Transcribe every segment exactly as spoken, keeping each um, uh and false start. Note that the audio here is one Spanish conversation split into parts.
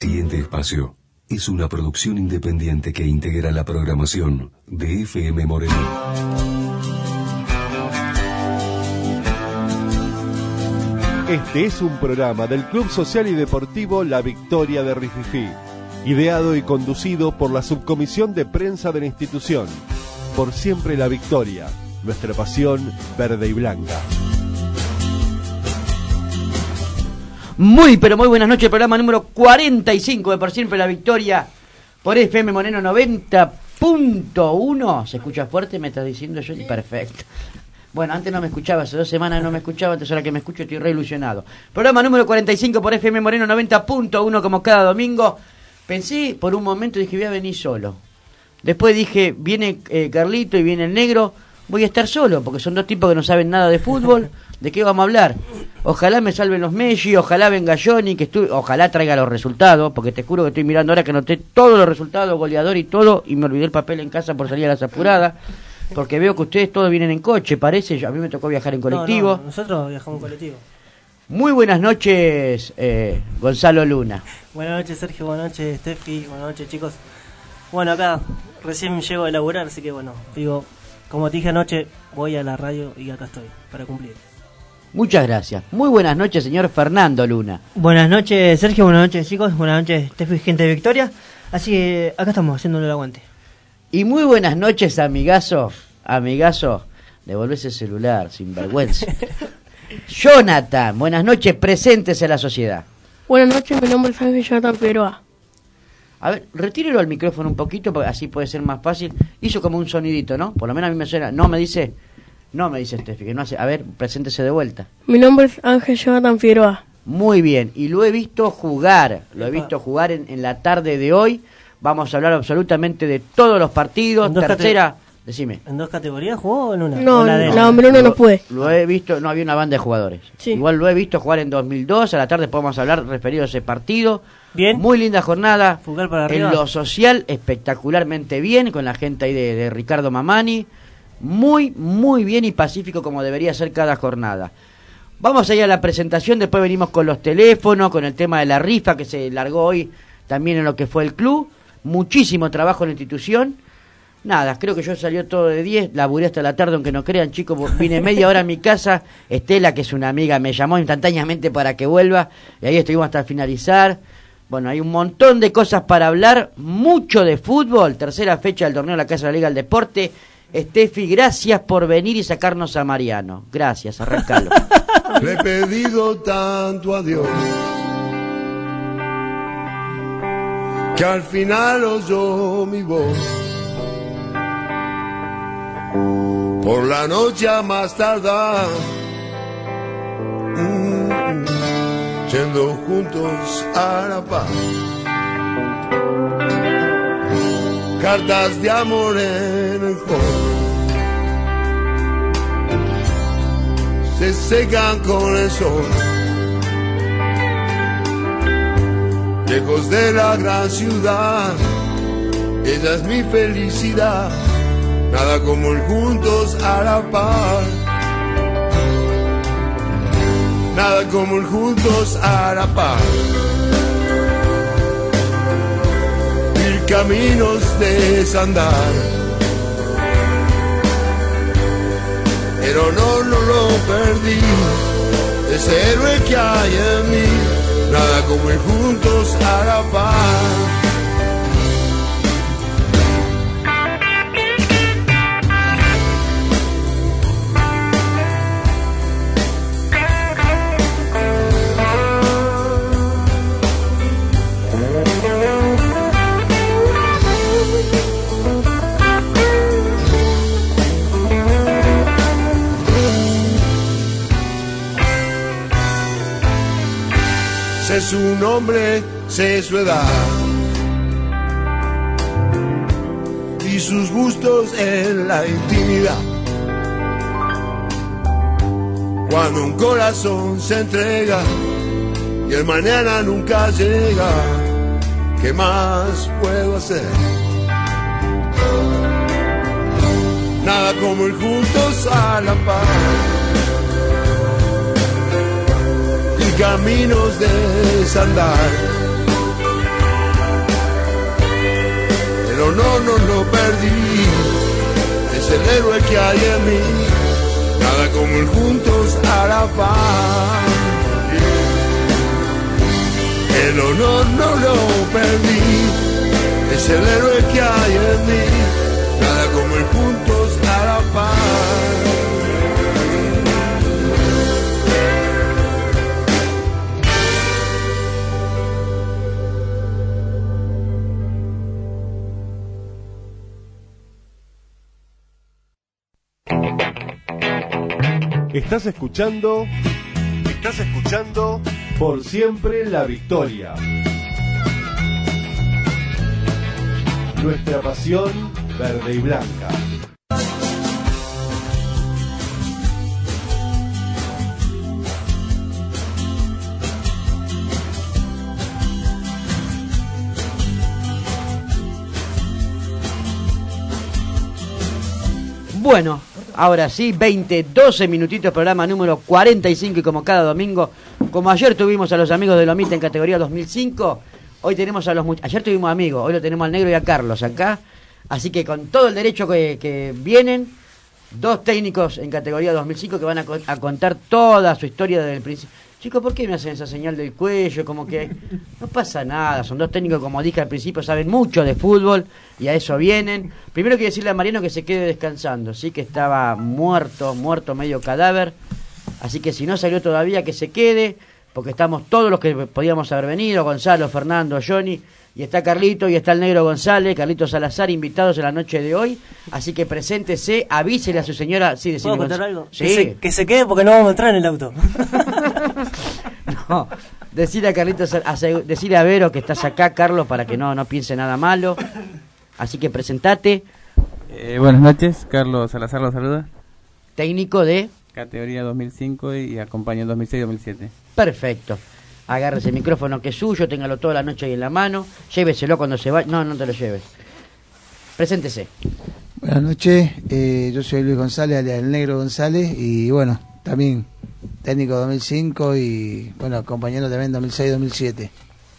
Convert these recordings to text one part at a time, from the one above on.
siguiente espacio es una producción independiente que integra la programación de F M Moreno. Este es un programa del Club Social y Deportivo La Victoria de Rififí, ideado y conducido por la Subcomisión de Prensa de la institución. Por siempre la victoria, nuestra pasión verde y blanca. Muy, pero muy buenas noches, programa número cuarenta y cinco de Por Siempre la Victoria, por F M Moreno noventa punto uno. ¿Se escucha fuerte? Me estás diciendo yo, perfecto. Bueno, antes no me escuchaba, hace dos semanas no me escuchaba, entonces ahora que me escucho estoy re ilusionado. Programa número cuarenta y cinco por F M Moreno noventa punto uno, como cada domingo. Pensé por un momento, dije, voy a venir solo. Después dije, viene eh, Carlito y viene el negro, voy a estar solo, porque son dos tipos que no saben nada de fútbol. ¿De qué vamos a hablar? Ojalá me salven los Messi, ojalá venga Johnny, que estu- ojalá traiga los resultados, porque te juro que estoy mirando ahora que anoté todos los resultados, goleador y todo, y me olvidé el papel en casa por salir a las apuradas, porque veo que ustedes todos vienen en coche, parece. A mí me tocó viajar en colectivo. No, no, nosotros viajamos en colectivo. Muy buenas noches, eh, Gonzalo Luna. Buenas noches, Sergio, buenas noches, Steffi, buenas noches, chicos. Bueno, acá recién llego a laburar, así que bueno, digo, como te dije anoche, voy a la radio y acá estoy, para cumplir. Muchas gracias. Muy buenas noches, señor Fernando Luna. Buenas noches, Sergio, buenas noches, chicos, buenas noches, Steffi, gente de Victoria. Así que acá estamos, haciéndole el aguante. Y muy buenas noches, amigazo, amigazo, devolvé ese celular, sin vergüenza. Jonathan, buenas noches, presentes en la sociedad. Buenas noches, mi nombre es Ángel Jonathan Figueroa. A ver, retírelo al micrófono un poquito, porque así puede ser más fácil. Hizo como un sonidito, ¿no? Por lo menos a mí me suena. No, me dice, no me dice Steffi, que no hace. A ver, preséntese de vuelta. Mi nombre es Ángel Jonathan Figueroa. Muy bien, y lo he visto jugar, lo he visto jugar en, en la tarde de hoy. Vamos a hablar absolutamente de todos los partidos. Tercera, decime. ¿En dos categorías jugó o en una? No, la en la hombre uno no pude. Lo he visto, no había una banda de jugadores. Sí. Igual lo he visto jugar en dos mil dos, a la tarde podemos hablar referido a ese partido. Bien. Muy linda jornada. Fugar para arriba. En lo social, espectacularmente bien, con la gente ahí de, de Ricardo Mamani. Muy, muy bien y pacífico como debería ser cada jornada. Vamos a ir a la presentación, después venimos con los teléfonos, con el tema de la rifa que se largó hoy también en lo que fue el club. Muchísimo trabajo en la institución. Nada, creo que yo salió todo de diez, laburé hasta la tarde, aunque no crean, chicos, vine media hora a mi casa. Estela, que es una amiga, me llamó instantáneamente para que vuelva, y ahí estuvimos hasta finalizar. Bueno, hay un montón de cosas para hablar, mucho de fútbol, tercera fecha del torneo de la Casa de la Liga del Deporte. Steffi, gracias por venir y sacarnos a Mariano. Gracias, arrancalo. Le he pedido tanto a Dios que al final oyó mi voz. Por la noche a más tardar, mm, yendo juntos a la paz. Cartas de amor en el fondo se secan con el sol. Lejos de la gran ciudad, ella es mi felicidad. Nada como el juntos a la par. Nada como el juntos a la par. Ir caminos de desandar. Pero no, no lo perdí. Ese héroe que hay en mí. Nada como el juntos a la par. Sé su nombre, sé su edad y sus gustos en la intimidad. Cuando un corazón se entrega y el mañana nunca llega, ¿qué más puedo hacer? Nada como ir juntos a la paz. Caminos de desandar, lo perdí. Es el héroe que hay en mí, nada como ir juntos a la paz. El honor no lo perdí, es el héroe que hay en mí, nada como ir juntos a la paz. Estás escuchando, estás escuchando Por Siempre la Victoria. Nuestra pasión verde y blanca. Bueno, ahora sí, veinte, doce minutitos, programa número cuarenta y cinco, y como cada domingo, como ayer tuvimos a los amigos de Lomita en categoría dos mil cinco, hoy tenemos a los much- ayer tuvimos amigos, hoy lo tenemos al Negro y a Carlos acá, así que con todo el derecho que, que vienen, dos técnicos en categoría dos mil cinco que van a, co- a contar toda su historia desde el principio. Chicos, ¿por qué me hacen esa señal del cuello? Como que no pasa nada, son dos técnicos, como dije al principio, saben mucho de fútbol y a eso vienen. Primero quiero decirle a Mariano que se quede descansando, sí, que estaba muerto, muerto, medio cadáver, así que si no salió todavía que se quede, porque estamos todos los que podíamos haber venido, Gonzalo, Fernando, Johnny, y está Carlito y está el Negro González, Carlito Salazar, invitados en la noche de hoy, así que preséntese, avísele a su señora. Sí, decime, ¿Puedo contar Gonz- algo? Sí. Que se, que se quede porque no vamos a entrar en el auto. No, decirle a Carlitos, asegu- decirle a Vero que estás acá, Carlos, para que no, no piense nada malo. Así que presentate, Eh, buenas noches, Carlos Salazar los saluda. técnico de... Categoría dos mil cinco y acompaña en dos mil seis dos mil siete. Perfecto. Agárrese el micrófono que es suyo, téngalo toda la noche ahí en la mano, lléveselo cuando se vaya. No, no te lo lleves. Preséntese. Buenas noches, eh, yo soy Luis González, alias el Negro González, y bueno, también técnico dos mil cinco y bueno, acompañando también dos mil seis dos mil siete.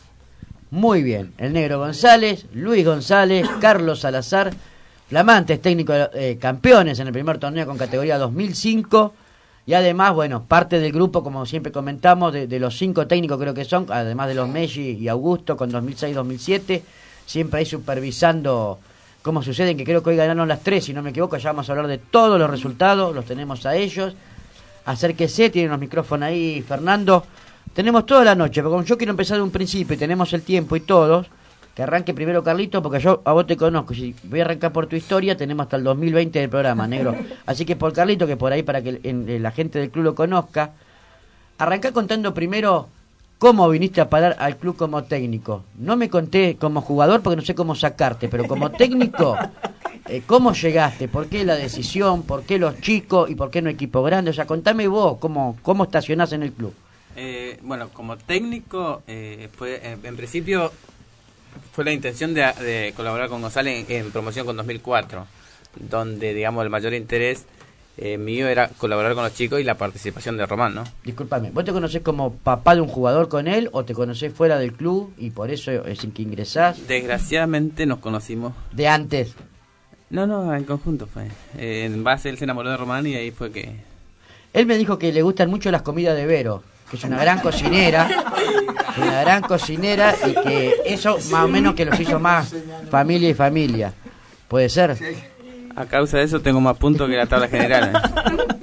Muy bien, el Negro González, Luis González, Carlos Salazar, flamantes técnicos, eh, campeones en el primer torneo con categoría dos mil cinco, y además, bueno, parte del grupo, como siempre comentamos, de, de los cinco técnicos creo que son, además de los Messi y Augusto con dos mil seis dos mil siete, siempre ahí supervisando cómo suceden, que creo que hoy ganaron las tres, si no me equivoco. Ya vamos a hablar de todos los resultados, los tenemos a ellos. Acérquese, tienen los micrófonos ahí, Fernando. Tenemos toda la noche, pero como yo quiero empezar de un principio y tenemos el tiempo y todos, que arranque primero Carlito, porque yo a vos te conozco. Si voy a arrancar por tu historia, tenemos hasta el dos mil veinte del programa, Negro. Así que por Carlito, que por ahí para que en, en la gente del club lo conozca, arrancá contando primero cómo viniste a parar al club como técnico. No me conté como jugador porque no sé cómo sacarte, pero como técnico, eh, ¿cómo llegaste? ¿Por qué la decisión? ¿Por qué los chicos? ¿Y por qué no equipo grande? O sea, contame vos cómo, cómo estacionás en el club. Eh, bueno, como técnico, eh, fue en, en principio fue la intención de, de colaborar con González en, en promoción con dos mil cuatro, donde, digamos, el mayor interés eh, mío era colaborar con los chicos y la participación de Román, ¿no? Discúlpame, ¿vos te conocés como papá de un jugador con él o te conocés fuera del club y por eso es en que ingresás? Desgraciadamente nos conocimos. ¿De antes? No, no, en conjunto fue. Eh, en base él se enamoró de Román y ahí fue que... Él me dijo que le gustan mucho las comidas de Vero, que es una gran cocinera, una gran cocinera, y que eso más o menos que los hizo más familia y familia. ¿Puede ser? A causa de eso tengo más puntos que la tabla general. ¿eh?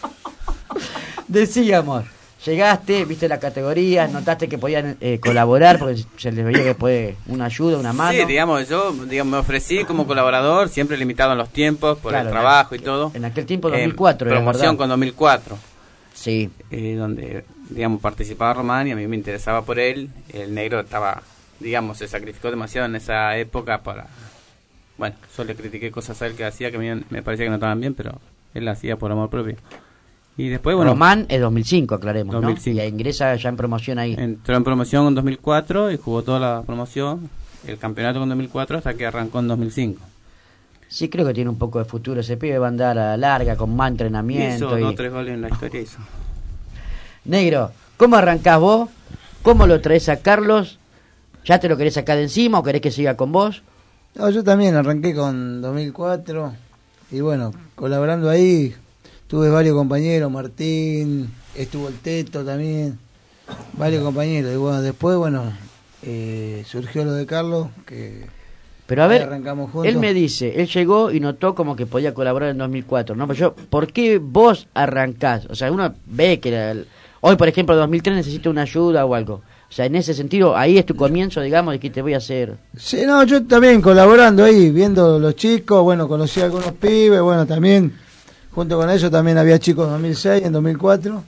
Decíamos, llegaste, viste la categoría, notaste que podían eh, colaborar, porque se les veía que puede una ayuda, una mano. Sí, digamos, yo digamos, me ofrecí como colaborador, siempre limitado en los tiempos, por Claro, el trabajo y todo. En aquel tiempo dos mil cuatro, eh, era, promoción ¿verdad? con dos mil cuatro. Sí. Eh, donde, digamos, participaba Román y a mí me interesaba por él. El Negro estaba, digamos, se sacrificó demasiado en esa época para... Bueno, yo le critiqué cosas a él que hacía que a mí me parecía que no estaban bien, pero él la hacía por amor propio. Y después, bueno... Román es dos mil cinco, aclaremos, dos mil cinco. ¿no? Y ingresa ya en promoción ahí. Entró en promoción en dos mil cuatro y jugó toda la promoción, el campeonato con dos mil cuatro hasta que arrancó en dos mil cinco. Sí, creo que tiene un poco de futuro. Ese pibe va a andar a la larga, con más entrenamiento. Hizo y... dos tres goles en la historia, hizo. Negro, ¿cómo arrancás vos? ¿Cómo lo traes a Carlos? ¿Ya te lo querés sacar de encima o querés que siga con vos? No, yo también arranqué con dos mil cuatro y bueno, colaborando ahí, tuve varios compañeros, Martín, estuvo el Teto también, varios compañeros. Y bueno, después, bueno, eh, surgió lo de Carlos, que Pero a ver, arrancamos juntos. él me dice, él llegó y notó como que podía colaborar en dos mil cuatro, ¿no? Pero yo, ¿por qué vos arrancás? O sea, uno ve que la- hoy, por ejemplo, dos mil tres necesita una ayuda o algo. O sea, en ese sentido, ahí es tu comienzo, digamos, de que te voy a hacer... Sí, no, yo también colaborando ahí, viendo los chicos, bueno, conocí a algunos pibes, bueno, también, junto con ellos también había chicos en dos mil seis, en dos mil cuatro,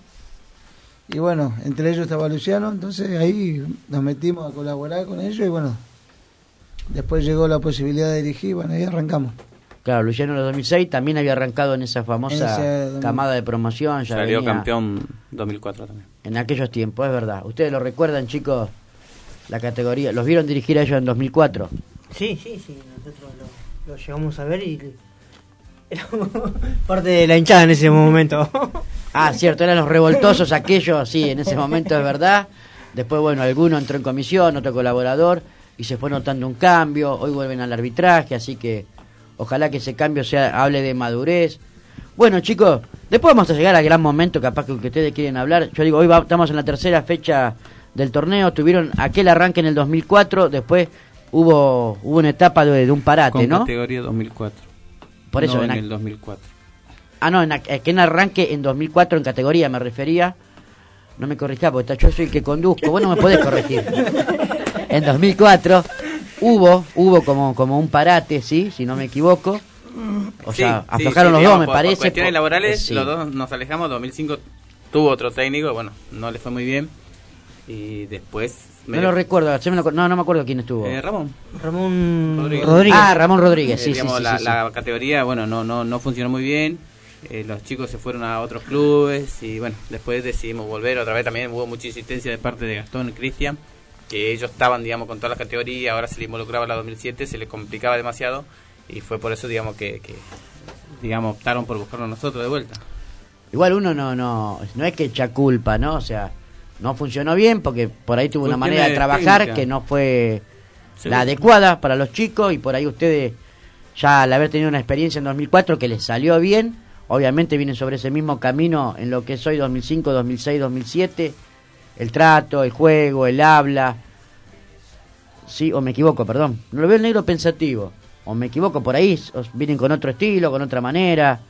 y bueno, entre ellos estaba Luciano, entonces ahí nos metimos a colaborar con ellos, y bueno, después llegó la posibilidad de dirigir, bueno, ahí arrancamos. Claro, Luciano en el dos mil seis también había arrancado en esa famosa En ese- camada de promoción. Ya Salió venía campeón dos mil cuatro también. en aquellos tiempos, es verdad. ¿Ustedes lo recuerdan, chicos? La categoría, ¿los vieron dirigir a ellos en dos mil cuatro? Sí, sí, sí, nosotros lo, lo llegamos a ver y éramos parte de la hinchada en ese momento. Ah, cierto, eran los revoltosos aquellos, sí, en ese momento es verdad. Después, bueno, alguno entró en comisión, otro colaborador, y se fue notando un cambio. Hoy vuelven al arbitraje, así que ojalá que ese cambio sea hable de madurez. Bueno, chicos, después vamos a llegar al gran momento, capaz que, que ustedes quieren hablar. Yo digo, hoy va- estamos en la tercera fecha del torneo, tuvieron aquel arranque en el dos mil cuatro, después hubo hubo una etapa de, de un parate, Con ¿no? categoría dos mil cuatro. Por eso, no en en a- el dos mil cuatro. Ah, no, en aqu- que en arranque en dos mil cuatro en categoría me refería. No me corrijas porque está- yo soy el que conduzco, vos no me podés corregir. En dos mil cuatro hubo hubo como como un parate, sí, si no me equivoco. O Sí, sea, sí, aflojaron sí, los digamos, dos, me por- parece. Por cuestiones por- laborales, sí. los dos nos alejamos. dos mil cinco tuvo otro técnico, bueno, no le fue muy bien. Y después... No medio- lo recuerdo, hacémelo- no, no me acuerdo quién estuvo. Eh, Ramón. Ramón Rodríguez. Rodríguez. Ah, Ramón Rodríguez, Eh, sí, sí, digamos, sí, la, sí, sí. la categoría, bueno, no, no, no funcionó muy bien. Eh, los chicos se fueron a otros clubes y bueno, después decidimos volver otra vez. También hubo mucha insistencia de parte de Gastón y Cristian, que ellos estaban, digamos, con todas las categorías. Ahora se le involucraba la dos mil siete, se le complicaba demasiado y fue por eso, digamos, que, que digamos, optaron por buscarnos nosotros de vuelta. Igual uno no no no es que echa culpa, ¿no? O sea, no funcionó bien porque por ahí tuvo una Cuestiones manera de trabajar técnicas. que no fue Sí. la adecuada para los chicos, y por ahí ustedes, ya al haber tenido una experiencia en dos mil cuatro que les salió bien, obviamente vienen sobre ese mismo camino en lo que soy dos mil cinco, dos mil seis, dos mil siete, el trato, el juego, el habla. Sí, o me equivoco, perdón. No lo veo el negro pensativo. O me equivoco por ahí, o vienen con otro estilo, con otra manera.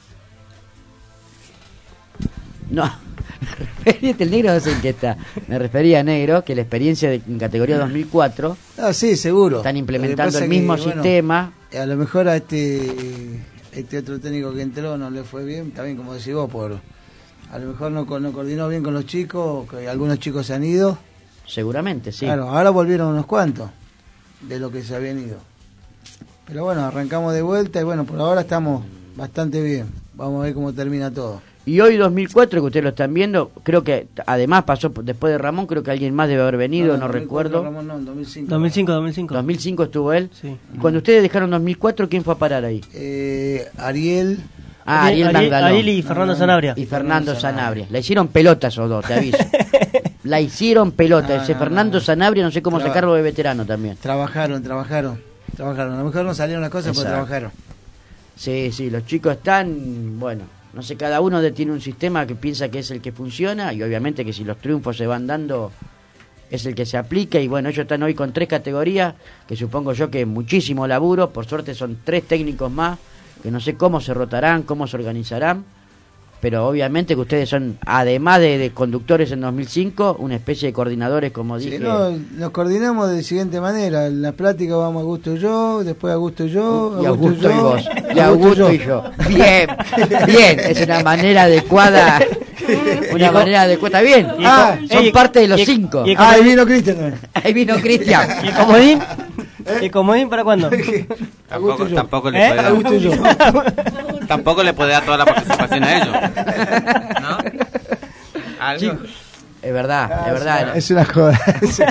No, referíate, el negro no sé en qué está. Me refería a negro, que la experiencia de, en categoría dos mil cuatro Ah, sí, seguro. están Lo que implementando pasa el que, mismo bueno, sistema. A lo mejor a este este otro técnico que entró no le fue bien, también como decís vos, por a lo mejor no, co- no coordinó bien con los chicos, que algunos chicos se han ido. Seguramente, sí. Claro, ahora volvieron unos cuantos de lo que se habían ido. Pero bueno, arrancamos de vuelta y bueno, por ahora estamos bastante bien. Vamos a ver cómo termina todo. Y hoy dos mil cuatro, que ustedes lo están viendo, creo que t- además pasó por- después de Ramón, creo que alguien más debe haber venido, no, en dos mil cuatro, recuerdo. Ramón, no, en dos mil cinco. dos mil cinco, dos mil cinco. dos mil cinco estuvo él. Sí. Y cuando ustedes dejaron dos mil cuatro, ¿quién fue a parar ahí? Eh, Ariel. Ah, Ariel, Ariel, Magdalón. Ariel y Fernando Sanabria. Y Fernando Sanabria. La hicieron pelota esos dos, te aviso. La hicieron pelota. No, Ese no, Fernando no. Sanabria, no sé cómo Traba- sacarlo de veterano también. Trabajaron, trabajaron, trabajaron. A lo mejor no salieron las cosas, pero Exacto. trabajaron. Sí, sí, los chicos están, bueno, no sé, cada uno de- tiene un sistema que piensa que es el que funciona, y obviamente que si los triunfos se van dando es el que se aplica. Y bueno, ellos están hoy con tres categorías, que supongo yo que muchísimo laburo. Por suerte son tres técnicos más, que no sé cómo se rotarán, cómo se organizarán, pero obviamente que ustedes son, además de, de conductores en dos mil cinco, una especie de coordinadores, como Sí, dije. no, nos coordinamos de la siguiente manera. En la plática vamos Augusto y yo, después Augusto y yo, Y Augusto y yo, vos. Y Augusto y yo. Bien, bien. Es una manera adecuada. Una manera adecuada. Está bien. Y Ah, el- son y- parte de los y el- cinco. y el- Ah, ahí vino Cristian también. Ahí vino Cristian. ¿Y el comodín? ¿Y el comodín para cuándo? Tampoco, y yo. tampoco, le ¿Eh? puede Augusto y yo. dar, tampoco le puede dar toda la participación a ellos. ¿No? ¿Algo? Chicos, es verdad, es verdad. Es una joda.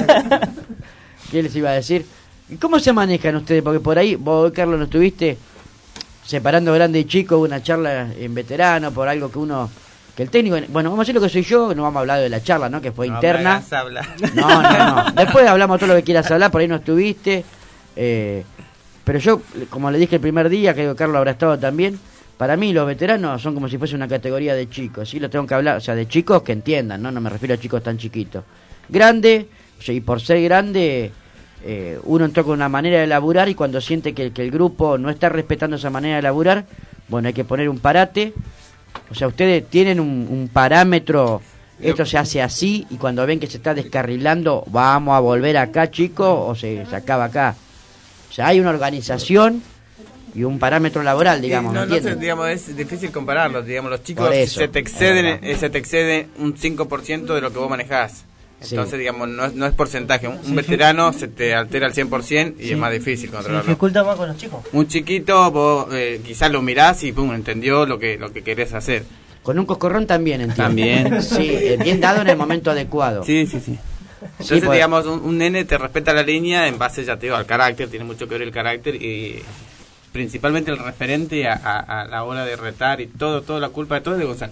¿Qué les iba a decir? ¿Y cómo se manejan ustedes? Porque por ahí, vos, Carlos, no estuviste separando grande y chico, una charla en veterano, por algo que uno... Que el técnico... Bueno, vamos a decir lo que soy yo, no vamos a hablar de la charla, ¿no? Que fue No me interna. hagas hablar. No, no, no. Después hablamos todo lo que quieras hablar, por ahí no estuviste. Eh, pero yo, como le dije el primer día, creo que Carlos habrá estado también, para mí los veteranos son como si fuese una categoría de chicos, ¿sí? Lo tengo que hablar, o sea, de chicos que entiendan, ¿no? No me refiero a chicos tan chiquitos. Grande, o sea, y por ser grande, eh, uno entró con una manera de laburar y cuando siente que, que el grupo no está respetando esa manera de laburar, bueno, hay que poner un parate. O sea, ustedes tienen un, un parámetro, esto se hace así, y cuando ven que se está descarrilando, vamos a volver acá, chicos, o se, se acaba acá. O sea, hay una organización y un parámetro laboral, digamos, no, ¿me no sé, entienden? digamos, es difícil compararlos, digamos, los chicos Por eso. se te exceden, eh, se te excede un cinco por ciento de lo que vos manejás. Entonces, Sí. digamos, no es, no es porcentaje. Un, un veterano se te altera al cien por ciento y Sí. es más difícil Se controlarlo. dificulta más con los chicos. Un chiquito, vos eh, quizás lo mirás y pum, entendió lo que lo que querés hacer. Con un coscorrón también, entiendo. También. Sí, eh, bien dado en el momento adecuado. Sí, sí, sí. Entonces, pues. digamos, un, un nene te respeta la línea en base, ya te digo, al carácter, tiene mucho que ver el carácter y principalmente el referente a, a, a la hora de retar y todo, toda la culpa de todo es de Gonzalo.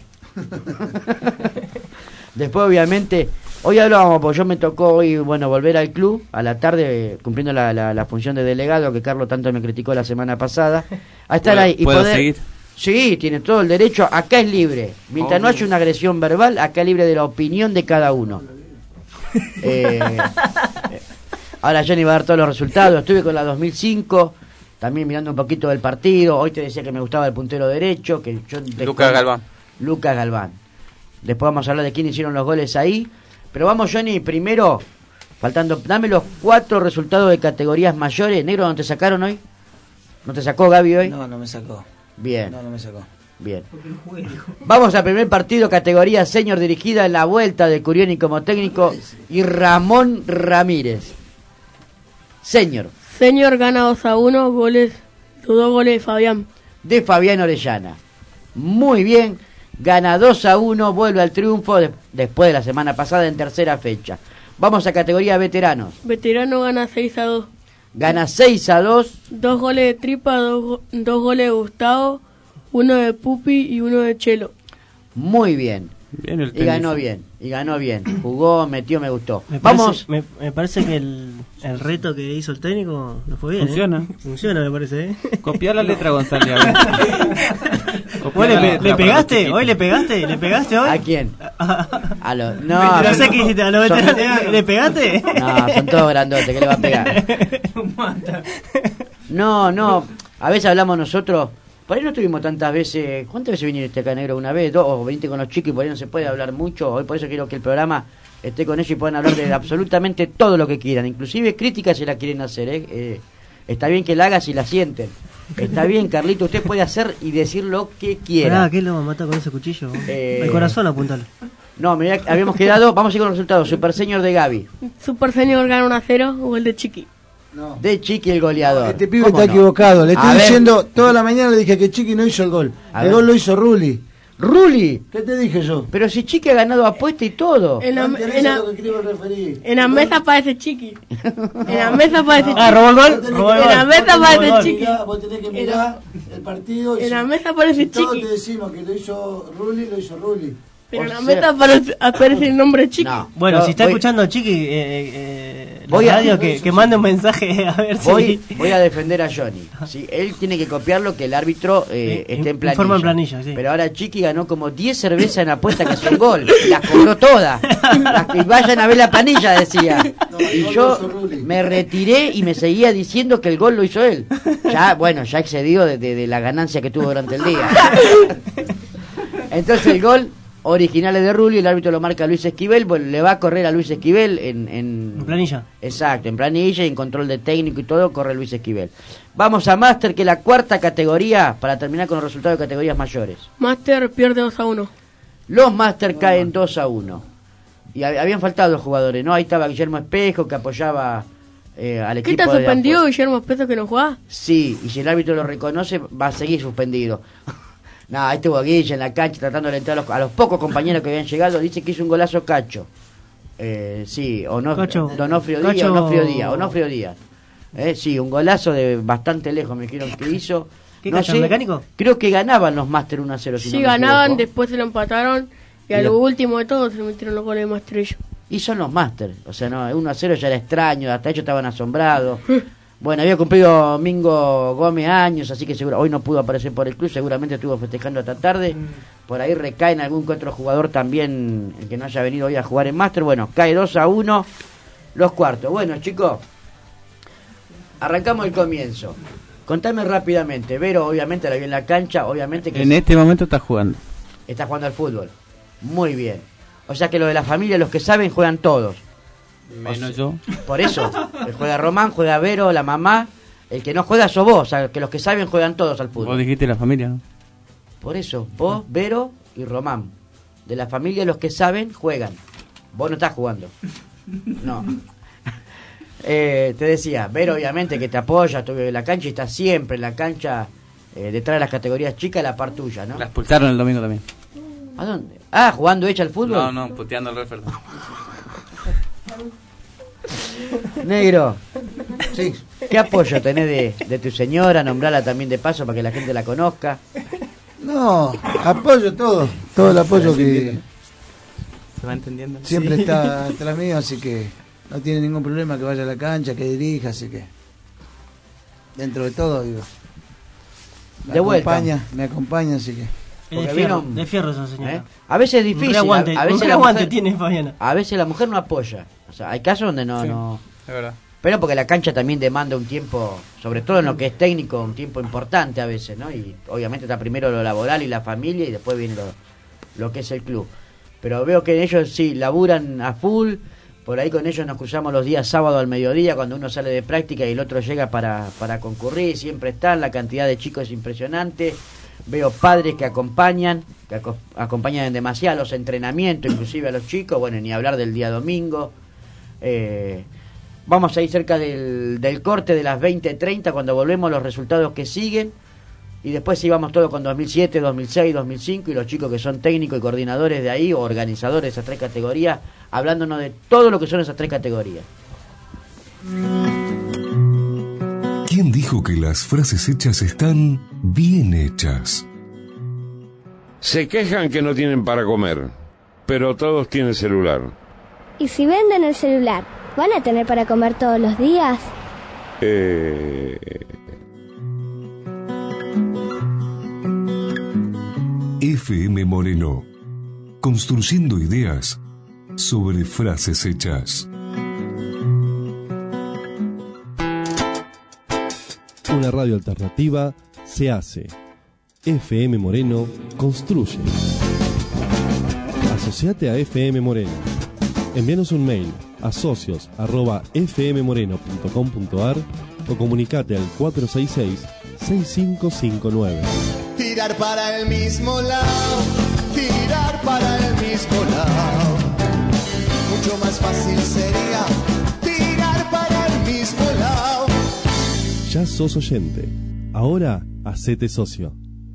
Después, obviamente, hoy hablábamos, porque yo me tocó hoy, bueno, volver al club a la tarde, eh, cumpliendo la, la, la función de delegado, que Carlos tanto me criticó la semana pasada, a estar ¿Puedo- ahí y puedo poder... seguir? Sí, tiene todo el derecho, acá es libre. Mientras no Obvio. haya una agresión verbal, acá es libre de la opinión de cada uno. Eh, eh, ahora Johnny va a dar todos los resultados. Estuve con la dos mil cinco, también mirando un poquito del partido. Hoy te decía que me gustaba el puntero derecho, que yo Lucas Galván. Lucas Galván. Después vamos a hablar de quién hicieron los goles ahí. Pero vamos, Johnny, primero, faltando, dame los cuatro resultados de categorías mayores. Negro, ¿no te sacaron hoy? ¿No te sacó Gaby hoy? No, no me sacó. Bien. No, no me sacó. Bien. Vamos al primer partido, categoría senior, dirigida en la vuelta de Curioni como técnico y Ramón Ramírez. Senior, Señor gana dos a uno, goles, los dos goles de Fabián. de Fabián Orellana. Muy bien, gana dos a uno, vuelve al triunfo de- después de la semana pasada en tercera fecha. Vamos a categoría veteranos. Veterano gana seis a dos, Gana seis a dos, dos goles de Tripa, dos, go- dos goles de Gustavo, uno de Pupi y uno de Chelo. muy bien. Bien el Y ganó bien, y ganó bien. Jugó, metió, me gustó. Me Vamos. parece, me, me parece que el, el reto que hizo el técnico no fue bien. Funciona. ¿eh? Funciona, me parece. ¿eh? Copiar la letra, Gonzalo. ¿Vos le, pe- le pegaste? ¿Hoy le pegaste? ¿Le pegaste hoy? ¿A quién? A los, no, No, son- sé qué hiciste, a los son- veteranos. ¿Le pegaste? No, son todos grandotes, ¿qué le va a pegar? No, no, a veces hablamos nosotros, por ahí no estuvimos tantas veces, ¿cuántas veces viniste acá, Negro? ¿Una vez, dos? ¿O viniste con los chicos y por ahí no se puede hablar mucho? Hoy por eso quiero que el programa esté con ellos y puedan hablar de absolutamente todo lo que quieran, inclusive críticas si la quieren hacer, ¿eh? Eh, está bien que la hagas si la sienten. Está bien, Carlito, usted puede hacer y decir lo que quiera. Pará, ¿qué lo mata con ese cuchillo? Eh, El corazón apuntalo. No, mirá, habíamos quedado, vamos a ir con los resultados. Super Señor de Gaby, Super Señor gana uno a cero, gol de Chiqui. No. de Chiqui el goleador. Este pibe ¿Cómo está no? equivocado. Le A estoy ver. diciendo, toda la mañana le dije que Chiqui no hizo el gol. A el ver. gol lo hizo Ruli. Ruli, ¿Qué te dije yo? pero si Chiqui ha ganado apuesta y todo. En la, No interesa en la- lo que quiero referir. en la mesa aparece Chiqui. En la mesa aparece Ah, Chiqui. robó el Vos gol. tenés Robó el que- En la gol. mesa vos tenés aparece que Chiqui. mirar- Vos tenés que mirar el partido. y En si- la mesa aparece si todos Chiqui. te decimos que lo hizo Ruli, lo hizo Ruli. Pero en O la sea- mesa aparece, aparece el nombre Chiqui. No. Bueno, Yo si está voy- escuchando Chiqui, eh, eh, eh, la Voy a- radio, que, que mande un mensaje a ver si... Voy, voy a defender a Johnny. ¿Sí? Él tiene que copiar lo que el árbitro eh, Sí, esté en in- planilla. informa en planilla, sí. Pero ahora Chiqui ganó como diez cervezas en apuesta que hace un gol. Y las cobró todas. Las que vayan a ver la planilla, decía. No, el Y gol yo lo hizo Rulli. me retiré y me seguía diciendo que el gol lo hizo él. Ya, bueno, ya excedió de, de- de la ganancia que tuvo durante el día. Entonces el gol original es de Rulli, el árbitro lo marca Luis Esquivel, bueno, le va a correr a Luis Esquivel en, en, En planilla. Exacto, en planilla y en control de técnico y todo, corre Luis Esquivel. Vamos a Master, que es la cuarta categoría, para terminar con los resultados de categorías mayores. Master pierde dos a uno. Los Master caen dos a uno. Y hab- habían faltado los jugadores, ¿no? Ahí estaba Guillermo Espejo, que apoyaba eh, al ¿Qué equipo te de suspendió apo- Guillermo Espejo que no jugaba? Sí, y si el árbitro lo reconoce, va a seguir suspendido. No, ahí estuvo Guille en la cancha tratando de entrar a los, a los pocos compañeros que habían llegado. Dice que hizo un golazo Cacho. Eh, sí, o no, Cacho. Donofrio Díaz, Cacho. Onofrio Díaz, Onofrio Díaz. Eh, sí, un golazo de bastante lejos me dijeron que hizo. ¿Qué No Cacho, sé, mecánico? creo que ganaban los Master uno a cero. Si Sí, no me ganaban, equivoco. después se lo empataron y a Y lo lo- último de todo se le metieron los goles de Master ellos. Y son los Master. O sea, no, uno a cero ya era extraño, hasta ellos estaban asombrados. Bueno, había cumplido Mingo Gómez años, así que seguro hoy no pudo aparecer por el club, seguramente estuvo festejando hasta tarde. Por ahí recae en algún que otro jugador también, el que no haya venido hoy a jugar en Master. Bueno, cae dos a uno los cuartos. Bueno, chicos, arrancamos el comienzo. Contame rápidamente. Vero, obviamente, la vi en la cancha, obviamente que... En este momento está jugando. Está jugando al fútbol. Muy bien. O sea que lo de la familia, los que saben, juegan todos. Menos o sea, yo. Por eso, juega Román, juega Vero, la mamá. El que no juega sos vos, o sea, que los que saben juegan todos al fútbol. Vos dijiste la familia, ¿no? Por eso, vos, Vero y Román. De la familia, los que saben juegan. Vos no estás jugando. No. eh, te decía, Vero obviamente que te apoya, estuve en la cancha y está siempre en la cancha, eh, detrás de las categorías chicas, la par tuya, ¿no? La expulsaron el domingo también. ¿A dónde? Ah, jugando ella al fútbol. No, no, puteando al referee. Negro, Sí. ¿qué apoyo tenés de, de tu señora? Nombrala también de paso para que la gente la conozca. No, apoyo todo. Todo el apoyo que ¿Se va entendiendo? siempre Sí. está atrás mío, así que no tiene ningún problema que vaya a la cancha, que dirija, así que dentro de todo, digo. Me De vuelta. acompaña, me acompaña, así que. Es Porque de fierro, vino- de fierro esa señora. ¿Eh? A veces es Un difícil, reaguante, a, a veces un la reaguante mujer, tiene Fabiana. a veces la mujer no apoya. O sea, hay casos donde no, Sí. no. Es verdad. Pero porque la cancha también demanda un tiempo, sobre todo en lo que es técnico, un tiempo importante a veces, ¿no? Y obviamente está primero lo laboral y la familia y después viene lo, lo que es el club. Pero veo que ellos sí laburan a full, por ahí con ellos nos cruzamos los días sábado al mediodía cuando uno sale de práctica y el otro llega para, para concurrir, siempre están, la cantidad de chicos es impresionante. Veo padres que acompañan, que aco- acompañan en demasiado los entrenamientos, inclusive a los chicos, bueno, ni hablar del día domingo. Eh, vamos a ir cerca del, del corte de las veinte treinta cuando volvemos los resultados que siguen. Y después sí vamos todo con dos mil siete, dos mil seis, dos mil cinco y los chicos que son técnicos y coordinadores de ahí o organizadores de esas tres categorías, hablándonos de todo lo que son esas tres categorías. ¿Quién dijo que las frases hechas están bien hechas? Se quejan que no tienen para comer, pero todos tienen celular. ¿Y si venden el celular, van a tener para comer todos los días? Eh... F M Moreno, construyendo ideas sobre frases hechas. Una radio alternativa se hace. F M Moreno construye. Asociate a F M Moreno. Envíanos un mail a socios arroba f m moreno punto com punto a r o comunicate al cuatro seis seis, seis cinco cinco nueve. Tirar para el mismo lado, tirar para el mismo lado. Mucho más fácil sería tirar para el mismo lado. Ya sos oyente. Ahora, hacete socio.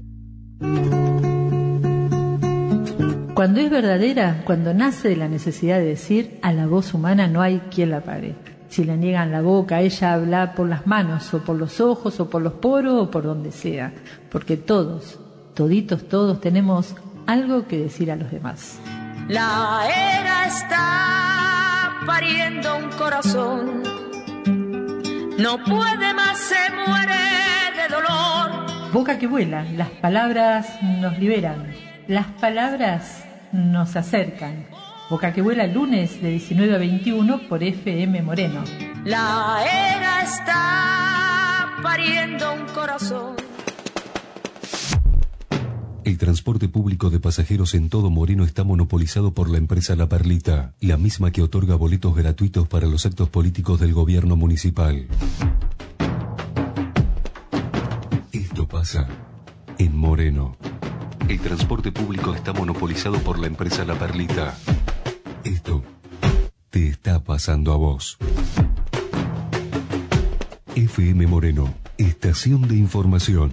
Cuando es verdadera, cuando nace de la necesidad de decir, a la voz humana no hay quien la pare. Si le niegan la boca, ella habla por las manos, o por los ojos, o por los poros, o por donde sea. Porque todos, toditos todos, tenemos algo que decir a los demás. La era está pariendo un corazón. No puede más, se muere de dolor. Boca que vuela, las palabras nos liberan, las palabras nos acercan. Boca que vuela, lunes de diecinueve a veintiuno por F M Moreno. La era está pariendo un corazón. El transporte público de pasajeros en todo Moreno está monopolizado por la empresa La Perlita, la misma que otorga boletos gratuitos para los actos políticos del gobierno municipal. Esto pasa en Moreno. El transporte público está monopolizado por la empresa La Perlita. Esto te está pasando a vos. F M Moreno, estación de información.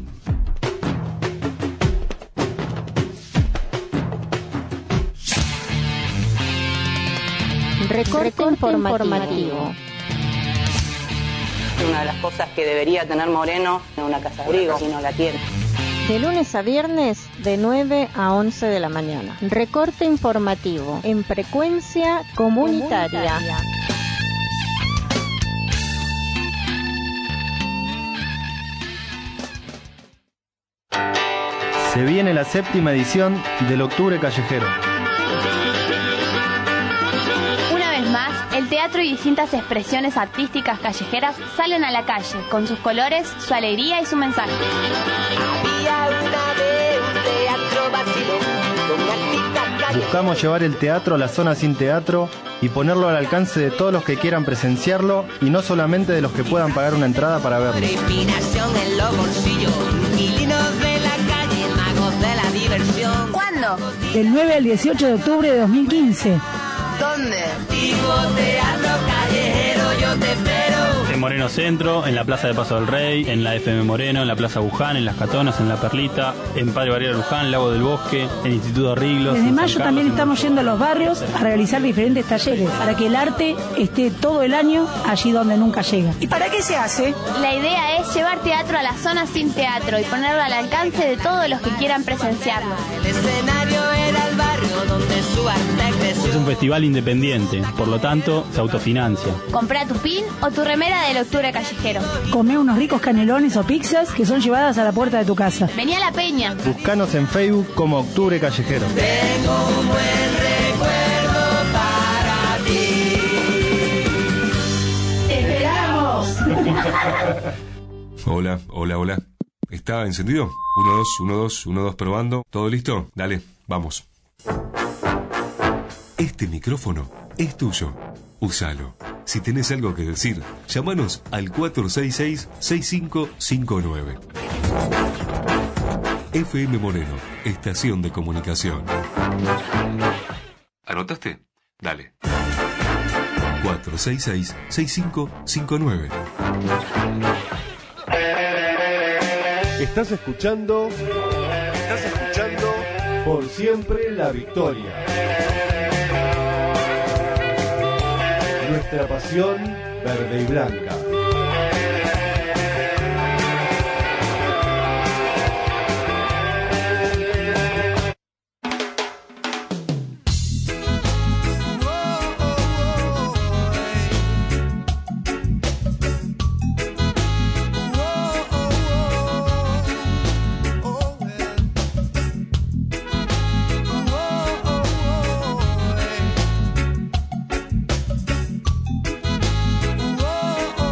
Recorte, Recorte informativo. informativo. Una de las cosas que debería tener Moreno en una casa de abrigo, y no la tiene. De lunes a viernes, de nueve a once de la mañana. Recorte informativo en frecuencia comunitaria. comunitaria. Se viene la séptima edición del Octubre Callejero. Una vez más, el teatro y distintas expresiones artísticas callejeras salen a la calle, con sus colores, su alegría y su mensaje. Había una vez un teatro vacío, con artistas Buscamos llevar el teatro a la zona sin teatro y ponerlo al alcance de todos los que quieran presenciarlo y no solamente de los que puedan pagar una entrada para verlo. Inspiración en los bolsillos, inquilinos de la calle, magos de la diversión. ¿Cuándo? Del nueve al dieciocho de octubre de dos mil quince. ¿Dónde? Tipo teatro callejero, yo te espero. En Moreno Centro, en la Plaza de Paso del Rey, en la F M Moreno, en la Plaza Buján, en Las Catonas, en La Perlita, en Padre Barriera Luján, Lago del Bosque, en Instituto Riglos. Desde en mayo San también Carlos, estamos yendo a los barrios a realizar diferentes talleres para que el arte esté todo el año allí donde nunca llega. ¿Y para qué se hace? La idea es llevar teatro a la zona sin teatro y ponerlo al alcance de todos los que quieran presenciarlo. El escenario era el barrio donde su arte creció. Es un festival independiente, por lo tanto, se autofinancia. Comprá tu pin o tu remera del Octubre Callejero. Comé unos ricos canelones o pizzas que son llevadas a la puerta de tu casa. Vení a la peña. Buscanos en Facebook como Octubre Callejero. Tengo un buen recuerdo para ti. ¡Esperamos! Hola, hola, hola. ¿Está encendido? Uno, dos, uno, dos, uno, dos, probando. ¿Todo listo? Dale, vamos. Este micrófono es tuyo. Úsalo. Si tenés algo que decir, llámanos al cuatro seis seis, seis cinco cinco nueve. F M Moreno, estación de comunicación. ¿Anotaste? Dale. cuatro seis seis, seis cinco cinco nueve. Estás escuchando. Estás escuchando. Por siempre la victoria. Nuestra pasión verde y blanca. Oh,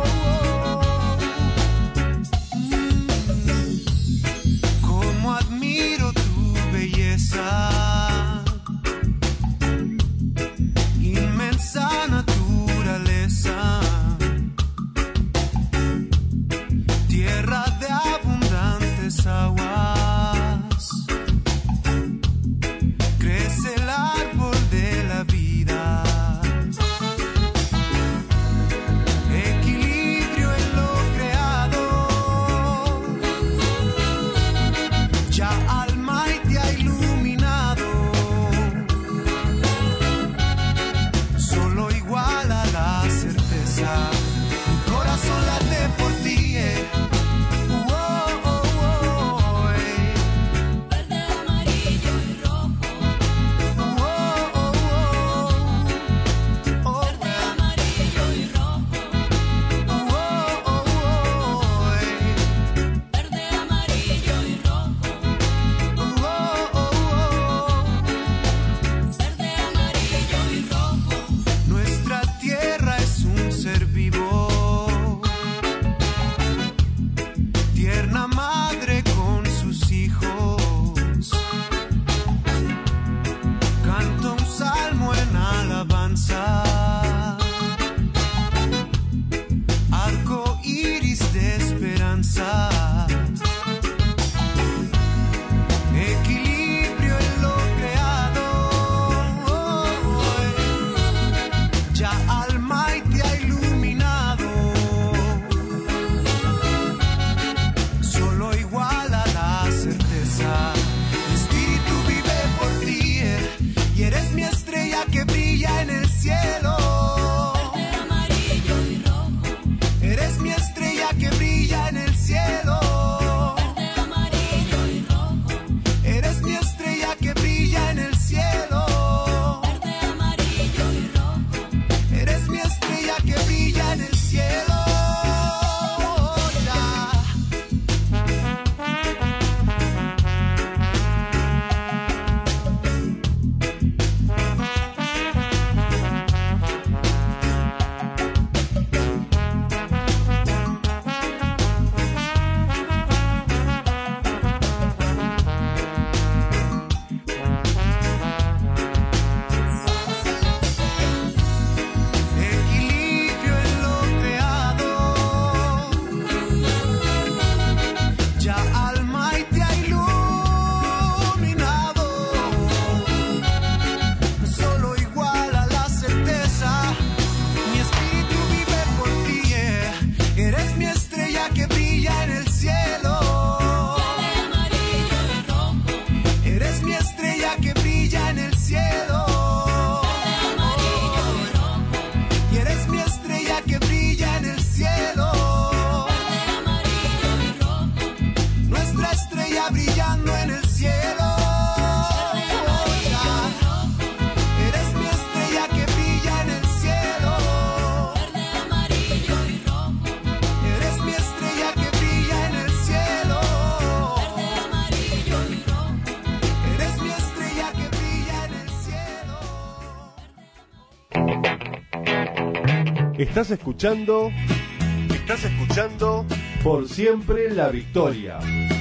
Estás escuchando, estás escuchando Por Siempre la Victoria.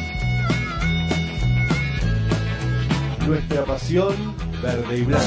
Nuestra pasión verde y blanca.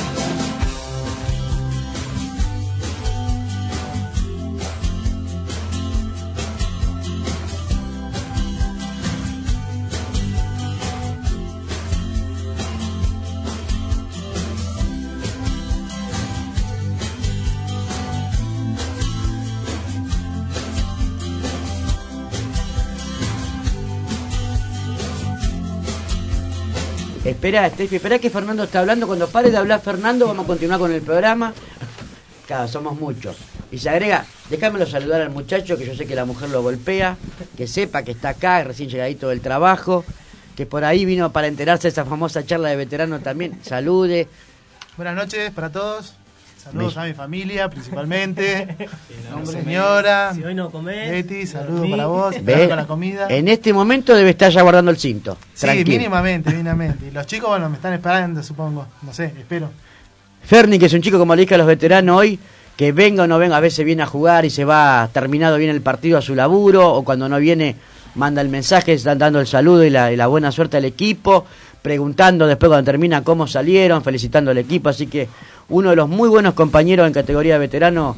Espera, Steffi, espera que Fernando está hablando. Cuando pare de hablar Fernando, vamos a continuar con el programa. Claro, somos muchos. Y se agrega, déjamelo saludar al muchacho, que yo sé que la mujer lo golpea, que sepa que está acá, recién llegadito del trabajo, que por ahí vino para enterarse de esa famosa charla de veterano también. Salude. Buenas noches para todos. Saludos Me... a mi familia, principalmente. Nombre, señora. Si hoy no comés. Betty, saludos para vos. Ve, con la comida. En este momento debe estar ya guardando el cinto. Sí, Tranquilo. mínimamente, mínimamente. Y los chicos, bueno, me están esperando, supongo. No sé, espero. Ferni, que es un chico, como le dije a los veteranos hoy, que venga o no venga, a veces viene a jugar y se va terminado bien el partido a su laburo, o cuando no viene, manda el mensaje, están dando el saludo y la, y la buena suerte al equipo, preguntando después cuando termina cómo salieron, felicitando al equipo, así que uno de los muy buenos compañeros en categoría de veterano.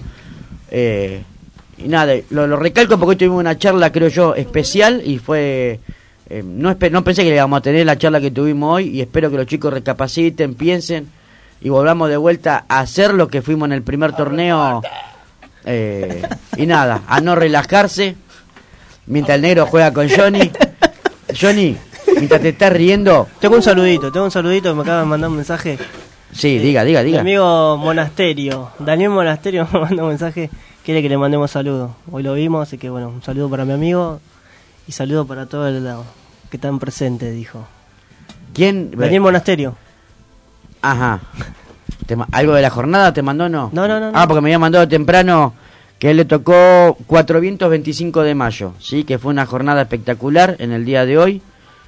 Eh, y nada, lo, lo recalco porque hoy tuvimos una charla, creo yo, especial, y fue... Eh, no, no pensé que íbamos a tener la charla que tuvimos hoy, y espero que los chicos recapaciten, piensen, y volvamos de vuelta a hacer lo que fuimos en el primer torneo. Eh, y nada, a no relajarse, mientras el negro juega con Johnny. Johnny, mientras te estás riendo... Tengo un saludito, tengo un saludito que me acaba de mandar un mensaje. Sí, diga, diga, diga. Mi amigo Monasterio, Daniel Monasterio me mandó un mensaje, quiere que le mandemos saludos. Hoy lo vimos, así que bueno, un saludo para mi amigo y saludo para todos los que están presentes, dijo. ¿Quién? Daniel Monasterio. Ajá. ¿Te, ¿Algo de la jornada te mandó, no? No, no, no. Ah, porque me había mandado temprano que él le tocó Cuatro Vientos veinticinco de mayo, sí, que fue una jornada espectacular en el día de hoy.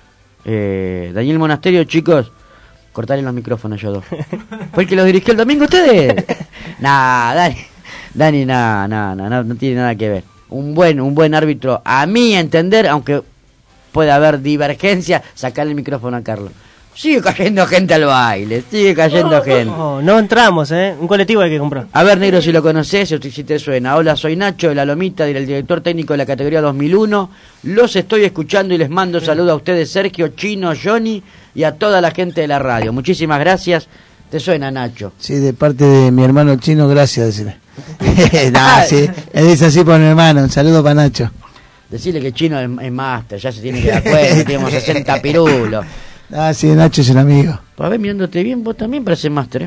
Eh, Daniel Monasterio, chicos, cortale los micrófonos yo dos. ¿Fue el que los dirigió el domingo ustedes? Nah, Dani, Dani, nada, nada, nada, no, no tiene nada que ver. Un buen, un buen árbitro, a mi entender, aunque puede haber divergencia, sacarle el micrófono a Carlos. Sigue cayendo gente al baile, sigue cayendo oh, gente. Oh, no entramos, ¿eh? Un colectivo hay que comprar. A ver, negro, si lo conoces, si te suena. Hola, soy Nacho de La Lomita, el director técnico de la categoría dos mil uno. Los estoy escuchando y les mando saludos a ustedes, Sergio, Chino, Johnny y a toda la gente de la radio. Muchísimas gracias. ¿Te suena, Nacho? Sí, de parte de mi hermano el Chino, gracias, decirle. Nah, sí, él dice así por mi hermano. Un saludo para Nacho. Decirle que Chino es, es máster, ya se tiene que dar cuenta, tenemos sesenta pirulos. Ah, sí, Nacho es un amigo. A ver, mirándote bien, vos también pareces máster, ¿eh?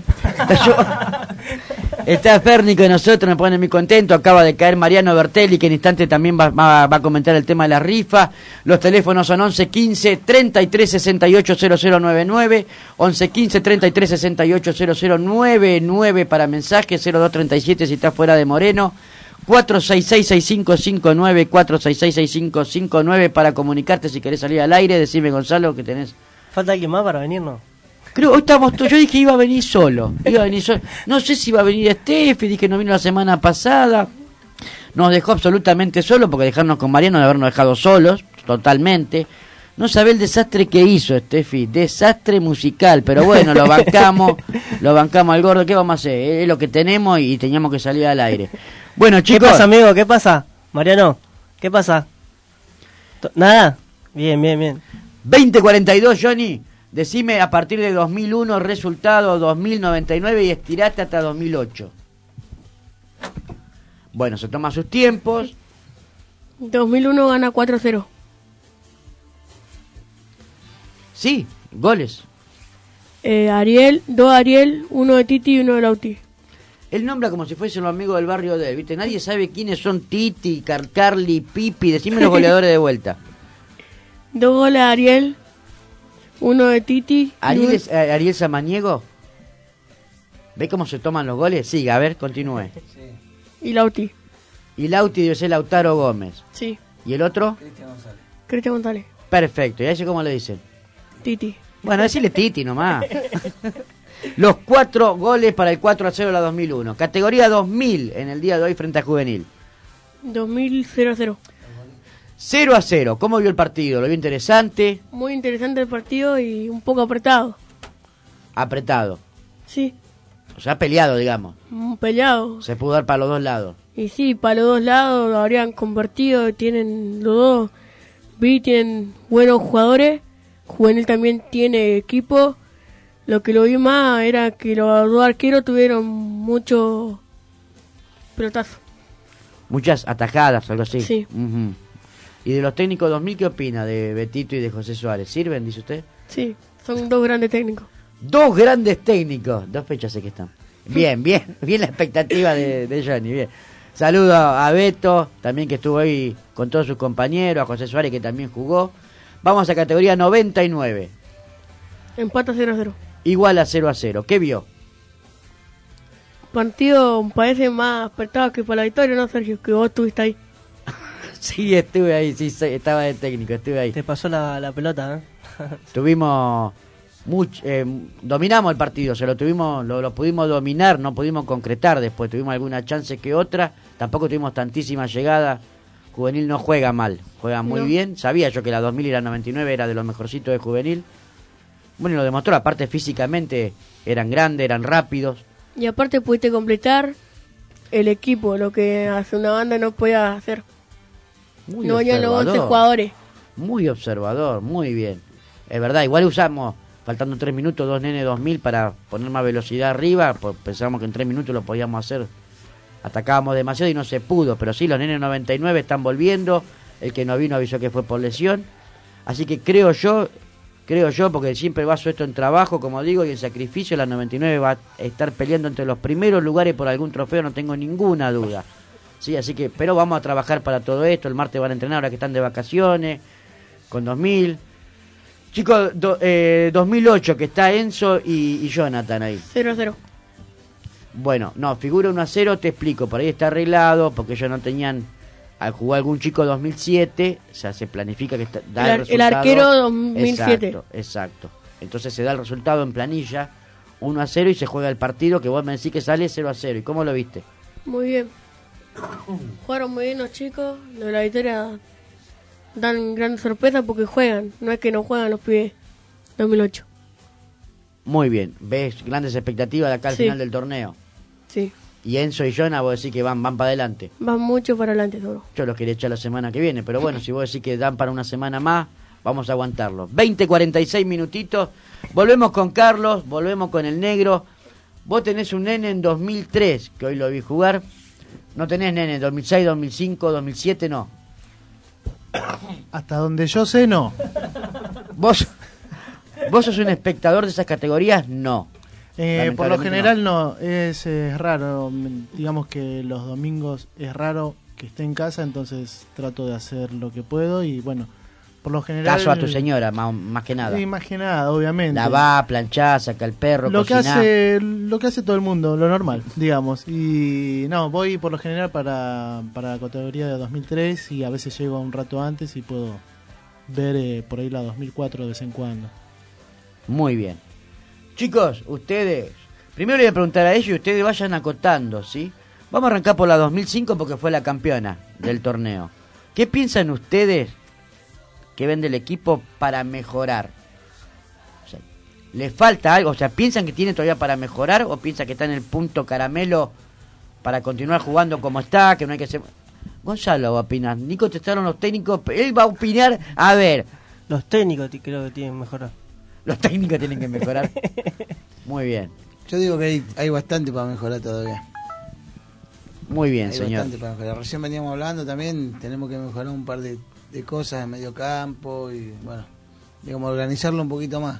Está Ferni con nosotros, me pone muy contento. Acaba de caer Mariano Bertelli, que en instante también va, va, va a comentar el tema de la rifa. Los teléfonos son once quince treinta y tres sesenta y ocho cero cero nueve nueve, once quince treinta y tres sesenta y ocho cero cero nueve nueve para mensajes, cero dos treinta y siete si estás fuera de Moreno, cuatro seis seis seis cinco cinco nueve, cuatro seis seis seis cinco cinco nueve para comunicarte si querés salir al aire. Decime, Gonzalo, que tenés... ¿Falta alguien más para venir, no? Creo, hoy estamos todos, yo dije que iba a venir solo, iba a venir solo. No sé si iba a venir Steffi, dije que no vino la semana pasada. Nos dejó absolutamente solo, porque dejarnos con Mariano de habernos dejado solos, totalmente. No sabe el desastre que hizo Steffi, desastre musical, pero bueno, lo bancamos, lo bancamos al gordo, ¿qué vamos a hacer? Es lo que tenemos y teníamos que salir al aire. Bueno, chicos. ¿Qué pasa, amigo? ¿Qué pasa? Mariano, ¿qué pasa? ¿Nada? Bien, bien, bien. veinte cuarenta y dos, Johnny, decime a partir de dos mil uno, resultado dos mil noventa y nueve y estirate hasta dos mil ocho. Bueno, se toma sus tiempos. dos mil uno gana cuatro cero. Sí, goles. Eh, Ariel, dos Ariel, uno de Titi y uno de Lauti. Él nombra como si fuesen los amigos del barrio de él, ¿viste? Nadie sabe quiénes son Titi, Car Carly, Pipi. Decime los goleadores de vuelta. Dos goles de Ariel, uno de Titi. ¿Ariel, uno... es, eh, Ariel Samaniego? ¿Ve cómo se toman los goles? Siga, a ver, continúe. Y Lauti. Y Lauti debe ser Lautaro Gómez. Sí. ¿Y el otro? Cristian González. Cristian González. Perfecto, ¿y a ese cómo le dicen? Titi. Bueno, decirle Titi nomás. Los cuatro goles para el cuatro a cero de la dos mil uno. Categoría dos mil en el día de hoy frente a Juvenil. dos mil cero a cero. cero a cero. ¿Cómo vio el partido? ¿Lo vio interesante? Muy interesante el partido y un poco apretado. Apretado. Sí. O sea, peleado, digamos. Un peleado. Se pudo dar para los dos lados. Y sí, para los dos lados lo habrían convertido. Tienen los dos. Vi, tienen buenos jugadores. Juvenil también tiene equipo. Lo que lo vi más era que los dos arqueros tuvieron mucho pelotazo. Muchas atajadas, algo así. Sí. Uh-huh. ¿Y de los técnicos dos mil qué opina de Betito y de José Suárez? ¿Sirven, dice usted? Sí, son dos grandes técnicos. Dos grandes técnicos. Dos fechas sé que están. Bien, bien, bien la expectativa de, de Johnny, bien. Saludo a Beto, también que estuvo ahí con todos sus compañeros, a José Suárez que también jugó. Vamos a categoría noventa y nueve. Empata cero a cero. Igual a cero a cero. ¿Qué vio? Partido parece más apretado que para la victoria, ¿no, Sergio? Que vos estuviste ahí. Sí, estuve ahí, sí, estaba de técnico, estuve ahí. Te pasó la, la pelota, ¿eh? Tuvimos... Much, eh, dominamos el partido, se lo tuvimos, lo, lo pudimos dominar, no pudimos concretar después, tuvimos alguna chance que otra, tampoco tuvimos tantísima llegada. Juvenil no juega mal, juega muy no. bien, sabía yo que la dos mil y la noventa y nueve era de los mejorcitos de Juvenil. Bueno, y lo demostró, aparte físicamente eran grandes, eran rápidos. Y aparte pudiste completar el equipo, lo que hace una banda no podía hacer. Muy no vayan los once jugadores. Muy observador, muy bien. Es verdad, igual usamos... Faltando tres minutos, dos nenes dos mil para poner más velocidad arriba. Pues pensábamos que en tres minutos lo podíamos hacer. Atacábamos demasiado y no se pudo. Pero sí, los nenes noventa y nueve están volviendo. El que no vino avisó que fue por lesión. Así que creo yo, creo yo, porque siempre baso esto en trabajo, como digo, y en sacrificio, la noventa y nueve va a estar peleando entre los primeros lugares por algún trofeo, no tengo ninguna duda. Sí, así que, pero vamos a trabajar para todo esto. El martes van a entrenar ahora que están de vacaciones, con dos mil. Chicos, do, eh, dos mil ocho, que está Enzo y, y Jonathan ahí. cero a cero. Bueno, no, figura uno a cero, te explico. Por ahí está arreglado, porque ellos no tenían... Al jugar algún chico dos mil siete, o sea, se planifica que está, da el, el ar, resultado. El arquero dos mil siete. Exacto, exacto. Entonces se da el resultado en planilla, uno a cero, y se juega el partido, que vos me decís que sale cero a cero. ¿Y cómo lo viste? Muy bien. Jugaron muy bien los chicos. Lo de la victoria... Dan gran sorpresa porque juegan, no es que no juegan los pibes. dos mil ocho. Muy bien, ves grandes expectativas de acá al sí. final del torneo. Sí. Y Enzo y Jonah, vos decís que van, van para adelante. Van mucho para adelante, todo. Yo los quería echar la semana que viene, pero bueno, si vos decís que dan para una semana más, vamos a aguantarlo. veinte, cuarenta y seis minutitos, volvemos con Carlos, volvemos con el negro. Vos tenés un nene en dos mil tres, que hoy lo vi jugar. No tenés nene en dos mil seis, dos mil cinco, dos mil siete, no. Hasta donde yo sé, no. ¿Vos, vos sos un espectador de esas categorías? No. Eh, por lo general no, no. Es, es raro. Digamos que los domingos es raro que esté en casa, entonces trato de hacer lo que puedo y bueno, por lo general... Caso a tu señora, más, más que nada. Sí, más que nada, obviamente. Lavá, planchá, saca el perro, lo cociná. que hace Lo que hace todo el mundo, lo normal, digamos. Y no, voy por lo general para, para la categoría de dos mil tres y a veces llego un rato antes y puedo ver eh, por ahí la dos mil cuatro de vez en cuando. Muy bien. Chicos, ustedes... Primero le voy a preguntar a ellos y ustedes vayan acotando, ¿sí? Vamos a arrancar por la dos mil cinco porque fue la campeona del torneo. ¿Qué piensan ustedes que ven del equipo para mejorar? O sea, ¿les falta algo? O sea, ¿piensan que tiene todavía para mejorar o piensan que está en el punto caramelo para continuar jugando como está, que no hay que hacer... Gonzalo va a opinar, ni contestaron los técnicos, él va a opinar, a ver. Los técnicos creo que tienen que mejorar. Los técnicos tienen que mejorar. Muy bien. Yo digo que hay, hay bastante para mejorar todavía. Muy bien, hay señor. Bastante para mejorar. Recién veníamos hablando también, tenemos que mejorar un par de, de cosas en medio campo y bueno, digamos, organizarlo un poquito más.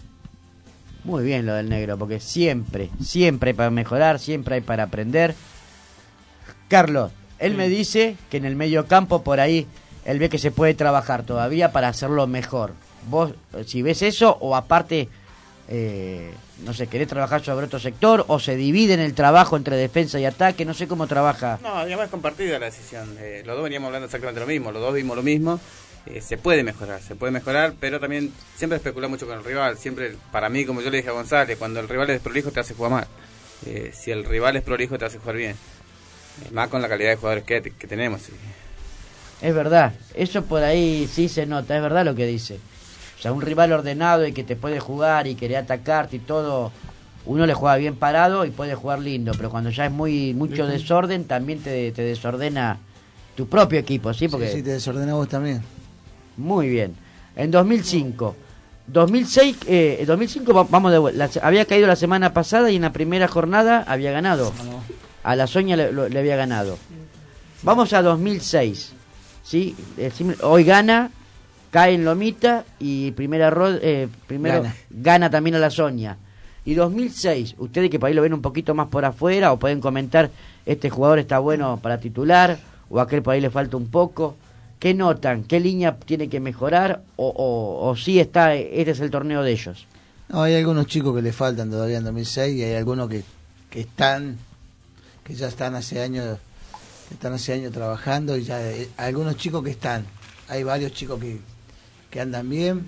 Muy bien lo del negro, porque siempre, siempre hay para mejorar, siempre hay para aprender. Carlos, él sí. me dice que en el medio campo por ahí él ve que se puede trabajar todavía para hacerlo mejor. Vos, si ves eso, o aparte, eh, no sé, querés trabajar sobre otro sector, o se divide en el trabajo entre defensa y ataque, no sé cómo trabaja. No, digamos es compartida la decisión. Eh, los dos veníamos hablando exactamente lo mismo, los dos vimos lo mismo. eh, se puede mejorar, se puede mejorar, pero también siempre especular mucho con el rival. Siempre, para mí, como yo le dije a González, cuando el rival es prolijo te hace jugar mal. Eh, si el rival es prolijo te hace jugar bien. Eh, más con la calidad de jugadores que, que tenemos. Sí. Es verdad, eso por ahí sí se nota, es verdad lo que dice. O sea, un rival ordenado y que te puede jugar y querer atacarte y todo, uno le juega bien parado y puede jugar lindo, pero cuando ya es muy mucho desorden, también te, te desordena tu propio equipo, ¿sí? Porque Sí, sí, te desordena vos también. Muy bien. En dos mil cinco, dos mil seis, eh, en dos mil cinco va- vamos de vuelta. La- había caído la semana pasada y en la primera jornada había ganado. A la Soña le, lo- le había ganado. Vamos a dos mil seis, ¿sí? Decime- Hoy gana, cae en Lomita y primera ro- eh, primero Gana. gana también a la Soña. Y dos mil seis, ustedes que por ahí lo ven un poquito más por afuera o pueden comentar, este jugador está bueno para titular o aquel por ahí le falta un poco. ¿Qué notan? ¿Qué línea tiene que mejorar? O, o, o sí está, este es el torneo de ellos. No, hay algunos chicos que le faltan todavía en dos mil seis y hay algunos que, que están, que ya están hace años, que están hace años trabajando y ya eh, algunos chicos que están. Hay varios chicos que, que andan bien.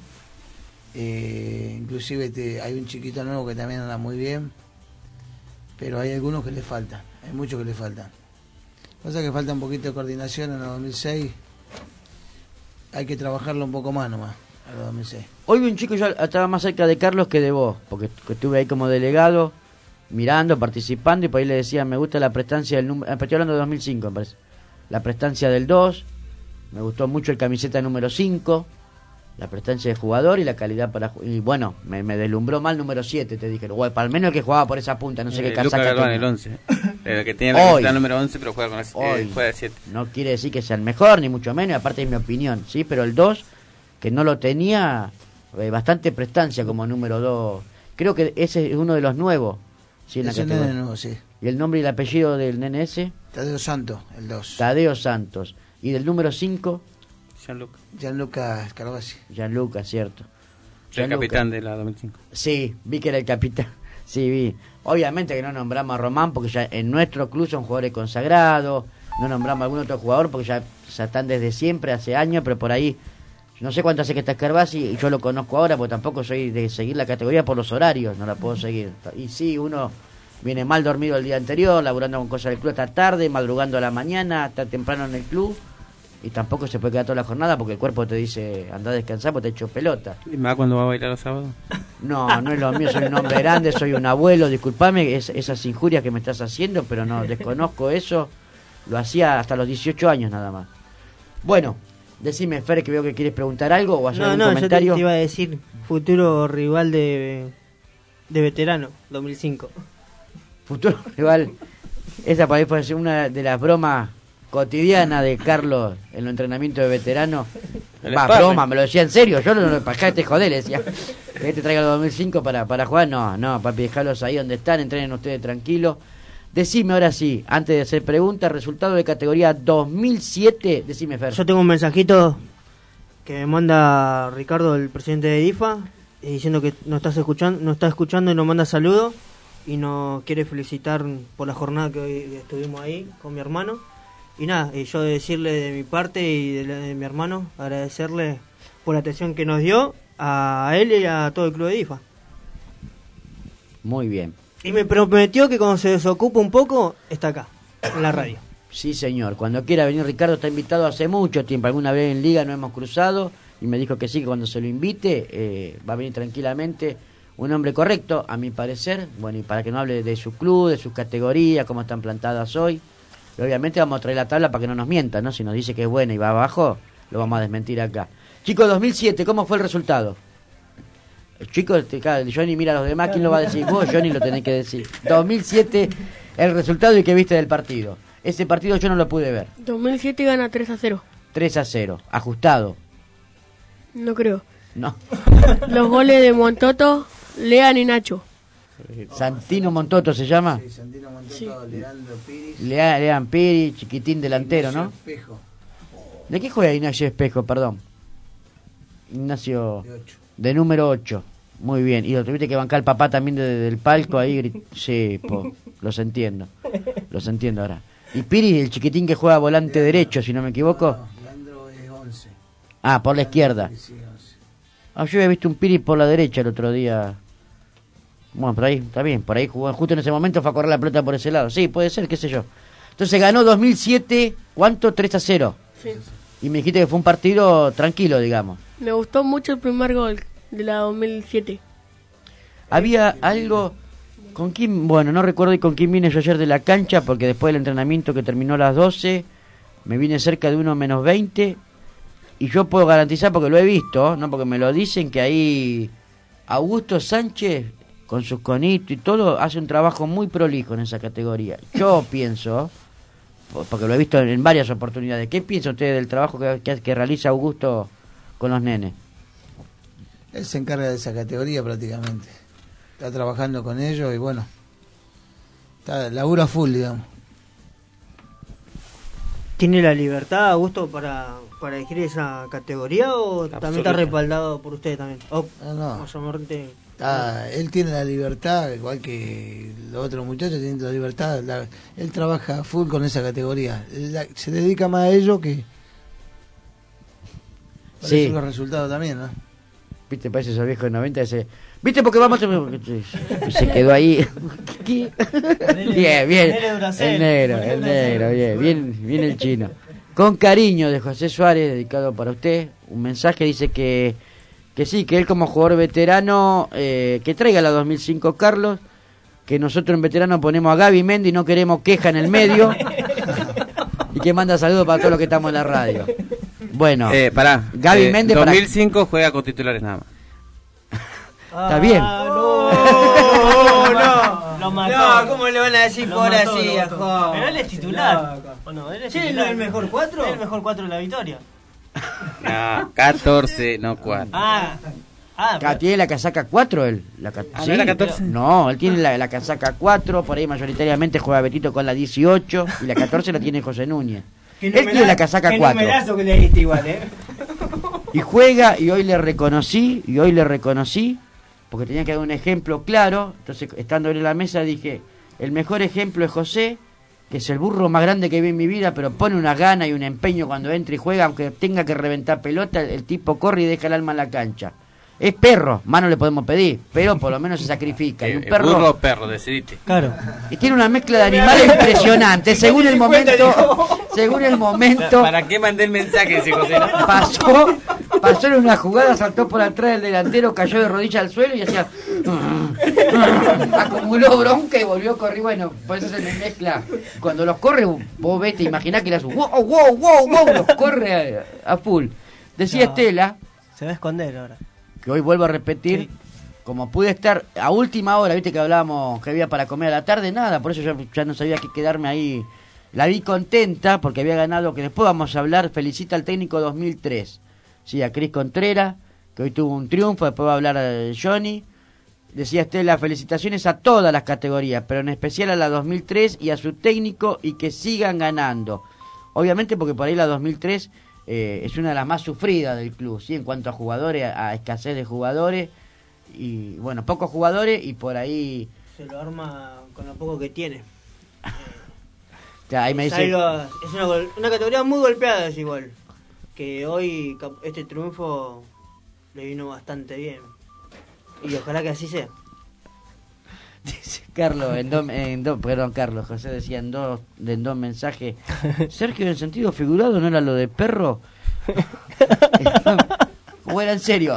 Eh, inclusive te, hay un chiquito nuevo que también anda muy bien, pero hay algunos que le faltan, hay muchos que le faltan. Pasa que falta un poquito de coordinación en el dos mil seis, hay que trabajarlo un poco más nomás, en el dos mil seis. Hoy un chico, yo estaba más cerca de Carlos que de vos, porque que estuve ahí como delegado, mirando, participando, y por ahí le decía, me gusta la prestancia del número, estoy hablando de dos mil cinco, me parece, la prestancia del dos, me gustó mucho el camiseta número cinco, la prestancia de jugador y la calidad para ju- y bueno, me, me deslumbró mal número siete, te dije, bueno, al menos el que jugaba por esa punta, no sé Eh, qué Lucas casaca Galván, tenía. el once. El que tiene la Hoy. camiseta número once, pero juega con el, Hoy. eh, juega de siete. No quiere decir que sea el mejor, ni mucho menos, y aparte es mi opinión, ¿sí? Pero el dos, que no lo tenía, eh, bastante prestancia como número dos. Creo que ese es uno de los nuevos, ¿sí? En la Es un categoría. nene nuevo, sí. ¿Y el nombre y el apellido del nene ese? Tadeo Santos, el dos. Tadeo Santos. ¿Y del número cinco? Gianluca. Gianluca Scarabassi. Gianluca, cierto. El Gianluca. capitán de la dos mil cinco. Sí, vi que era el capitán. Sí, vi. Obviamente que no nombramos a Román porque ya en nuestro club son jugadores consagrados. No nombramos a algún otro jugador porque ya, ya están desde siempre, hace años, pero por ahí, no sé cuánto hace que está Scarabassi y yo lo conozco ahora porque tampoco soy de seguir la categoría por los horarios, no la puedo seguir. Y sí, uno viene mal dormido el día anterior, laburando con cosas del club hasta tarde, madrugando a la mañana, hasta temprano en el club. Y tampoco se puede quedar toda la jornada porque el cuerpo te dice, anda a descansar porque te he hecho pelota. ¿Y más cuando va a bailar los sábados? No, no es lo mío, soy un hombre grande, soy un abuelo, disculpame es, esas injurias que me estás haciendo, pero no, desconozco eso, lo hacía hasta los dieciocho años nada más. Bueno, decime, Fer, que veo que quieres preguntar algo o hacer No, algún no, yo te, comentario. te iba a decir, futuro rival de, de veterano, dos mil cinco. Futuro rival, esa por ahí puede ser una de las bromas cotidianas de Carlos en los entrenamientos de veteranos. El Va, sparring. broma, me lo decía en serio, yo no lo para acá te jodé, le decía, que te traiga el dos mil cinco para, para jugar, no, no, papi, dejarlos ahí donde están, entrenen ustedes tranquilos. Decime ahora sí, antes de hacer preguntas, resultado de categoría dos mil siete, decime, Fer. Yo tengo un mensajito que me manda Ricardo, el presidente de D I F A, eh, diciendo que nos estás escuchando, nos está escuchando y nos manda saludos y nos quiere felicitar por la jornada que hoy estuvimos ahí con mi hermano. Y nada, y yo decirle de mi parte y de, la de mi hermano, agradecerle por la atención que nos dio a él y a todo el club de D I F A. Muy bien. Y me prometió que cuando se desocupe un poco, está acá, en la radio. Sí, señor. Cuando quiera venir, Ricardo está invitado hace mucho tiempo. Alguna vez en Liga nos hemos cruzado y me dijo que sí, que cuando se lo invite eh, va a venir tranquilamente. Un hombre correcto, a mi parecer. Bueno, y para que no hable de su club, de sus categorías, cómo están plantadas hoy. Y obviamente vamos a traer la tabla para que no nos mienta, ¿no? Si nos dice que es buena y va abajo, lo vamos a desmentir acá. Chicos, dos mil siete, ¿cómo fue el resultado? Chicos, te- claro, Johnny mira a los demás, ¿quién lo va a decir? Vos, Johnny, lo tenés que decir. dos mil siete, el resultado y que viste del partido. Ese partido yo no lo pude ver. dos mil siete gana tres a cero. tres a cero, ajustado. No creo. No. Los goles de Montoto, Lean y Nacho. Santino Montoto se llama. Sí, Santino Montoto, Leandro Piris. Lea- Lean Piri, chiquitín delantero, ¿no? Espejo. ¿De qué juega Ignacio Espejo, perdón? Ignacio De ocho. de número ocho. Muy bien. Y lo tuviste que bancar el papá también desde del palco ahí. grit- Sí, po, los entiendo. Los entiendo ahora. Y Piri, el chiquitín que juega volante derecho, si no me equivoco. Leandro es once. Ah, por la izquierda. Ah, yo había visto un Piri por la derecha el otro día. Bueno, por ahí, está bien, por ahí jugó, justo en ese momento fue a correr la pelota por ese lado. Sí, puede ser, qué sé yo. Entonces ganó dos mil siete, ¿cuánto? tres a cero. Sí. Y me dijiste que fue un partido tranquilo, digamos. Me gustó mucho el primer gol de la dos mil siete. Había algo... ¿Con quién? Bueno, no recuerdo con quién vine yo ayer de la cancha, porque después del entrenamiento que terminó a las doce, me vine cerca de uno menos veinte, y yo puedo garantizar, porque lo he visto, no porque me lo dicen, que ahí Augusto Sánchez, con sus conitos y todo, hace un trabajo muy prolijo en esa categoría. Yo pienso, porque lo he visto en varias oportunidades, ¿qué piensan ustedes del trabajo que, que, que realiza Augusto con los nenes? Él se encarga de esa categoría prácticamente. Está trabajando con ellos y bueno, está, labura full, digamos. ¿Tiene la libertad, Augusto, para, para elegir esa categoría o también está respaldado por ustedes también? Oh, no, no. Mayormente... Ah, él tiene la libertad, igual que los otros muchachos tienen la libertad. La, él trabaja full con esa categoría. La, se dedica más a ello que para sí. los resultados también, ¿no? Viste, parece esos viejos de noventa ese... ¿Viste? Porque vamos a... Se quedó ahí. ¿Qué? Bien, bien. El negro, el negro, bien, bien, bien el chino. Con cariño de José Suárez, dedicado para usted. Un mensaje dice que, que sí, que él como jugador veterano, eh, que traiga la dos mil cinco Carlos, que nosotros en veterano ponemos a Gaby Mendy, no queremos queja en el medio. Y que manda saludos para todos los que estamos en la radio. Bueno, eh, pará. Gaby eh, Méndez dos mil cinco para... juega con titulares nada más. Está bien. Ah, no, no, Lo mató. no, ¿cómo le van a decir Lo por mató, así lo a mató. Juan? Pero él es titular. ¿O no? Él es Sí, titular. ¿no es el mejor cuatro? Es el mejor cuatro de la victoria. No, catorce, no cuatro. Ah, ah Ca- ¿Tiene la casaca cuatro él? La ca- Ah, ¿no ¿sí? era catorce? No, él tiene la, la casaca cuatro, por ahí mayoritariamente juega Betito con la dieciocho y la catorce la tiene José Núñez. Él tiene la casaca cuatro. Qué numerazo que le diste igual, ¿eh? Y juega, y hoy le reconocí, y hoy le reconocí, porque tenía que dar un ejemplo claro. Entonces, estando él en la mesa, dije, el mejor ejemplo es José, que es el burro más grande que vi en mi vida, pero pone una gana y un empeño cuando entra y juega, aunque tenga que reventar pelota, el, el tipo corre y deja el alma en la cancha. Es perro, más no le podemos pedir, pero por lo menos se sacrifica. Y un Eh, perro, burro o perro, decidiste. claro. y tiene una mezcla de animales impresionante, según el momento, según el momento. ¿Para qué mandé el mensaje ese José? no? Pasó, pasó en una jugada, saltó por atrás del delantero, cayó de rodillas al suelo y hacía... acumuló bronca y volvió a correr. Bueno, por eso se me mezcla. Cuando los corre, vos ves, te imaginás que le hace wow, wow, wow, wow, los corre a, a full. Decía No. Estela, Se va a esconder ahora. que hoy vuelvo a repetir, Sí. como pude estar a última hora, viste que hablábamos que había para comer a la tarde, nada, por eso yo ya no sabía qué quedarme ahí. La vi contenta porque había ganado, que después vamos a hablar, felicita al técnico dos mil tres, sí, a Cris Contreras, que hoy tuvo un triunfo, después va a hablar a Johnny. Decía Estela, felicitaciones a todas las categorías, pero en especial a la dos mil tres y a su técnico, y que sigan ganando. Obviamente porque por ahí la dos mil tres eh, es una de las más sufridas del club, ¿sí? En cuanto a jugadores, a, a escasez de jugadores, y bueno, pocos jugadores, y por ahí... Se lo arma con lo poco que tiene. Ya, ahí me Es, dice... algo- es una, gol- una categoría muy golpeada, es igual. Que hoy cap- este triunfo le vino bastante bien. Y ojalá que así sea. Dice Carlos, en dos, en dos, perdón, Carlos, José decía en dos, en dos mensajes. Sergio, en sentido figurado, ¿no era lo de perro? ¿O era en serio?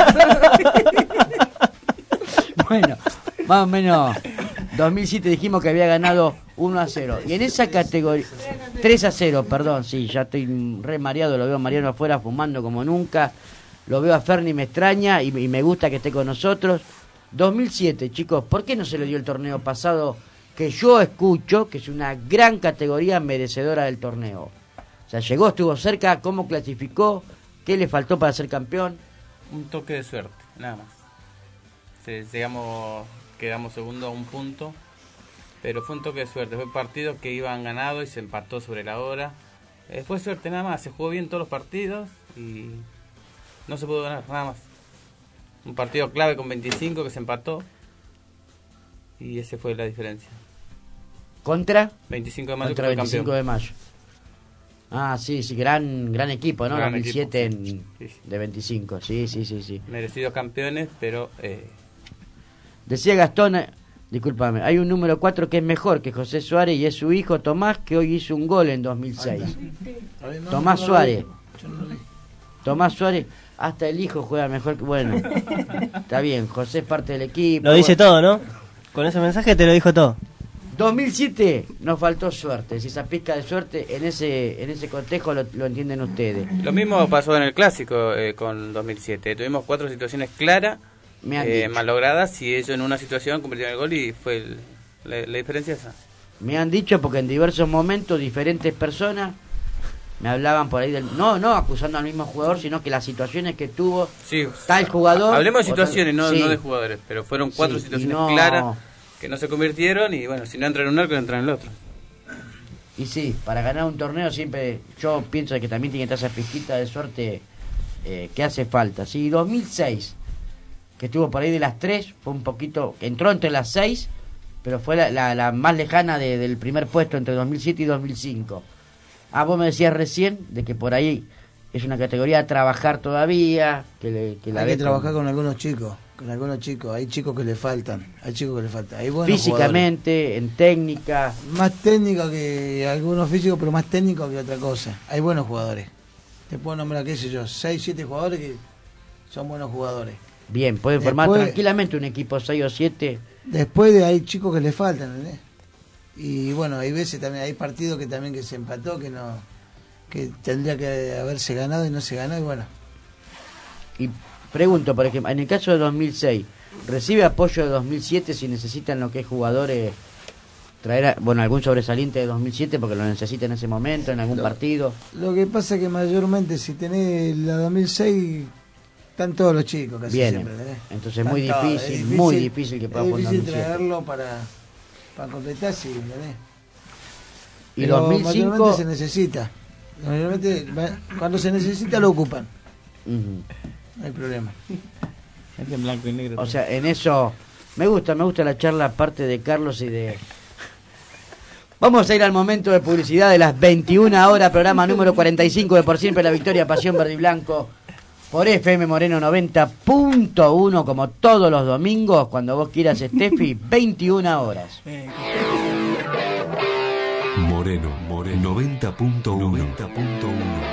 Bueno, más o menos, dos mil siete dijimos que había ganado uno a cero. Y en esa categoría, tres a cero, perdón, sí, ya estoy re mareado, lo veo a Mariano afuera fumando como nunca. Lo veo a Ferni, me extraña y, y me gusta que esté con nosotros. dos mil siete, chicos, ¿por qué no se le dio el torneo pasado que yo escucho que es una gran categoría merecedora del torneo? O sea, llegó, estuvo cerca, ¿cómo clasificó? ¿Qué le faltó para ser campeón? Un toque de suerte, nada más. Se, llegamos, quedamos segundo a un punto, pero fue un toque de suerte. Fue partidos que iban ganado y se empató sobre la hora. Eh, fue suerte nada más, se jugó bien todos los partidos y no se pudo ganar, nada más. Un partido clave con veinticinco que se empató y esa fue la diferencia. ¿Contra? veinticinco de mayo Contra que fue veinticinco campeón. de mayo. Ah, sí, sí, gran gran equipo, ¿no? Gran dos mil siete equipo. en, Sí, sí. de veinticinco, sí, sí, sí, sí. Merecidos campeones, pero... Eh, Decía Gastón, eh, discúlpame, hay un número cuatro que es mejor que José Suárez y es su hijo Tomás, que hoy hizo un gol en dos mil seis. Tomás Suárez. Tomás Suárez, hasta el hijo juega mejor que... Bueno, está bien, José es parte del equipo. Lo dice bueno. todo, ¿no? Con ese mensaje te lo dijo todo. dos mil siete nos faltó suerte, si esa pizca de suerte en ese en ese cotejo lo, lo entienden ustedes. Lo mismo pasó en el Clásico eh, con dos mil siete. Tuvimos cuatro situaciones claras, Me han eh, dicho. malogradas, y ellos en una situación convirtieron el gol y fue el, la, la diferencia esa. Me han dicho porque en diversos momentos diferentes personas me hablaban por ahí del... No, no acusando al mismo jugador, sino que las situaciones que tuvo Sí, tal jugador... hablemos de o tal- situaciones, no, sí. no de jugadores, pero fueron cuatro Sí, y situaciones no- claras que no se convirtieron, y bueno, si no entra en un arco, entra en el otro. Y sí, para ganar un torneo siempre yo pienso que también tiene que estar esa pizquita de suerte eh, que hace falta. Sí, dos mil seis, que estuvo por ahí de las tres, fue un poquito... Entró entre las seis, pero fue la, la, la más lejana de, del primer puesto entre dos mil siete y dos mil cinco. Ah, vos me decías recién de que por ahí es una categoría a trabajar todavía, que, le, que la Hay que ven trabajar con algunos chicos, con algunos chicos. Hay chicos que le faltan, hay chicos que le faltan. Hay buenos físicamente, en técnica. jugadores. Más técnico que algunos físicos, pero más técnico que otra cosa. Hay buenos jugadores. Te puedo nombrar, qué sé yo, seis, siete jugadores que son buenos jugadores. Bien, pueden formar Después- tranquilamente un equipo seis o siete. Después de hay chicos que le faltan, ¿entendés? Y bueno, hay veces también, hay partidos que también que se empató, que no, que tendría que haberse ganado y no se ganó, y bueno. Y pregunto, por ejemplo, en el caso de dos mil seis, ¿recibe apoyo de dos mil siete si necesitan lo que es jugadores, traer, a- bueno, algún sobresaliente de dos mil siete porque lo necesita en ese momento, en algún Lo- partido? Lo que pasa es que mayormente si tenés la dos mil seis, están todos los chicos casi Vienen. siempre, ¿entendés? Entonces Están muy todos. difícil, Es muy difícil que pueda es jugar difícil dos mil siete. traerlo para, para completar, sí, ¿entendés? Y Pero dos mil cinco mayormente se necesita. Mayormente, va- cuando se necesita lo ocupan. Ujú. No hay problema. Es en blanco y negro. O sea, en eso me gusta, me gusta la charla aparte de Carlos y de... Vamos a ir al momento de publicidad de las veintiuna horas, programa número cuarenta y cinco de Por Siempre la Victoria, Pasión Verde y Blanco, por F M Moreno noventa punto uno, como todos los domingos, cuando vos quieras, Steffi, veintiuna horas. Moreno, Moreno, noventa punto uno. noventa punto uno.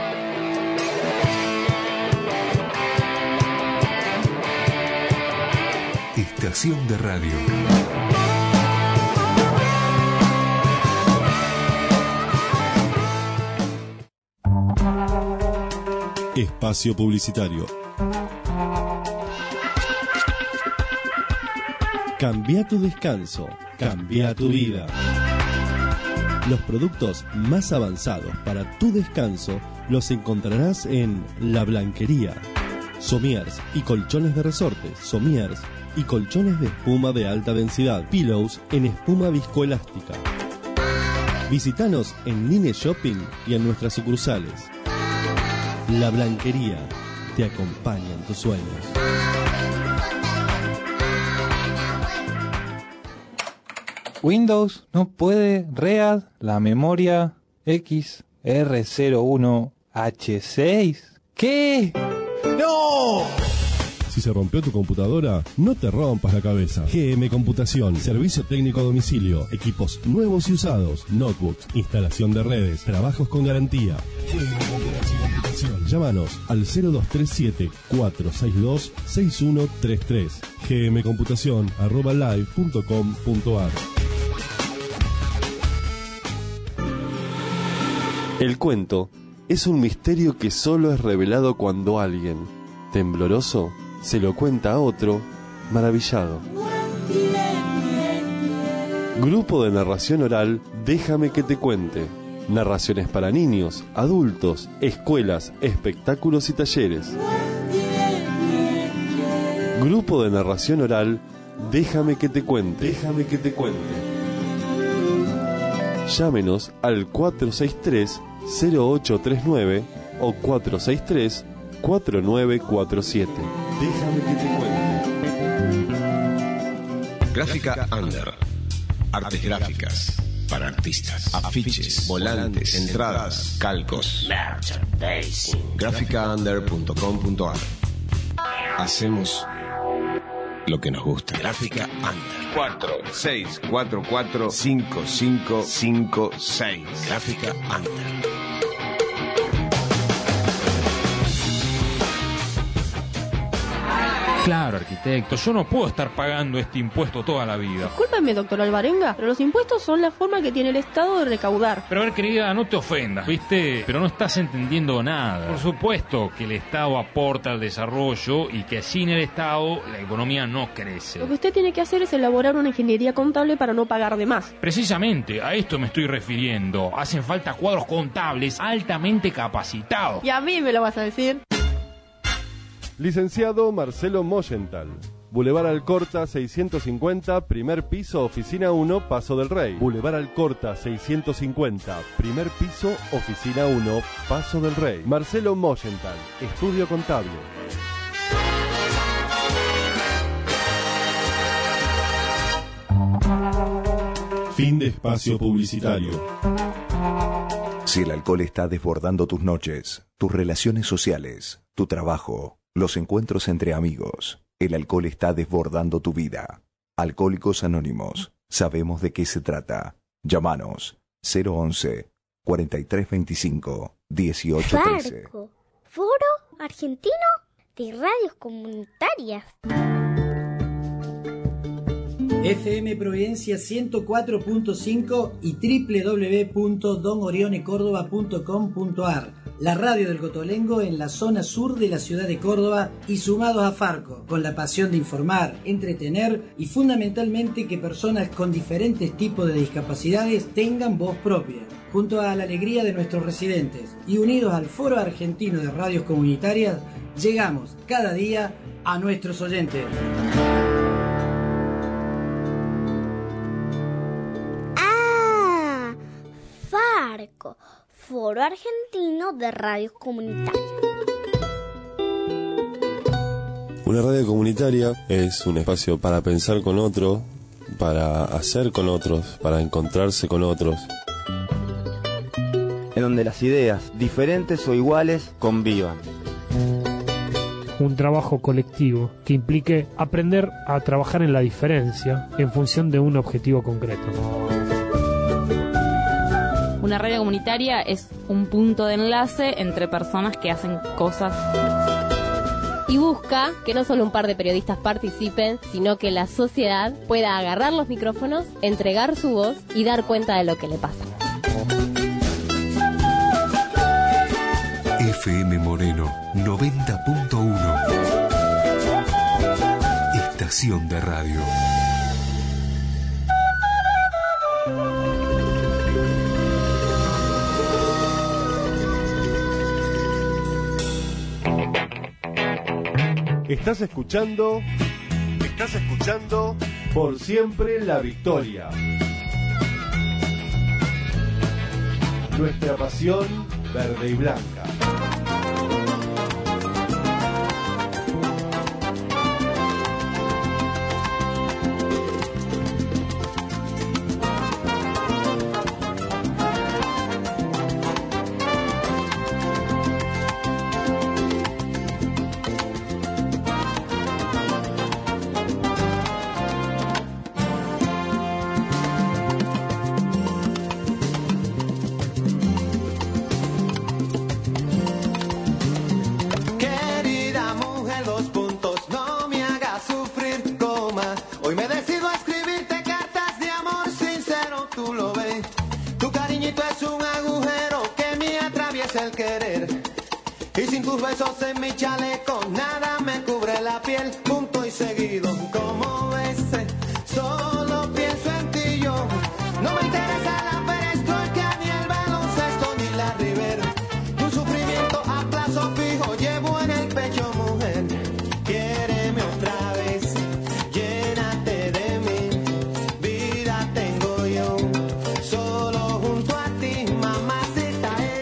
Estación de radio. Espacio publicitario. Cambia tu descanso, cambia tu vida. Los productos más avanzados para tu descanso los encontrarás en La Blanquería. Somiers y colchones de resorte, somiers y colchones de espuma de alta densidad, pillows en espuma viscoelástica. Visítanos en Nine Shopping y en nuestras sucursales. La Blanquería te acompaña en tus sueños. Windows no puede read la memoria X R cero uno H seis. ¿Qué? ¡No! Si se rompió tu computadora, no te rompas la cabeza. G M Computación, servicio técnico a domicilio, equipos nuevos y usados, notebooks, instalación de redes, trabajos con garantía. G M Computación. Llámanos al cero dos tres siete, cuatro seis dos, seis uno tres tres. gmcomputación arroba live punto com punto ar. El cuento es un misterio que solo es revelado cuando alguien, tembloroso, se lo cuenta a otro, maravillado. Grupo de narración oral, Déjame que te cuente. Narraciones para niños, adultos, escuelas, espectáculos y talleres. Grupo de narración oral, Déjame que te cuente. Déjame que te cuente. Llámenos al cuatro seis tres, cero ocho tres nueve o cuatro seis tres, cuatro nueve cuatro siete. Déjame que te cuente. Gráfica Under. Artes gráficas. para artistas. Afiches, volantes, entradas, calcos. Merchandising. gráfica under punto com punto ar. Hacemos lo que nos gusta. Gráfica Under. cuatro seis cuatro cuatro cinco cinco cinco seis. Gráfica Under. Claro, arquitecto, yo no puedo estar pagando este impuesto toda la vida. Discúlpeme, doctor Alvarenga, pero los impuestos son la forma que tiene el Estado de recaudar. Pero a ver, querida, no te ofendas, ¿viste? Pero no estás entendiendo nada. Por supuesto que el Estado aporta al desarrollo y que sin el Estado la economía no crece. Lo que usted tiene que hacer es elaborar una ingeniería contable para no pagar de más. Precisamente, a esto me estoy refiriendo. Hacen falta cuadros contables altamente capacitados. Y a mí me lo vas a decir. Licenciado Marcelo Moyenthal. Boulevard Alcorta seiscientos cincuenta, primer piso, oficina uno, Paso del Rey. Boulevard Alcorta seiscientos cincuenta, primer piso, oficina uno, Paso del Rey. Marcelo Moyenthal, estudio contable. Fin de espacio publicitario. Si el alcohol está desbordando tus noches, tus relaciones sociales, tu trabajo, los encuentros entre amigos, el alcohol está desbordando tu vida. Alcohólicos Anónimos, sabemos de qué se trata. Llámanos cero once, cuarenta y tres veinticinco, dieciocho trece. Farco, Foro Argentino de Radios Comunitarias. F M Providencia ciento cuatro punto cinco y doble u doble u doble u punto don orione córdoba punto com punto ar. La radio del Cotolengo en la zona sur de la ciudad de Córdoba y sumados a Farco, con la pasión de informar, entretener y fundamentalmente que personas con diferentes tipos de discapacidades tengan voz propia. Junto a la alegría de nuestros residentes y unidos al Foro Argentino de Radios Comunitarias, llegamos cada día a nuestros oyentes. Ah, Farco, Foro Argentino de Radios Comunitarias. Una radio comunitaria es un espacio para pensar con otro, para hacer con otros, para encontrarse con otros. En donde las ideas, diferentes o iguales, convivan. Un trabajo colectivo que implique aprender a trabajar en la diferencia en función de un objetivo concreto. Una radio comunitaria es un punto de enlace entre personas que hacen cosas. Y busca que no solo un par de periodistas participen, sino que la sociedad pueda agarrar los micrófonos, entregar su voz y dar cuenta de lo que le pasa. F M Moreno noventa punto uno. Estación de radio. Estás escuchando, estás escuchando Por Siempre la Victoria. Nuestra pasión verde y blanca. el querer. Y sin tus besos en mi chaleco, nada me cubre la piel. Punto y seguido, como ves, solo pienso en ti yo. No me interesa la perestroika, ni el baloncesto, ni la River. Un sufrimiento a plazo fijo llevo en el pecho, mujer. Quiéreme otra vez, llénate de mí. Vida tengo yo, solo junto a ti, mamacita, eh.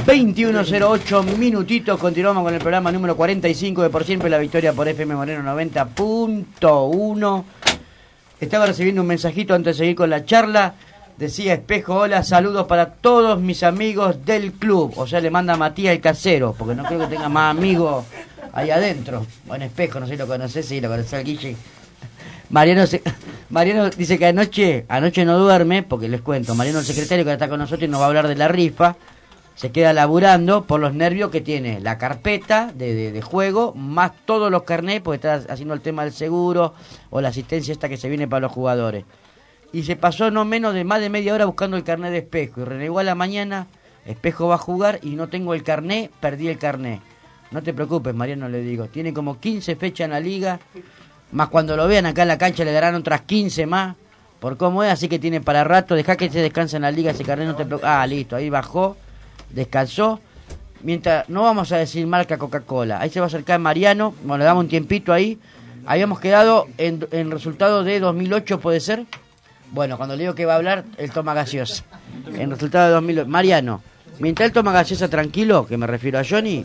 veintiuno cero ocho minutitos, continuamos con el programa número cuarenta y cinco de Por Siempre la Victoria por F M Moreno noventa punto uno. Estaba recibiendo un mensajito antes de seguir con la charla. Decía Espejo, hola, saludos para todos mis amigos del club. O sea, le manda a Matías el casero, porque no creo que tenga más amigos ahí adentro. Bueno, Espejo, no sé si lo conoces, sí, lo conoces al Guille. Mariano, se, Mariano dice que anoche anoche no duerme, porque les cuento, Mariano el secretario que está con nosotros y nos va a hablar de la rifa, se queda laburando por los nervios que tiene la carpeta de, de, de juego, más todos los carnés, porque está haciendo el tema del seguro o la asistencia esta que se viene para los jugadores. Y se pasó no menos de más de media hora buscando el carnet de Espejo, y renegó a la mañana, Espejo va a jugar y no tengo el carnet, perdí el carnet. No te preocupes, Mariano, le digo, tiene como quince fechas en la liga, más cuando lo vean acá en la cancha le darán otras quince más, por cómo es, así que tiene para rato, deja que se descanse en la liga ese carnet, no te preocupes. Ah, listo, ahí bajó, descansó, mientras, no vamos a decir marca Coca-Cola, ahí se va a acercar Mariano, bueno, le damos un tiempito ahí, habíamos quedado en, en resultado de dos mil ocho, ¿puede ser? Bueno, cuando le digo que va a hablar, él toma gaseosa, en resultado de dos mil ocho, Mariano, mientras él toma gaseosa tranquilo, que me refiero a Johnny,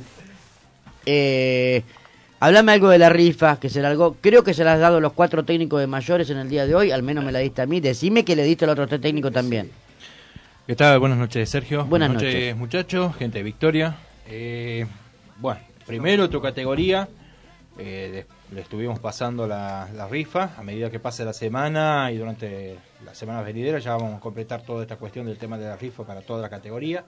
eh... Hablame algo de la rifa, que se largó, creo que se la has dado a los cuatro técnicos de mayores en el día de hoy, al menos me la diste a mí, decime que le diste al otro técnico también. ¿Qué tal? Buenas noches, Sergio. Buenas, Buenas noches, noches, muchachos, gente de Victoria. Eh, bueno, primero tu categoría, eh, le estuvimos pasando la, la rifa, a medida que pase la semana y durante las semanas venideras ya vamos a completar toda esta cuestión del tema de la rifa para toda la categoría.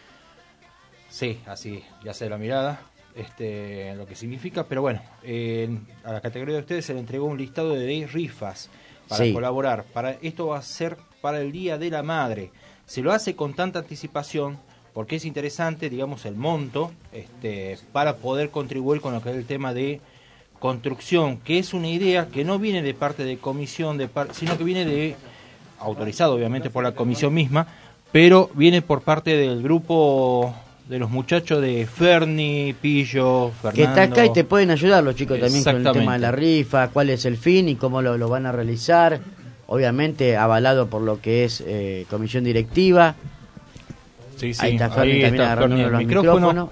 Sí, así, ya sé la mirada. Este, lo que significa, pero bueno, eh, a la categoría de ustedes se le entregó un listado de diez rifas para sí. colaborar. Para esto va a ser para el Día de la Madre. Se lo hace con tanta anticipación porque es interesante, digamos, el monto este, para poder contribuir con lo que es el tema de construcción, que es una idea que no viene de parte de comisión, de par- sino que viene de, autorizado obviamente por la comisión misma, pero viene por parte del grupo de los muchachos de Ferni, Pillo, Fernando. Que está acá y te pueden ayudar los chicos también con el tema de la rifa, cuál es el fin y cómo lo, lo van a realizar. Obviamente avalado por lo que es eh, comisión directiva. Sí, sí. Ahí está Ferni Ahí también está agarrando Ferni los el micrófono. micrófonos.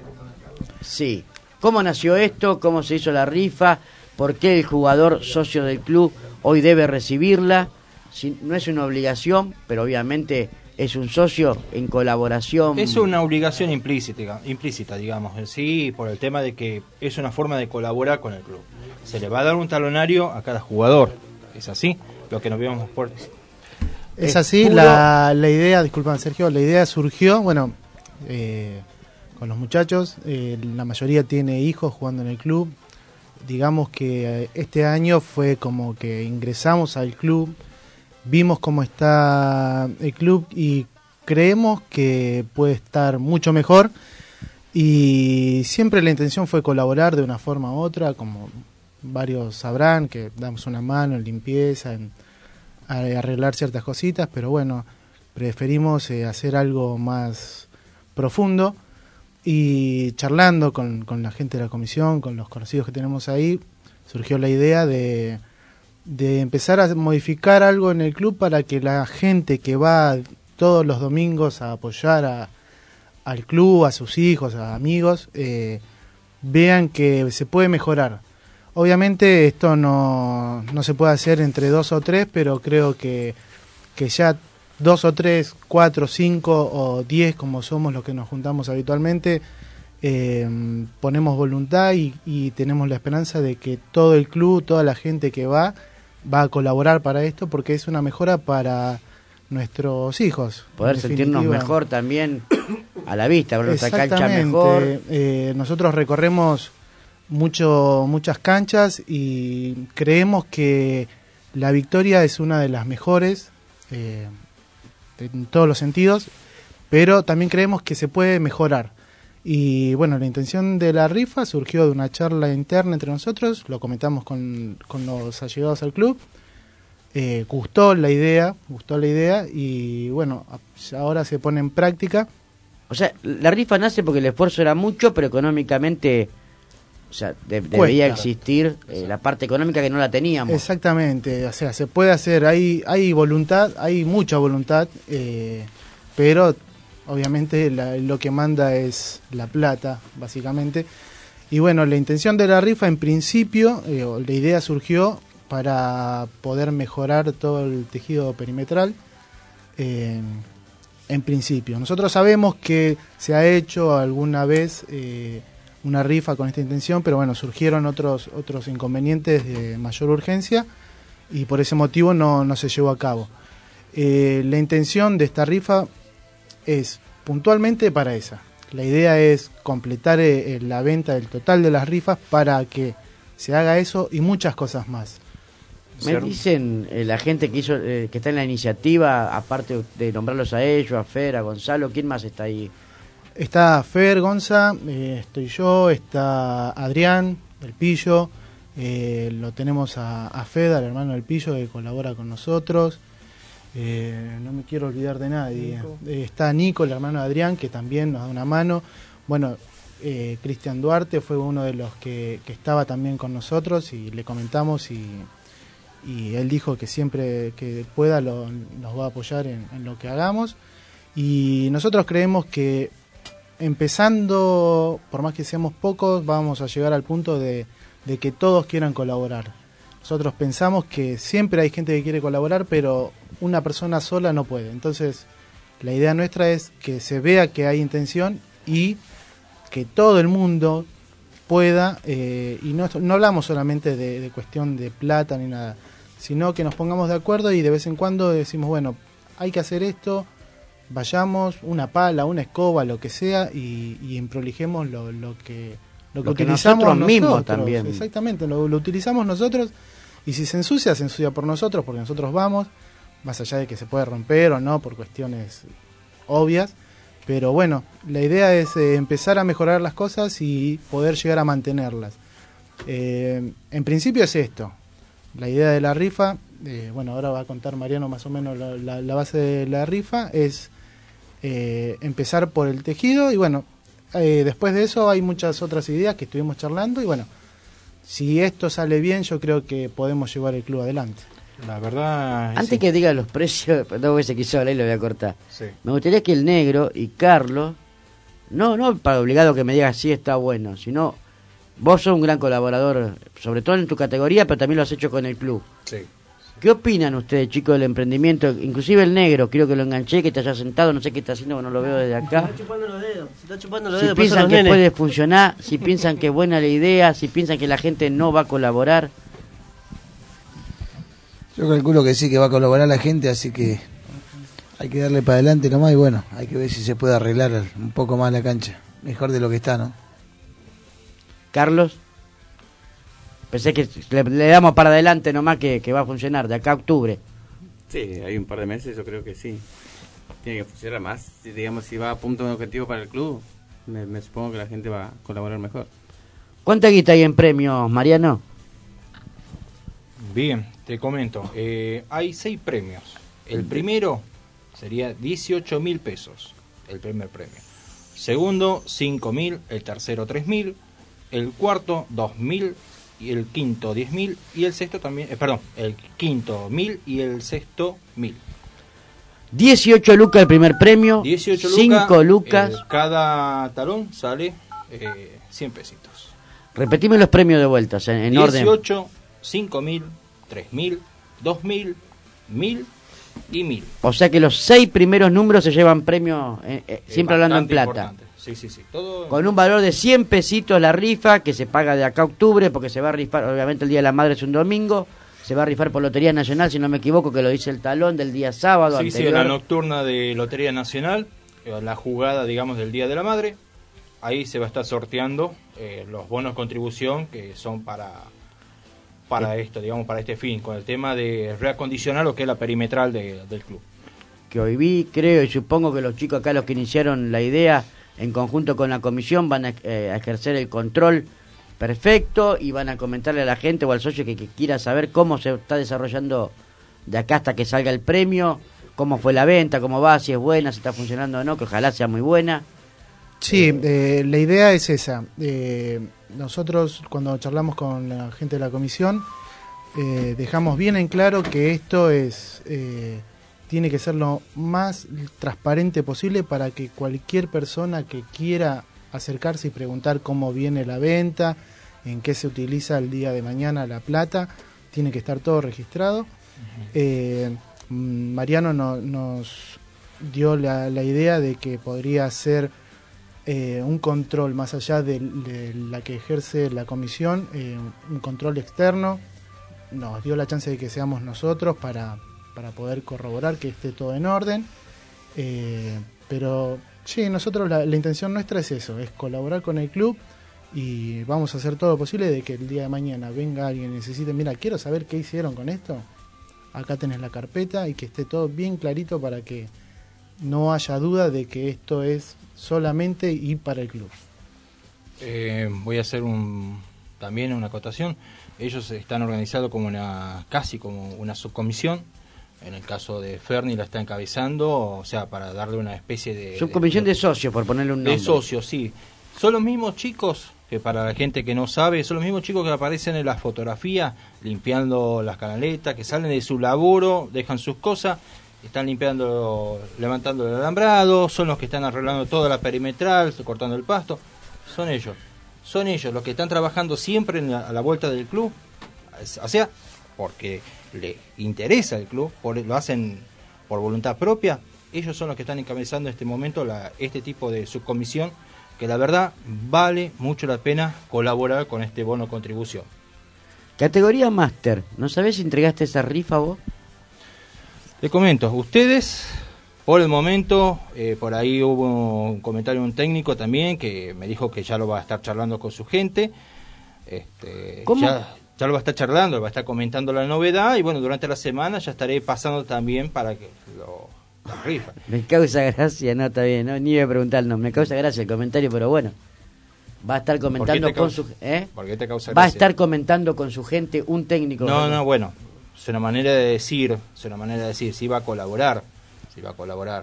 Sí. ¿Cómo nació esto? ¿Cómo se hizo la rifa? ¿Por qué el jugador socio del club hoy debe recibirla? Si, no es una obligación, pero obviamente es un socio en colaboración. Es una obligación implícita, implícita, digamos, en sí, por el tema de que es una forma de colaborar con el club. Se le va a dar un talonario a cada jugador, es así, lo que nos vemos por... Es así, la, la idea, disculpa Sergio, la idea surgió, bueno, eh, con los muchachos, eh, la mayoría tiene hijos jugando en el club, digamos que este año fue como que ingresamos al club, vimos cómo está el club y creemos que puede estar mucho mejor y siempre la intención fue colaborar de una forma u otra, como varios sabrán, que damos una mano en limpieza, en arreglar ciertas cositas, pero bueno, preferimos eh, hacer algo más profundo y charlando con, con la gente de la comisión, con los conocidos que tenemos ahí, surgió la idea de... de empezar a modificar algo en el club para que la gente que va todos los domingos a apoyar a, al club, a sus hijos, a amigos, eh, vean que se puede mejorar. Obviamente esto no, no se puede hacer entre dos o tres, pero creo que, que ya dos o tres, cuatro, cinco o diez, como somos los que nos juntamos habitualmente, eh, ponemos voluntad y, y tenemos la esperanza de que todo el club, toda la gente que va, va a colaborar para esto porque es una mejora para nuestros hijos. Poder sentirnos mejor también a la vista, ver nuestra cancha mejor. Eh, nosotros recorremos mucho, muchas canchas y creemos que la Victoria es una de las mejores eh, en todos los sentidos, pero también creemos que se puede mejorar. Y bueno, la intención de la rifa surgió de una charla interna entre nosotros, lo comentamos con, con los allegados al club, eh, gustó la idea, gustó la idea y bueno, ahora se pone en práctica. O sea, la rifa nace porque el esfuerzo era mucho, pero económicamente, o sea, de, debería existir eh, la parte económica que no la teníamos. Exactamente, o sea, se puede hacer, hay, hay voluntad, hay mucha voluntad, eh, pero obviamente la, lo que manda es la plata, básicamente. Y bueno, la intención de la rifa en principio, eh, la idea surgió para poder mejorar todo el tejido perimetral. Eh, en principio, nosotros sabemos que se ha hecho alguna vez eh, una rifa con esta intención, pero bueno, surgieron otros otros inconvenientes de mayor urgencia y por ese motivo no, no se llevó a cabo. Eh, la intención de esta rifa es puntualmente para esa. La idea es completar eh, la venta del total de las rifas para que se haga eso y muchas cosas más. Me dicen eh, la gente que hizo eh, que está en la iniciativa, aparte de nombrarlos a ellos, a Fer, a Gonzalo, ¿quién más está ahí? Está Fer, Gonza, eh, estoy yo, está Adrián, del Pillo, eh, lo tenemos a, a Fed, al hermano del Pillo, que colabora con nosotros. Eh, no me quiero olvidar de nadie. Eh, está Nico, el hermano de Adrián, que también nos da una mano. Bueno, eh, Cristian Duarte fue uno de los que, que estaba también con nosotros y le comentamos y... y él dijo que siempre que pueda lo, nos va a apoyar en, en lo que hagamos y nosotros creemos que empezando, por más que seamos pocos, vamos a llegar al punto de, de que todos quieran colaborar. Nosotros pensamos que siempre hay gente que quiere colaborar, pero una persona sola no puede. Entonces la idea nuestra es que se vea que hay intención y que todo el mundo pueda, eh, y no, no hablamos solamente de, de cuestión de plata ni nada, sino que nos pongamos de acuerdo y de vez en cuando decimos, bueno, hay que hacer esto, vayamos, una pala, una escoba, lo que sea, y, y emprolijemos lo, lo que lo que, Lo que utilizamos nosotros nosotros mismos también. Exactamente, lo, lo utilizamos nosotros, y si se ensucia, se ensucia por nosotros, porque nosotros vamos, más allá de que se puede romper o no, por cuestiones obvias. Pero bueno, la idea es eh, empezar a mejorar las cosas y poder llegar a mantenerlas. Eh, en principio es esto, la idea de la rifa, eh, bueno, ahora va a contar Mariano más o menos la, la, la base de la rifa, es eh, empezar por el tejido y bueno, eh, después de eso hay muchas otras ideas que estuvimos charlando y bueno, si esto sale bien yo creo que podemos llevar el club adelante. La verdad... Antes sí. que diga los precios, dos veces que hizo la y lo voy a cortar. Sí. Me gustaría que el negro y Carlos, no no para obligado que me digas si está bueno, sino vos sos un gran colaborador, sobre todo en tu categoría, pero también lo has hecho con el club. Sí. ¿Qué opinan ustedes, chicos, del emprendimiento? Inclusive el negro, creo que lo enganché, que te haya sentado, no sé qué está haciendo, no lo veo desde acá. Se está chupando los dedos, se está chupando los Si dedos. piensan pasan que los nenes. puede funcionar, si piensan que es buena la idea, si piensan que la gente no va a colaborar. Yo calculo que sí, que va a colaborar la gente, así que hay que darle para adelante nomás y bueno, hay que ver si se puede arreglar un poco más la cancha, mejor de lo que está, ¿no? Carlos, pensé que le, le damos para adelante nomás que, que va a funcionar, de acá a octubre. Sí, hay un par de meses, yo creo que sí. Tiene que funcionar más. Si, digamos, si va a punto de objetivo para el club, me, me supongo que la gente va a colaborar mejor. ¿Cuánta guita hay en premios, Mariano? Bien, te comento. Eh, hay seis premios. El primero sería dieciocho mil pesos, el primer premio. Segundo, cinco mil. El tercero, tres mil. El cuarto, dos mil. Y el quinto, diez mil. Y el sexto también, eh, perdón, el quinto, mil. Y el sexto, mil. dieciocho lucas el primer premio. dieciocho cinco lucas. Eh, cada talón sale eh, cien pesitos. Repetime los premios de vueltas en, en orden. dieciocho, cinco mil, tres mil, dos mil, mil y mil. O sea que los seis primeros números se llevan premios, eh, eh, siempre hablando en Bastante plata. importante. Sí, sí, sí. Todo Con un valor de cien pesitos la rifa, que se paga de acá a octubre, porque se va a rifar, obviamente el Día de la Madre es un domingo, se va a rifar por Lotería Nacional, si no me equivoco, que lo dice el talón del día sábado Sí, sí, anterior. la nocturna de Lotería Nacional, eh, la jugada, digamos, del Día de la Madre. Ahí se va a estar sorteando eh, los bonos contribución que son para para Sí. esto, digamos, para este fin, con el tema de reacondicionar lo que es la perimetral de- del club. Que hoy vi, creo y supongo que los chicos acá, los que iniciaron la idea, en conjunto con la comisión, van a, eh, a ejercer el control perfecto y van a comentarle a la gente o al socio que, que quiera saber cómo se está desarrollando de acá hasta que salga el premio, cómo fue la venta, cómo va, si es buena, si está funcionando o no, que ojalá sea muy buena. Sí, eh, la idea es esa. Eh, nosotros cuando charlamos con la gente de la comisión, eh, dejamos bien en claro que esto es eh, tiene que ser lo más transparente posible para que cualquier persona que quiera acercarse y preguntar cómo viene la venta, en qué se utiliza el día de mañana la plata, tiene que estar todo registrado. Uh-huh. eh, Mariano no, nos dio la, la idea de que podría ser eh, un control más allá de, de la que ejerce la comisión, eh, un control externo. Nos dio la chance de que seamos nosotros para, para poder corroborar que esté todo en orden. Eh, pero sí, nosotros la, la intención nuestra es eso, es colaborar con el club y vamos a hacer todo lo posible de que el día de mañana venga alguien y necesite, mira, quiero saber qué hicieron con esto. Acá tenés la carpeta y que esté todo bien clarito para que no haya duda de que esto es solamente y para el club. Eh, voy a hacer un también una acotación. Ellos están organizados como una casi como una subcomisión. En el caso de Ferni la está encabezando, o sea, para darle una especie de... Subcomisión de, de, de socios, por ponerle un nombre. De socios, sí. Son los mismos chicos, que para la gente que no sabe, son los mismos chicos que aparecen en las fotografías, limpiando las canaletas, que salen de su laburo, dejan sus cosas, están limpiando, levantando el alambrado, son los que están arreglando toda la perimetral, cortando el pasto. Son ellos. Son ellos los que están trabajando siempre en la, a la vuelta del club, o sea, porque le interesa el club, por, lo hacen por voluntad propia. Ellos son los que están encabezando en este momento la, este tipo de subcomisión, que la verdad vale mucho la pena colaborar con este bono contribución. Categoría Máster, ¿no sabés si entregaste esa rifa vos? Les comento, ustedes, por el momento, eh, por ahí hubo un comentario de un técnico también que me dijo que ya lo va a estar charlando con su gente. Este, ¿Cómo? Ya, ya lo va a estar charlando, va a estar comentando la novedad y bueno, durante la semana ya estaré pasando también para que lo, la rifa. Me causa gracia, no, está bien, no, ni iba a preguntar, no, me causa gracia el comentario, pero bueno. Va a estar comentando con causa, su... ¿eh? ¿Por qué te causa Va gracia? a estar comentando con su gente un técnico. No, no, bueno, es una manera de decir, es una manera de decir, si va a colaborar, si va a colaborar.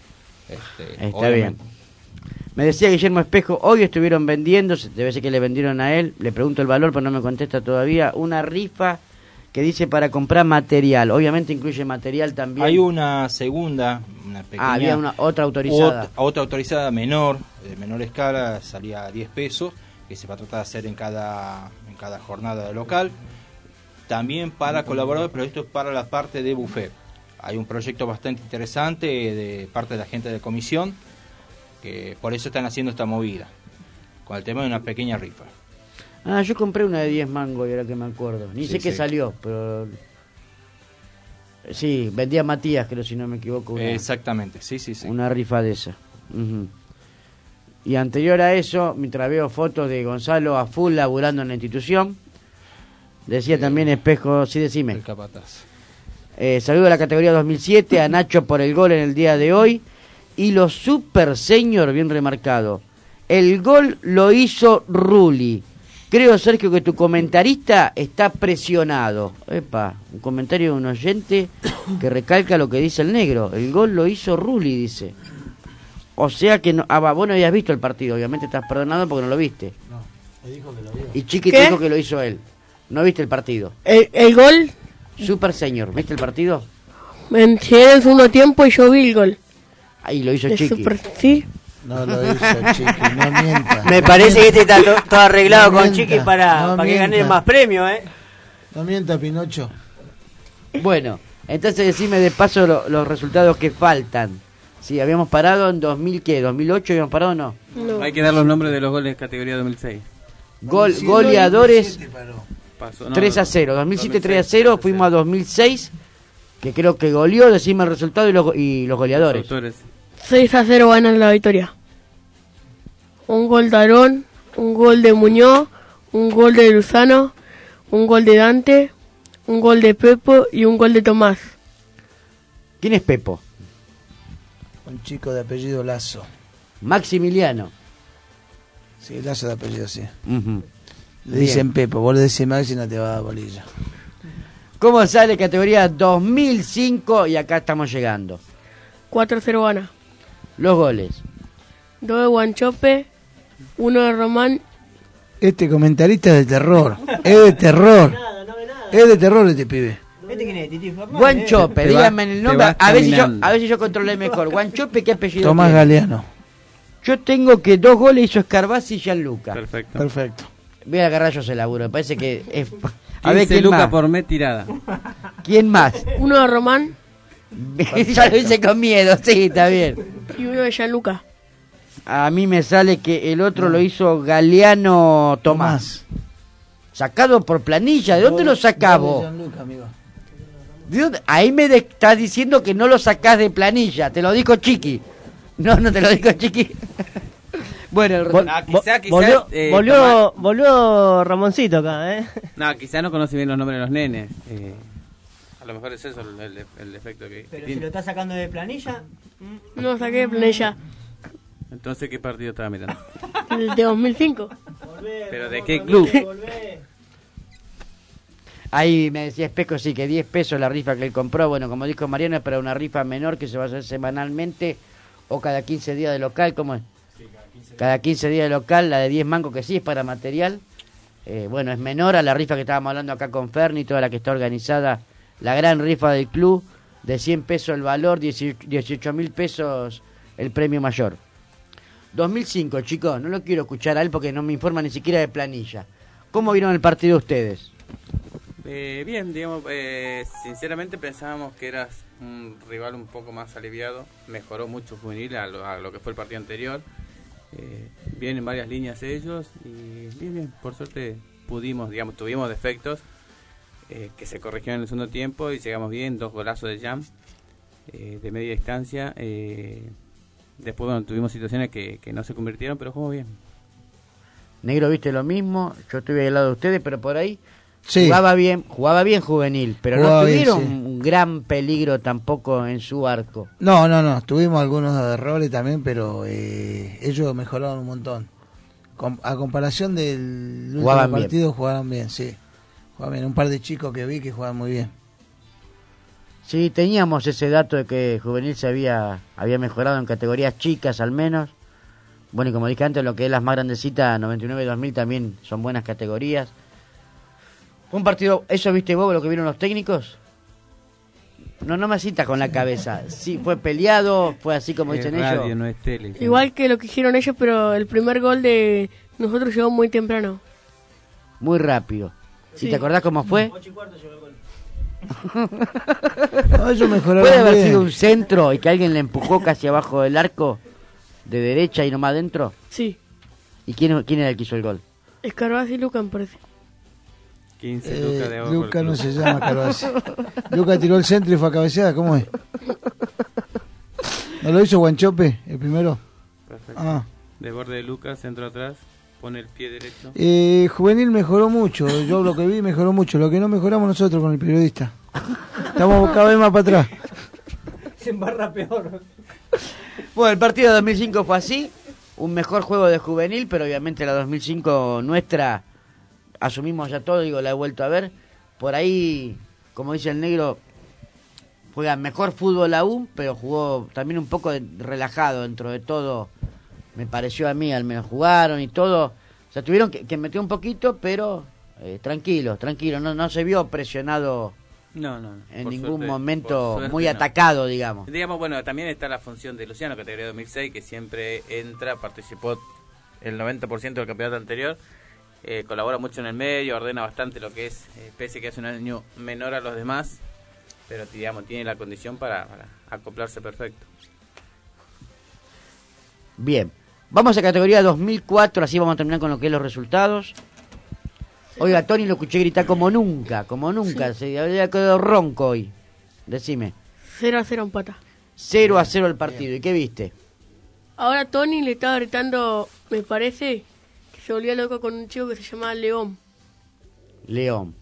Este, Está bien. Me decía Guillermo Espejo, hoy estuvieron vendiendo, debe ser que le vendieron a él, le pregunto el valor, pero no me contesta todavía, una rifa que dice para comprar material, obviamente incluye material también. Hay una segunda, una pequeña... Ah, había una, otra autorizada. Ot, otra autorizada menor, de menor escala, salía a diez pesos, que se va a tratar de hacer en cada, en cada jornada de local. También para colaboradores, pero esto es para la parte de buffet. Hay un proyecto bastante interesante de parte de la gente de comisión, que por eso están haciendo esta movida, con el tema de una pequeña rifa. Ah, yo compré una de diez mangos y ahora que me acuerdo. Ni Sí, sé qué sí. salió, pero... Sí, vendía Matías, creo, si no me equivoco. Una, Exactamente, sí, sí, sí. Una rifa de esa. Uh-huh. Y anterior a eso, mientras veo fotos de Gonzalo a full laburando en la institución, decía también Espejo, sí, decime. El capataz. Eh, saludo a la categoría dos mil siete, a Nacho por el gol en el día de hoy. Y los Super Senior, bien remarcado. El gol lo hizo Rulli. Creo, Sergio, que tu comentarista está presionado. Epa, un comentario de un oyente que recalca lo que dice el negro. El gol lo hizo Rulli, dice. O sea que no, ah, va, vos no habías visto el partido, obviamente estás perdonado porque no lo viste. No, me dijo que lo vio. Y Chiqui ¿Qué? te dijo que lo hizo él. ¿No viste el partido? El, el gol, Super Senior, ¿viste el partido? me enteré en el segundo tiempo y yo vi el gol. Ahí lo hizo De Chiqui. Super- sí. No lo hizo Chiqui, no mienta. Me no parece que mienta. este está to- todo arreglado No con mienta, Chiqui para, no para que gane mienta. más premios, ¿eh? No mienta, Pinocho. Bueno, entonces decime de paso lo- los resultados que faltan. Sí, habíamos parado en dos mil, ¿qué? ¿dos mil ocho habíamos parado o no? No. Hay que dar los nombres de los goles de categoría dos mil seis. Gol, goleadores Pasó, no, tres a no, cero. dos mil siete dos mil seis, tres a cero, fuimos a dos mil seis, que creo que goleó, decime el resultado y los, y los goleadores. autores. seis a cero ganan la victoria. Un gol de Aarón, un gol de Muñoz, un gol de Luzano, un gol de Dante, un gol de Pepo y un gol de Tomás. ¿Quién es Pepo? Un chico de apellido Lazo. Maximiliano. Sí, Lazo de apellido, sí. Ujú. Le dicen Bien. Pepo, vos le decís Maxi y no te va a dar bolilla. ¿Cómo sale categoría dos mil cinco? Y acá estamos llegando. cuatro a cero gana. Los goles. Dos de Guanchope, uno de Román. Este comentarista es de terror. Es de terror. Es de terror este pibe. ¿Este quién es? Titi Fernández. Guanchope, Te díganme va- el te nombre, vas a ver, si yo, caminando. a ver si yo controlé mejor. Guanchope, ¿qué apellido Tomás tiene? Galeano. Yo tengo que dos goles hizo Escarbasi y Gianluca. Perfecto. Perfecto. Voy a agarrar yo ese laburo, me parece que es... A ver, quince ¿quién lucas más? por mes tirada. ¿Quién más? Uno de Román Ya lo hice con miedo, sí, está bien. y uno de Gianluca. A mí me sale que el otro lo hizo Galeano Tomás. Sacado por planilla, ¿de dónde lo sacás vos? ¿De dónde? Ahí me de- estás diciendo que no lo sacás de planilla, te lo dijo Chiqui. No, no te lo dijo Chiqui. Bueno, el Vol- Ah, quizá, quizá, volvió, eh, volvió, Tomás- volvió Ramoncito acá, ¿eh? No, quizá no conoce bien los nombres de los nenes. Eh, a lo mejor es eso el, el, el efecto que, que Pero si tiene. lo está sacando de planilla. No saqué de planilla. Entonces, ¿qué partido estaba mirando? El de dos mil cinco. ¿Pero de qué club? Ahí me decía Espejo, sí, que diez pesos la rifa que él compró. Bueno, como dijo Mariano, es para una rifa menor que se va a hacer semanalmente o cada quince días de local. ¿Cómo es? Cada quince días de local, la de diez mangos que sí es para material. Eh, bueno, es menor a la rifa que estábamos hablando acá con Ferni, toda la que está organizada. La gran rifa del club, de cien pesos el valor, dieciocho mil pesos el premio mayor. dos mil cinco, chicos, no lo quiero escuchar a él porque no me informa ni siquiera de planilla. ¿Cómo vieron el partido ustedes? Eh, bien, digamos, eh, sinceramente pensábamos que eras un rival un poco más aliviado. Mejoró mucho Juvenil a lo, a lo que fue el partido anterior. Eh, bien en varias líneas ellos y bien, bien, por suerte pudimos, digamos, tuvimos defectos eh, que se corrigieron en el segundo tiempo y llegamos bien, dos golazos de Jam eh, de media distancia. Eh, después, bueno, tuvimos situaciones que, que no se convirtieron, pero jugamos bien. Negro, viste lo mismo, yo estuve al lado de ustedes, pero por ahí Sí. jugaba bien, jugaba bien Juvenil, pero Jugaba no bien, tuvieron sí. un gran peligro tampoco en su arco. No, no, no, tuvimos algunos errores también, pero eh, ellos mejoraron un montón. Com- a comparación del último Jugaban bien. partido, jugaron bien, sí. Jugaban bien, un par de chicos que vi que jugaban muy bien. Sí, teníamos ese dato de que Juvenil se había, había mejorado en categorías chicas al menos. Bueno, y como dije antes, lo que es las más grandecitas, noventa y nueve y dos mil también son buenas categorías. Un partido, ¿eso viste vos, lo que vieron los técnicos? No, no me citas con la cabeza. Sí, fue peleado, fue así como Es dicen radio, ellos. no es tele. Igual que lo que hicieron ellos, pero el primer gol de nosotros llegó muy temprano. Muy rápido. Sí. ¿Y te acordás cómo fue? No, ellos mejoraron ¿Puede haber bien. sido un centro y que alguien le empujó casi abajo del arco, de derecha y nomás adentro? Sí. ¿Y quién, quién era el que hizo el gol? Escarbasi y Luca, me parece. quince Eh, lucas de abajo. Luca no se llama Carvajal. Luca tiró el centro y fue a cabeceada, ¿cómo es? ¿No lo hizo Guanchope, el primero? Perfecto. Ah. De borde de Lucas, centro atrás, pone el pie derecho. Eh, Juvenil mejoró mucho, yo lo que vi mejoró mucho, lo que no mejoramos nosotros con el periodista. Estamos cada vez más para atrás. Se embarra peor. Bueno, el partido de dos mil cinco fue así, un mejor juego de Juvenil, pero obviamente la dos mil cinco nuestra, asumimos ya todo, digo, la he vuelto a ver. Por ahí, como dice el negro, juega mejor fútbol aún, pero jugó también un poco de- relajado dentro de todo, me pareció a mí, al menos jugaron y todo. O sea, tuvieron que, que meter un poquito, pero eh, tranquilo, tranquilo, no, no se vio presionado No, no, no. en Por ningún suerte- momento por suerte muy no. atacado, digamos. Digamos, bueno, también está la función de Luciano, categoría dos mil seis, que siempre entra, participó el noventa por ciento del campeonato anterior, eh, colabora mucho en el medio, ordena bastante lo que es, eh, pese que hace un año menor a los demás, pero digamos, tiene la condición para, para acoplarse perfecto. Bien, vamos a categoría dos mil cuatro, así vamos a terminar con lo que es los resultados. Oiga, Tony, lo escuché gritar como nunca, como nunca, se había quedado ronco hoy. Decime, cero a cero empata. cero a cero el partido, ¿y qué viste? Ahora Tony le estaba gritando, me parece, que se volvía loco con un chico que se llamaba León. León.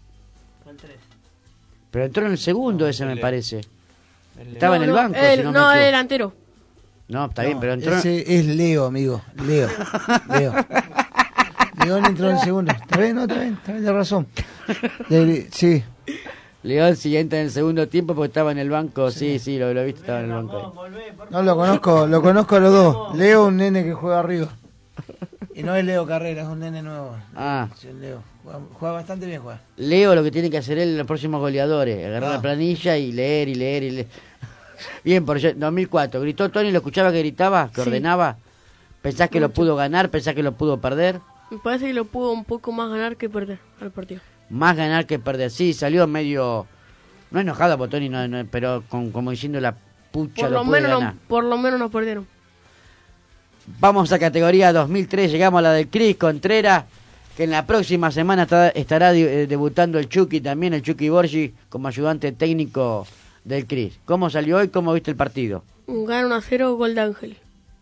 Pero entró en el segundo ese, me Leo. parce. Estaba en No, el no, banco, el- si no, no, me el equivoco. delantero. No, está bien, pero entró... Ese es Leo, amigo. Leo. Leo. León entró en el segundo. ¿Está bien? No, está bien. Está bien, de razón. De- sí. León sí entra en el segundo tiempo porque estaba en el banco, sí, sí, lo, lo viste, estaba en el banco. No, lo conozco, lo conozco a los dos. Leo, un nene que juega arriba. Y no es Leo Carrera, es un nene nuevo. Ah. Sí, Leo. Juega, juega bastante bien, juega. Leo lo que tiene que hacer él en los próximos goleadores, agarrar Ah. la planilla y leer y leer y leer. Bien, por eso, dos mil cuatro, gritó Tony, lo escuchaba que gritaba, que Sí. ordenaba. ¿Pensás que lo Mucho. pudo ganar? ¿Pensás que lo pudo perder? Me parece que lo pudo un poco más ganar que perder al partido. Más ganar que perder. Sí, salió medio, no enojado por Tony, no, no, pero con, como diciendo la pucha, Por lo lo, pude menos ganar. no, por lo menos nos perdieron. Vamos a categoría dos mil tres, llegamos a la del Cris Contreras, que en la próxima semana está- estará de- eh, debutando el Chucky también, el Chucky Borgi, como ayudante técnico del Cris. ¿Cómo salió hoy? ¿Cómo viste el partido? Gana uno a cero, gol de Ángel.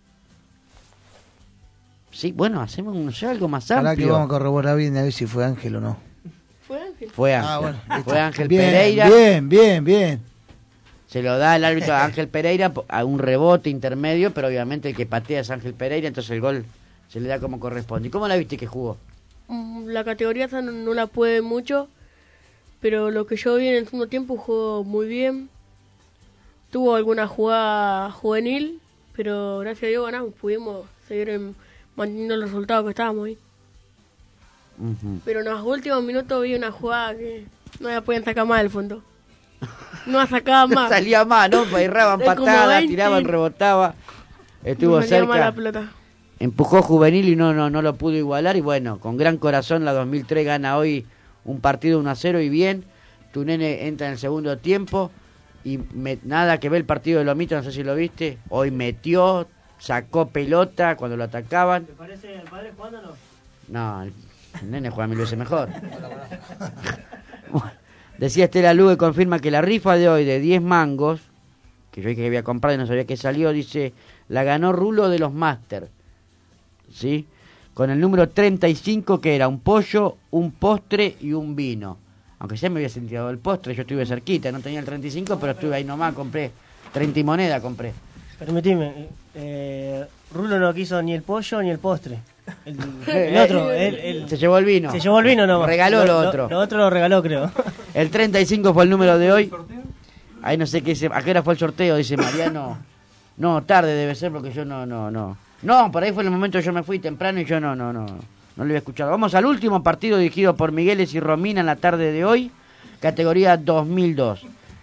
Sí, bueno, hacemos un, ya algo más Ahora que amplio. vamos a corroborar bien a ver si fue Ángel o no. ¿Fue Ángel? Fue Ángel. Ah, bueno, listo. Fue Ángel Bien, Pereira. Bien, bien, bien. Se lo da el árbitro a Ángel Pereira po- a un rebote intermedio, pero obviamente el que patea es Ángel Pereira, entonces el gol se le da como corresponde. ¿Y cómo la viste que jugó? Mm, La categoría esa no, no la puede mucho, pero lo que yo vi en el segundo tiempo jugó muy bien. Tuvo alguna jugada juvenil, pero gracias a Dios ganamos, pudimos seguir en- manteniendo los resultados que estábamos ahí. Ujú. Pero en los últimos minutos vi una jugada que no la podían sacar más del fondo. No la sacaban más. Salía más, ¿no? Erraban De como patadas, veinte. tiraban, rebotaba. Estuvo No salía más la cerca. pelota. Empujó Juvenil y no, no, no lo pudo igualar. Y bueno, con gran corazón la dos mil tres gana hoy un partido uno a cero y bien. Tu nene entra en el segundo tiempo y me- nada que ver el partido de Lomito, no sé si lo viste. Hoy metió, sacó pelota cuando lo atacaban. ¿Te parece el padre jugando o no? No, el nene juega mil veces mejor. Bueno, decía Estela Lugue, confirma que la rifa de hoy de diez mangos, que yo dije que había comprado y no sabía que salió, dice, la ganó Rulo de los Master. ¿Sí? Con el número treinta y cinco, que era un pollo, un postre y un vino. Aunque ya me había sentido el postre, yo estuve cerquita, no tenía el treinta y cinco, pero estuve ahí nomás, compré treinta y moneda, compré. Permitime, eh, Rulo no quiso ni el pollo ni el postre. El, el otro, el, el- Se llevó el vino. Se llevó el vino nomás. Regaló lo otro. Lo, otro lo regaló, creo. El treinta y cinco fue el número de hoy. Ahí no sé qué dice. ¿A qué hora fue el sorteo? Dice Mariano. No, tarde debe ser porque yo no, no, no. No, por ahí fue el momento que yo me fui temprano y yo no, no, no. No lo había escuchado. Vamos al último partido dirigido por Migueles y Romina en la tarde de hoy. Categoría dos mil dos.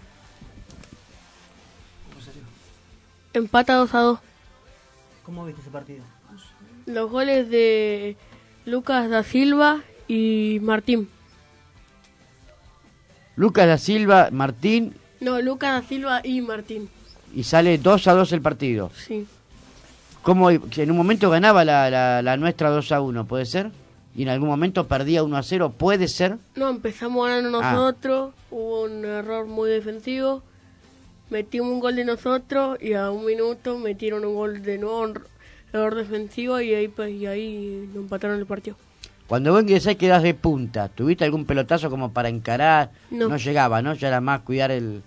Empata dos a dos. ¿Cómo viste ese partido? Los goles de Lucas da Silva y Martín. Lucas da Silva, Martín, No, Lucas da Silva y Martín. y sale dos a dos el partido. Sí. ¿Cómo, en un momento ganaba la, la, la nuestra dos a uno, puede ser? Y en algún momento perdía uno a cero, puede ser. No, empezamos ganando Ah. nosotros. Hubo un error muy defensivo. Metimos un gol de nosotros y a un minuto metieron un gol de nuevo, un error defensivo y ahí pues y ahí nos empataron el partido. Cuando vos ingresás quedás de punta. ¿Tuviste algún pelotazo como para encarar? No. llegaba, ¿no? Ya era más cuidar el,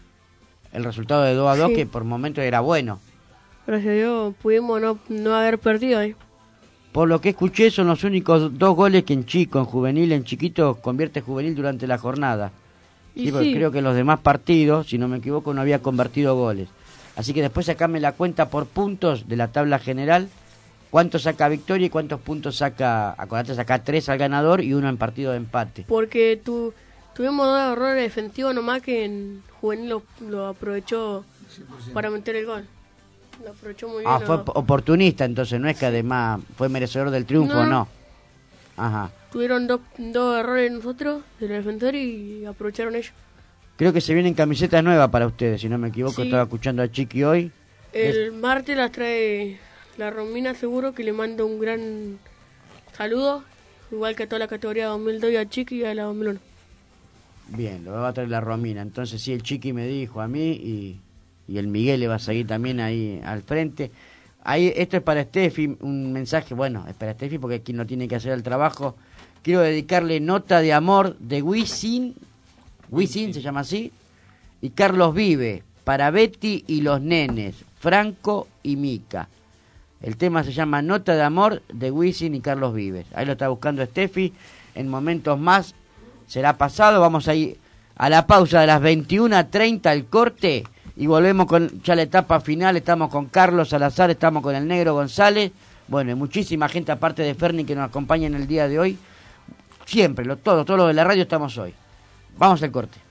el resultado de dos a dos, Sí. que por momentos era bueno. Gracias a Dios pudimos no, no haber perdido ahí. Por lo que escuché, son los únicos dos goles que en chico, en juvenil, en chiquito, convierte juvenil durante la jornada. Y Sí, porque sí. creo que en los demás partidos, si no me equivoco, no había convertido goles. Así que después sacame la cuenta por puntos de la tabla general. ¿Cuánto saca Victoria y cuántos puntos saca? Acordate, saca tres al ganador y uno en partido de empate. Porque tu, tuvimos dos errores defensivos nomás que en juvenil lo, lo aprovechó para meter el gol. Lo aprovechó muy bien. Ah, fue ¿no? op- oportunista, entonces, no es que además fue merecedor del triunfo, No. no. Ajá. Tuvieron dos, dos errores nosotros del defensor y aprovecharon ellos. Creo que se vienen camisetas nuevas para ustedes, si no me equivoco. Sí. Estaba escuchando a Chiqui hoy. El martes las trae la Romina, seguro que le mando un gran saludo, igual que a toda la categoría dos mil dos y a Chiqui y a la dos mil uno. Bien, lo va a traer la Romina. Entonces sí, el Chiqui me dijo a mí y, y el Miguel le va a seguir también ahí al frente. Ahí, esto es para Steffi, un mensaje, bueno, es para Steffi porque es quien no tiene que hacer el trabajo. Quiero dedicarle Nota de Amor de Wisin, Wisin se llama así, y Carlos Vive, para Betty y los nenes, Franco y Mica. El tema se llama Nota de Amor de Wisin y Carlos Vives. Ahí lo está buscando Steffi. En momentos más será pasado. Vamos a ir a la pausa de las veintiuna a treinta, el corte. Y volvemos con ya la etapa final. Estamos con Carlos Salazar, estamos con el Negro González. Bueno, y muchísima gente aparte de Ferni que nos acompaña en el día de hoy. Siempre, lo, todo, todo lo de la radio estamos hoy. Vamos al corte.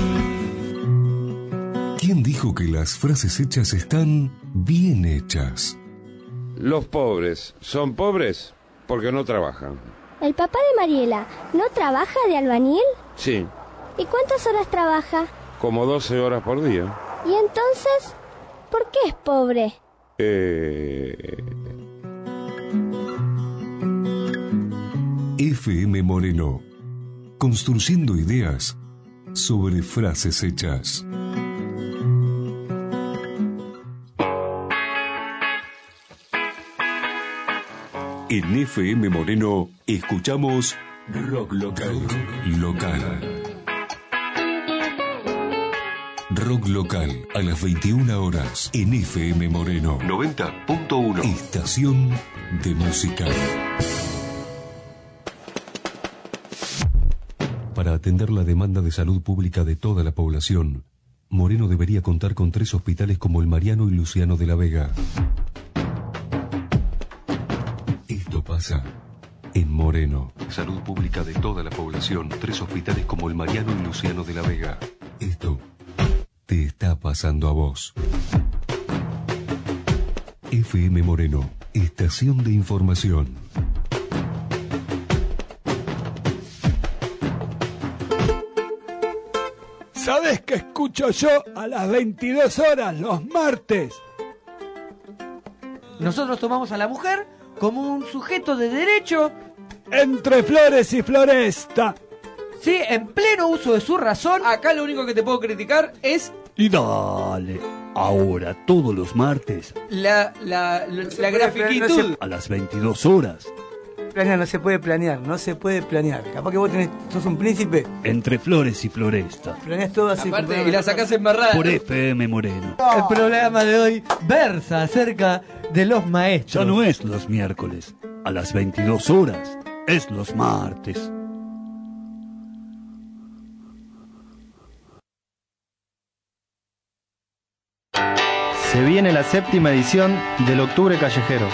¿Quién dijo que las frases hechas están bien hechas? Los pobres son pobres porque no trabajan. ¿El papá de Mariela no trabaja de albañil? Sí, ¿Y cuántas horas trabaja? como doce horas por día. ¿Y entonces por qué es pobre? Eh... F M Moreno, construyendo ideas sobre frases hechas. En F M Moreno escuchamos Rock Local. Local. Rock Local a las veintiuna horas en F M Moreno noventa punto uno. Estación de música. Para atender la demanda de salud pública de toda la población, Moreno debería contar con tres hospitales como el Mariano y Luciano de la Vega. Esto pasa en Moreno. Salud pública de toda la población, tres hospitales como el Mariano y Luciano de la Vega. Esto te está pasando a vos. F M Moreno, estación de información. ¿Sabés qué escucho yo a las veintidós horas los martes? Nosotros tomamos a la mujer como un sujeto de derecho. Entre flores y floresta. Sí, en pleno uso de su razón. Acá lo único que te puedo criticar es Y dale, ahora todos los martes la, la, la, la grafiquitud. a las veintidós horas. Planear, no se puede planear, no se puede planear. Capaz que vos tenés, sos un príncipe, Entre flores y floresta. planeás todo así. Aparte, y la sacás embarrada. Por F M Moreno. El programa de hoy versa acerca de los maestros. Ya no es los miércoles a las veintidós horas, es los martes. Se viene la séptima edición del Octubre Callejero.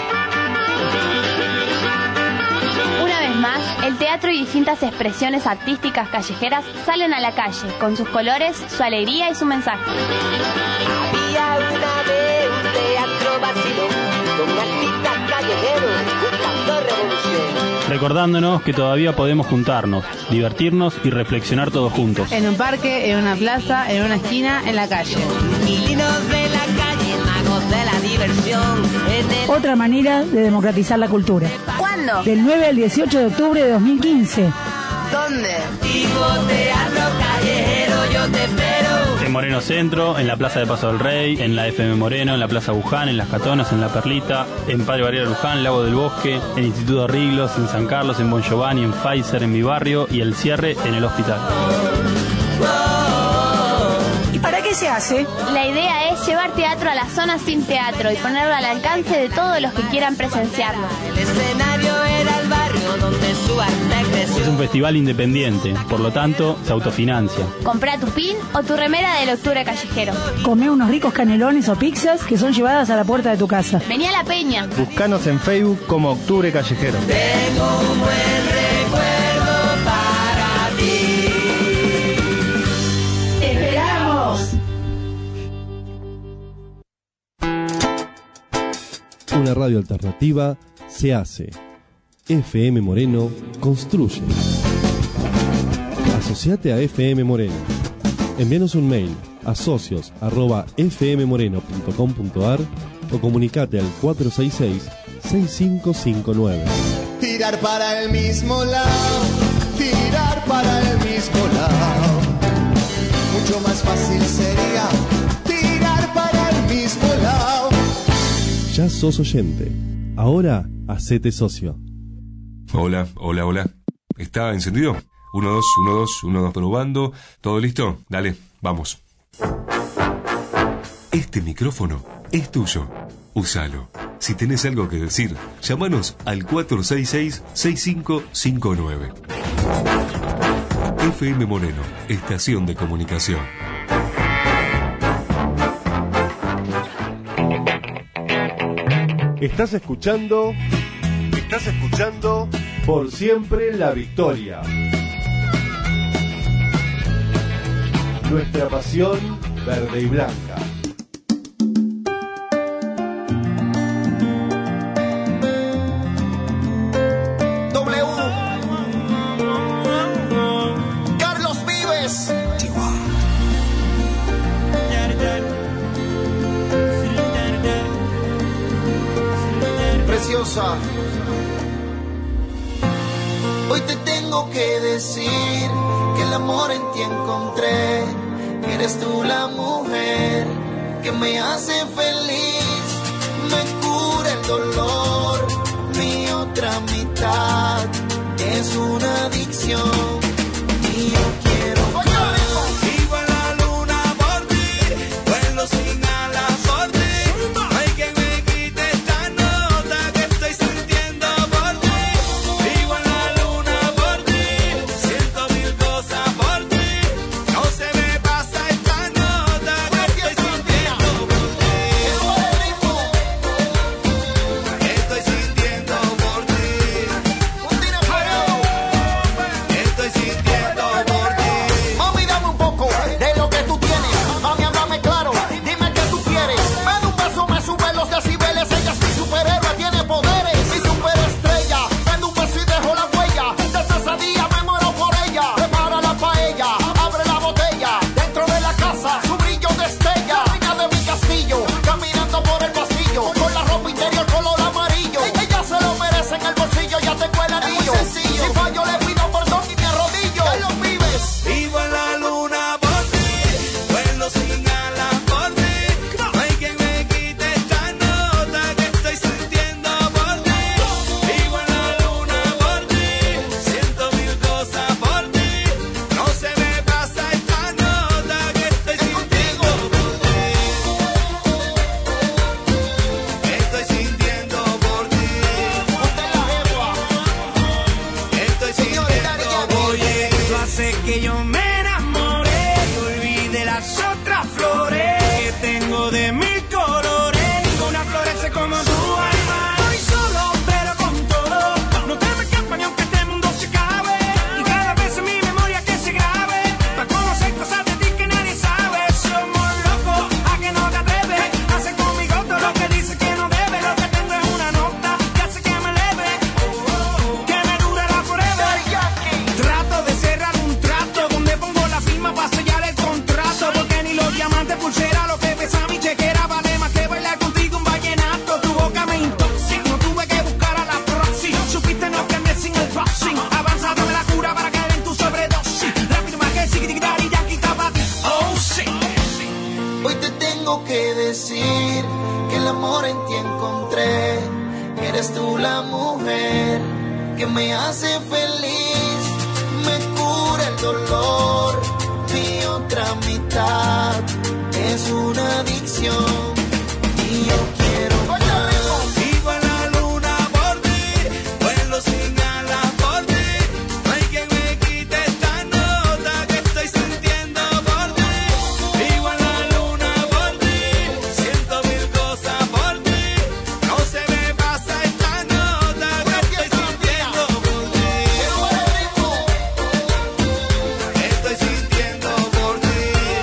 Una vez más, el teatro y distintas expresiones artísticas callejeras salen a la calle, con sus colores, su alegría y su mensaje. Había una vez un teatro vacío, con artistas callejeros buscando revolución. Recordándonos que todavía podemos juntarnos, divertirnos y reflexionar todos juntos. En un parque, en una plaza, en una esquina, en la calle. Inquilinos de la calle, magos de la diversión. En el... Otra manera de democratizar la cultura. ¿Cuándo? Del nueve al dieciocho de octubre de dos mil quince. ¿Dónde? Digo teatro callejero, yo te espero. En Moreno Centro, en la Plaza de Paso del Rey, en la F M Moreno, en la Plaza Buján, en Las Catonas, en La Perlita, en Padre Barriera Luján, Lago del Bosque, en Instituto Riglos, en San Carlos, en Bon Giovanni, en Pfizer, en mi barrio y el cierre en el hospital. ¿Y para qué se hace? La idea es llevar teatro a las zonas sin teatro y ponerlo al alcance de todos los que quieran presenciarlo. El escenario era el barrio donde su arte creció. Es un festival independiente, por lo tanto, se autofinancia. Comprá tu pin o tu remera del Octubre Callejero. Comé unos ricos canelones o pizzas que son llevadas a la puerta de tu casa. Vení a la peña. Búscanos en Facebook como Octubre Callejero. Tengo un buen recuerdo para ti. ¡Te esperamos! Una radio alternativa se hace. F M Moreno construye. Asociate a F M Moreno. Envíanos un mail a socios arroba f m moreno punto com punto a r o comunicate al cuatro seis seis, seis cinco cinco nueve. Tirar para el mismo lado, tirar para el mismo lado. Mucho más fácil sería tirar para el mismo lado. Ya sos oyente. Ahora hacete socio. Hola, hola, hola. ¿Está encendido? Uno, dos, uno, dos, uno, dos, probando. ¿Todo listo? Dale, vamos. Este micrófono es tuyo. Úsalo. Si tenés algo que decir, llámanos al cuatro seis seis, seis cinco cinco nueve. F M Moreno, estación de comunicación. Estás escuchando Estás escuchando Por Siempre la Victoria. Nuestra pasión verde y blanca. W. Carlos Vives. Preciosa. Hoy te tengo que decir que el amor en ti encontré. Eres tú la mujer que me hace feliz, me cura el dolor. Mi otra mitad es una adicción y yo quiero más. Vivo en la luna por ti, vuelo sin alas por ti. No hay quien me quite esta nota que estoy sintiendo por ti. Vivo en la luna por ti, siento mil cosas por ti. No se me pasa esta nota que estoy sintiendo por ti. Estoy sintiendo por ti. Estoy sintiendo por ti. Mami, dame un poco de lo que tú tienes. Mami, háblame claro, dime qué tú quieres. Me da un beso, me sube los decibeles. Ella es mi superhéroe, tiene poderes. Mi superestrella, me da un beso y dejo la huella. Desde ese día me muero por ella. Prepara la paella, abre la botella. Dentro de la casa, su brillo destella. Reina de mi castillo, caminando por el pasillo. Con la ropa interior color amarillo. Ella se lo merece en el bolsillo, ya tengo el anillo. Si fallo le pido perdón y me arrodillo. Carlos Vives. Vivo en la luna por ti, vuelo sin alas por ti. No hay quien me quite esta nota que estoy sintiendo por ti. Vivo en la luna por ti, siento mil cosas por ti. No se me pasa esta nota que estoy sintiendo por ti. Estoy sintiendo por ti. Estoy sintiendo por ti. Eso hace que yo me enamore y olvide las otras flores que tengo de mil colores. Ninguna florece como tú, alma. Estoy solo, pero con todo. No te me escapas ni aunque este mundo se acabe. Y cada vez en mi memoria que se grabe. Para conocer cosas de ti que nadie sabe. Somos locos, a que no te atreves. Hace conmigo todo lo que dices que no debe. Lo que tengo es una nota que hace que me eleve. Que me durará forever. Trato de cerrar un trato donde pongo la firma para sellar el contrato. Porque ni los diamantes, pulsera, lo que pesa mi chequera vale más que bailar contigo un vallenato. Tu boca me intoxica, no tuve que buscar a la proxy. Supiste no cambié sin el boxing. Avanza, dame la cura para caer en tu sobredosis. Rápido más que siquitar y Yankee Tabati. Oh, sí. Hoy te tengo que decir que el amor en ti encontré. Eres tú la mujer que me hace feliz, me cura el dolor. Mi otra mitad es una adicción y yo quiero más. Vivo en la luna por ti, vuelo sin alas por ti. No hay quien me quite esta nota que estoy sintiendo por ti. Vivo en la luna por ti, siento mil cosas por ti. No se me pasa esta nota que estoy sintiendo por ti. Estoy sintiendo por ti.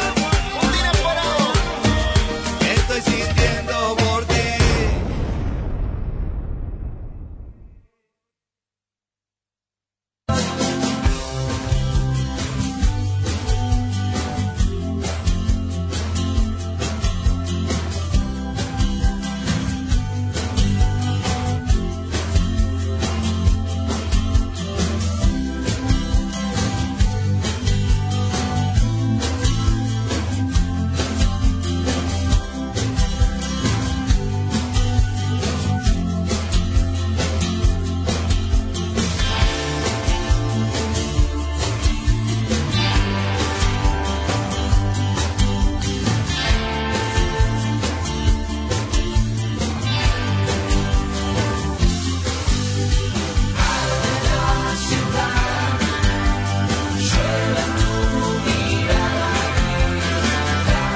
Estoy sintiendo por ti.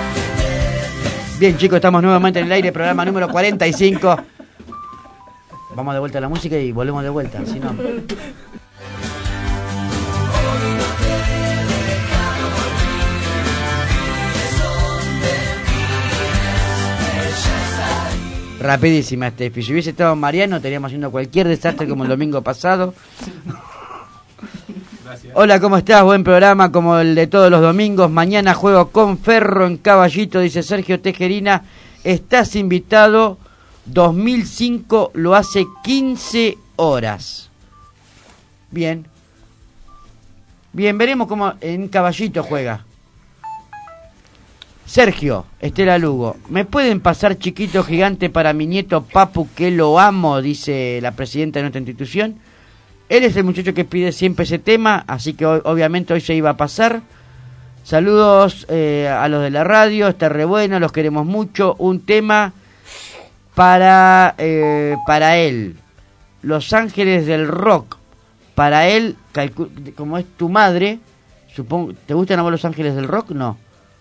Bien, chicos, estamos nuevamente en el aire, programa número cuarenta y cinco. vamos de vuelta a la música y volvemos de vuelta, si no. Rapidísima, Steffi. Si hubiese estado Mariano, estaríamos haciendo cualquier desastre como el domingo pasado. Gracias. Hola, ¿cómo estás? Buen programa como el de todos los domingos. Mañana juego con Ferro en Caballito, dice Sergio Tejerina. Estás invitado. dos mil cinco lo hace quince horas. Bien. Bien, veremos cómo en Caballito juega. Sergio, Estela Lugo, ¿me pueden pasar Chiquito Gigante para mi nieto Papu, que lo amo? Dice la presidenta de nuestra institución. Él es el muchacho que pide siempre ese tema, así que hoy, obviamente hoy se iba a pasar. Saludos eh, a los de la radio, está re bueno, los queremos mucho. Un tema para, eh, para él, Los Ángeles del Rock. Para él, calcu- como es tu madre, supongo, ¿te gustan a vos Los Ángeles del Rock? No.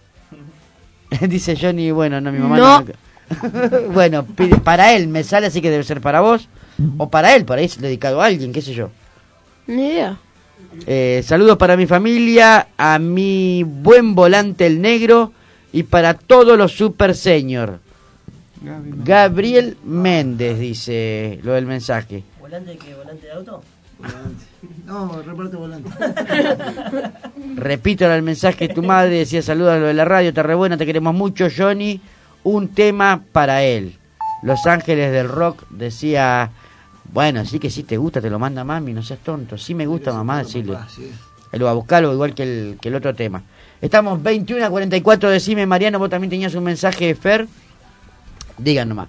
Dice Johnny, bueno, no, mi mamá no. no. Bueno, pide, para él me sale, así que debe ser para vos. O para él, por ahí es dedicado a alguien, qué sé yo. Ni idea. Eh, saludos para mi familia, a mi buen volante el negro y para todos los super senior. Gabriel Méndez dice lo del mensaje. ¿Volante qué? ¿Volante de auto? No, reparte volante. Repito el mensaje de tu madre, decía saludos a lo de la radio, está re buena, te queremos mucho, Johnny. Un tema para él. Los Ángeles del Rock, decía, bueno, sí que sí te gusta, te lo manda mami, no seas tonto. Sí me gusta, mamá, decirle. Él va a buscarlo igual que el, que el otro tema. Estamos veintiuno a cuarenta y cuatro, decime, Mariano, vos también tenías un mensaje de Fer. Digan nomás.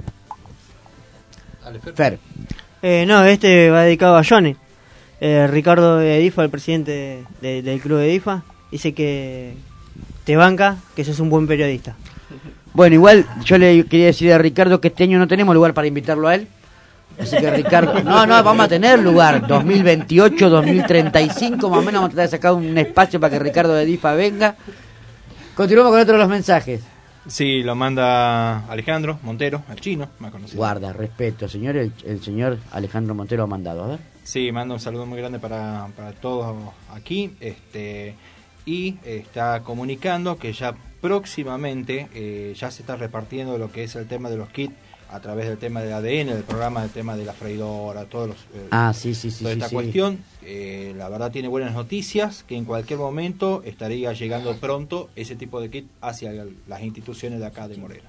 Dale, Fer. Fer. Eh, no, este va dedicado a Johnny. Eh, Ricardo Edifa, el presidente de, del club de Edifa, dice que te banca, que sos un buen periodista. Bueno, igual yo le quería decir a Ricardo que este año no tenemos lugar para invitarlo a él. Así que Ricardo, no, no, vamos a tener lugar. dos mil veintiocho, dos mil treinta y cinco, más o menos vamos a tratar de sacar un espacio para que Ricardo de Edifa venga. Continuamos con otro de los mensajes. Sí, lo manda Alejandro Montero, el chino, más conocido. Guarda, respeto, señor, el, el señor Alejandro Montero ha mandado, a ver. Sí, manda un saludo muy grande para, para todos aquí, este y está comunicando que ya próximamente eh, ya se está repartiendo lo que es el tema de los kits a través del tema del A D N, del programa del tema de la freidora, todos los, eh, ah, sí, sí, sí, toda sí, esta sí. cuestión. Eh, la verdad tiene buenas noticias, que en cualquier momento estaría llegando pronto ese tipo de kit hacia las instituciones de acá de Moreno.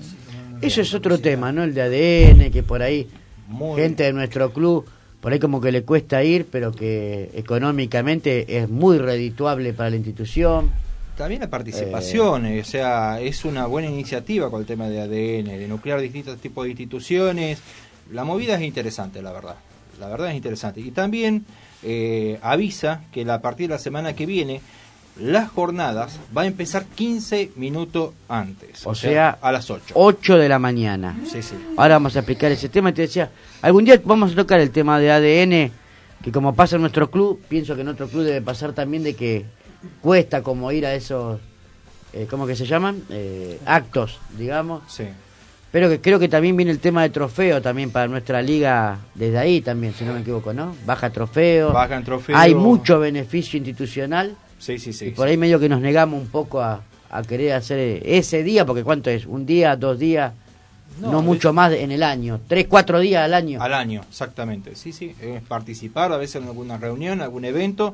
Eso es otro tema, ¿no? El de A D N, que por ahí Muy gente de nuestro club, por ahí como que le cuesta ir, pero que económicamente es muy redituable para la institución. También la participación, eh, o sea, es una buena iniciativa con el tema de A D N, de nuclear distintos tipos de instituciones. La movida es interesante, la verdad. La verdad es interesante. Y también eh, avisa que a partir de la semana que viene, las jornadas va a empezar quince minutos antes. O, o sea, sea, a las ocho. ocho de la mañana. Sí, sí. Ahora vamos a explicar ese tema. Te decía, algún día vamos a tocar el tema de A D N, que como pasa en nuestro club, pienso que en otro club debe pasar también de que cuesta como ir a esos, eh, ¿cómo que se llaman? Eh, actos, digamos. Sí. Pero que creo que también viene el tema de trofeo también para nuestra liga desde ahí también, si no me equivoco, ¿no? Baja trofeo. Baja en trofeo. Hay mucho beneficio institucional. Sí, sí, sí. Y por ahí medio que nos negamos un poco a, a querer hacer ese día, porque ¿cuánto es? ¿Un día, dos días? No, no mucho es... más en el año. ¿Tres, cuatro días al año? Al año, exactamente. Sí, sí. Es participar a veces en alguna reunión, algún evento.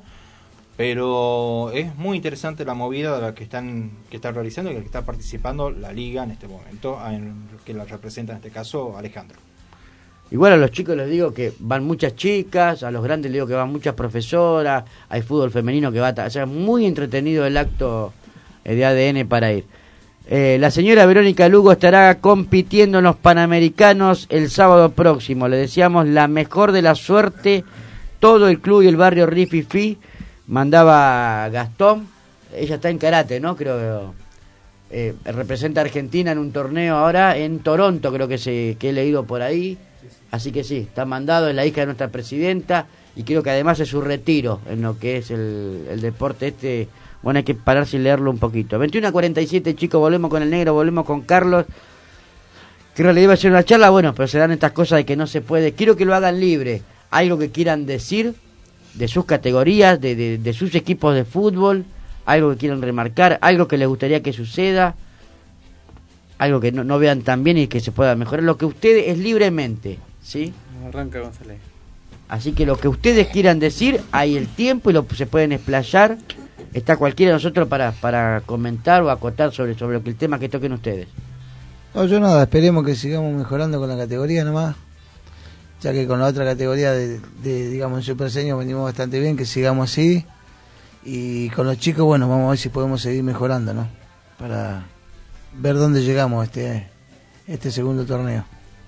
Pero es muy interesante la movida de la que están que están realizando y que está participando la liga en este momento, en, que la representa en este caso Alejandro. Igual a los chicos les digo que van muchas chicas, a los grandes les digo que van muchas profesoras, hay fútbol femenino que va, o sea, es muy entretenido el acto de A D N para ir. Eh, la señora Verónica Lugo estará compitiendo en los Panamericanos el sábado próximo. Le deseamos la mejor de la suerte, todo el club y el barrio Rififi. Mandaba Gastón, ella está en karate, ¿no? Creo eh, representa a Argentina en un torneo ahora en Toronto, creo que se que he leído por ahí. Así que sí, está mandado, es la hija de nuestra presidenta y creo que además es su retiro en lo que es el, el deporte este. Bueno, hay que pararse y leerlo un poquito. veintiuno a cuarenta y siete, chicos, volvemos con el negro, volvemos con Carlos. que en realidad iba a ser una charla, bueno, pero se dan estas cosas de que no se puede. Quiero que lo hagan libre. Algo que quieran decir de sus categorías, de, de, de sus equipos de fútbol, algo que quieran remarcar, algo que les gustaría que suceda, algo que no, no vean tan bien y que se pueda mejorar. Lo que ustedes es libremente, ¿sí? Arranca González. Así que lo que ustedes quieran decir, hay el tiempo y lo se pueden explayar. Está cualquiera de nosotros para, para comentar o acotar sobre, sobre el tema que toquen ustedes. No, yo nada, esperemos que sigamos mejorando con la categoría nomás, ya que con la otra categoría de, de digamos, en Super Senior venimos bastante bien, que sigamos así, y con los chicos, bueno, vamos a ver si podemos seguir mejorando, ¿no? Para ver dónde llegamos este, este segundo torneo.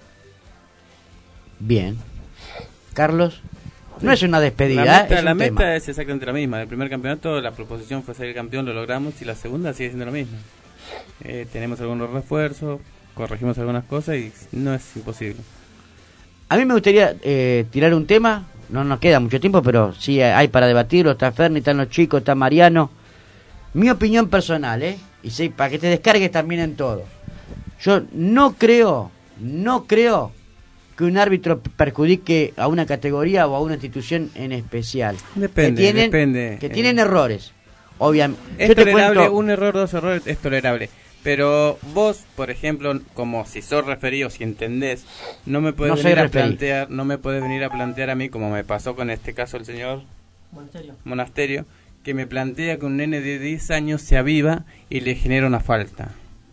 Bien. Carlos, no es una despedida, la meta, es un la tema. meta es exactamente la misma. El primer campeonato, la proposición fue salir campeón, lo logramos, y la segunda sigue siendo lo mismo. Eh, tenemos algunos refuerzos, corregimos algunas cosas y no es imposible. A mí me gustaría eh, tirar un tema, no nos queda mucho tiempo, pero sí hay para debatirlo. Está Ferni, están los chicos, está Mariano. Mi opinión personal, ¿eh? Y sí, para que te descargues también en todo. Yo no creo, no creo que un árbitro perjudique a una categoría o a una institución en especial. Depende, que tienen, depende. Que tienen eh, errores, obviamente. Es tolerable, cuento... un error, dos errores, es tolerable. Pero vos, por ejemplo, como si sos referido, si entendés, no me puedes no venir a referí. plantear, no me puedes venir a plantear a mí, como me pasó con este caso el señor Monasterio, Monasterio que me plantea que un nene de diez años se aviva y le genera una falta.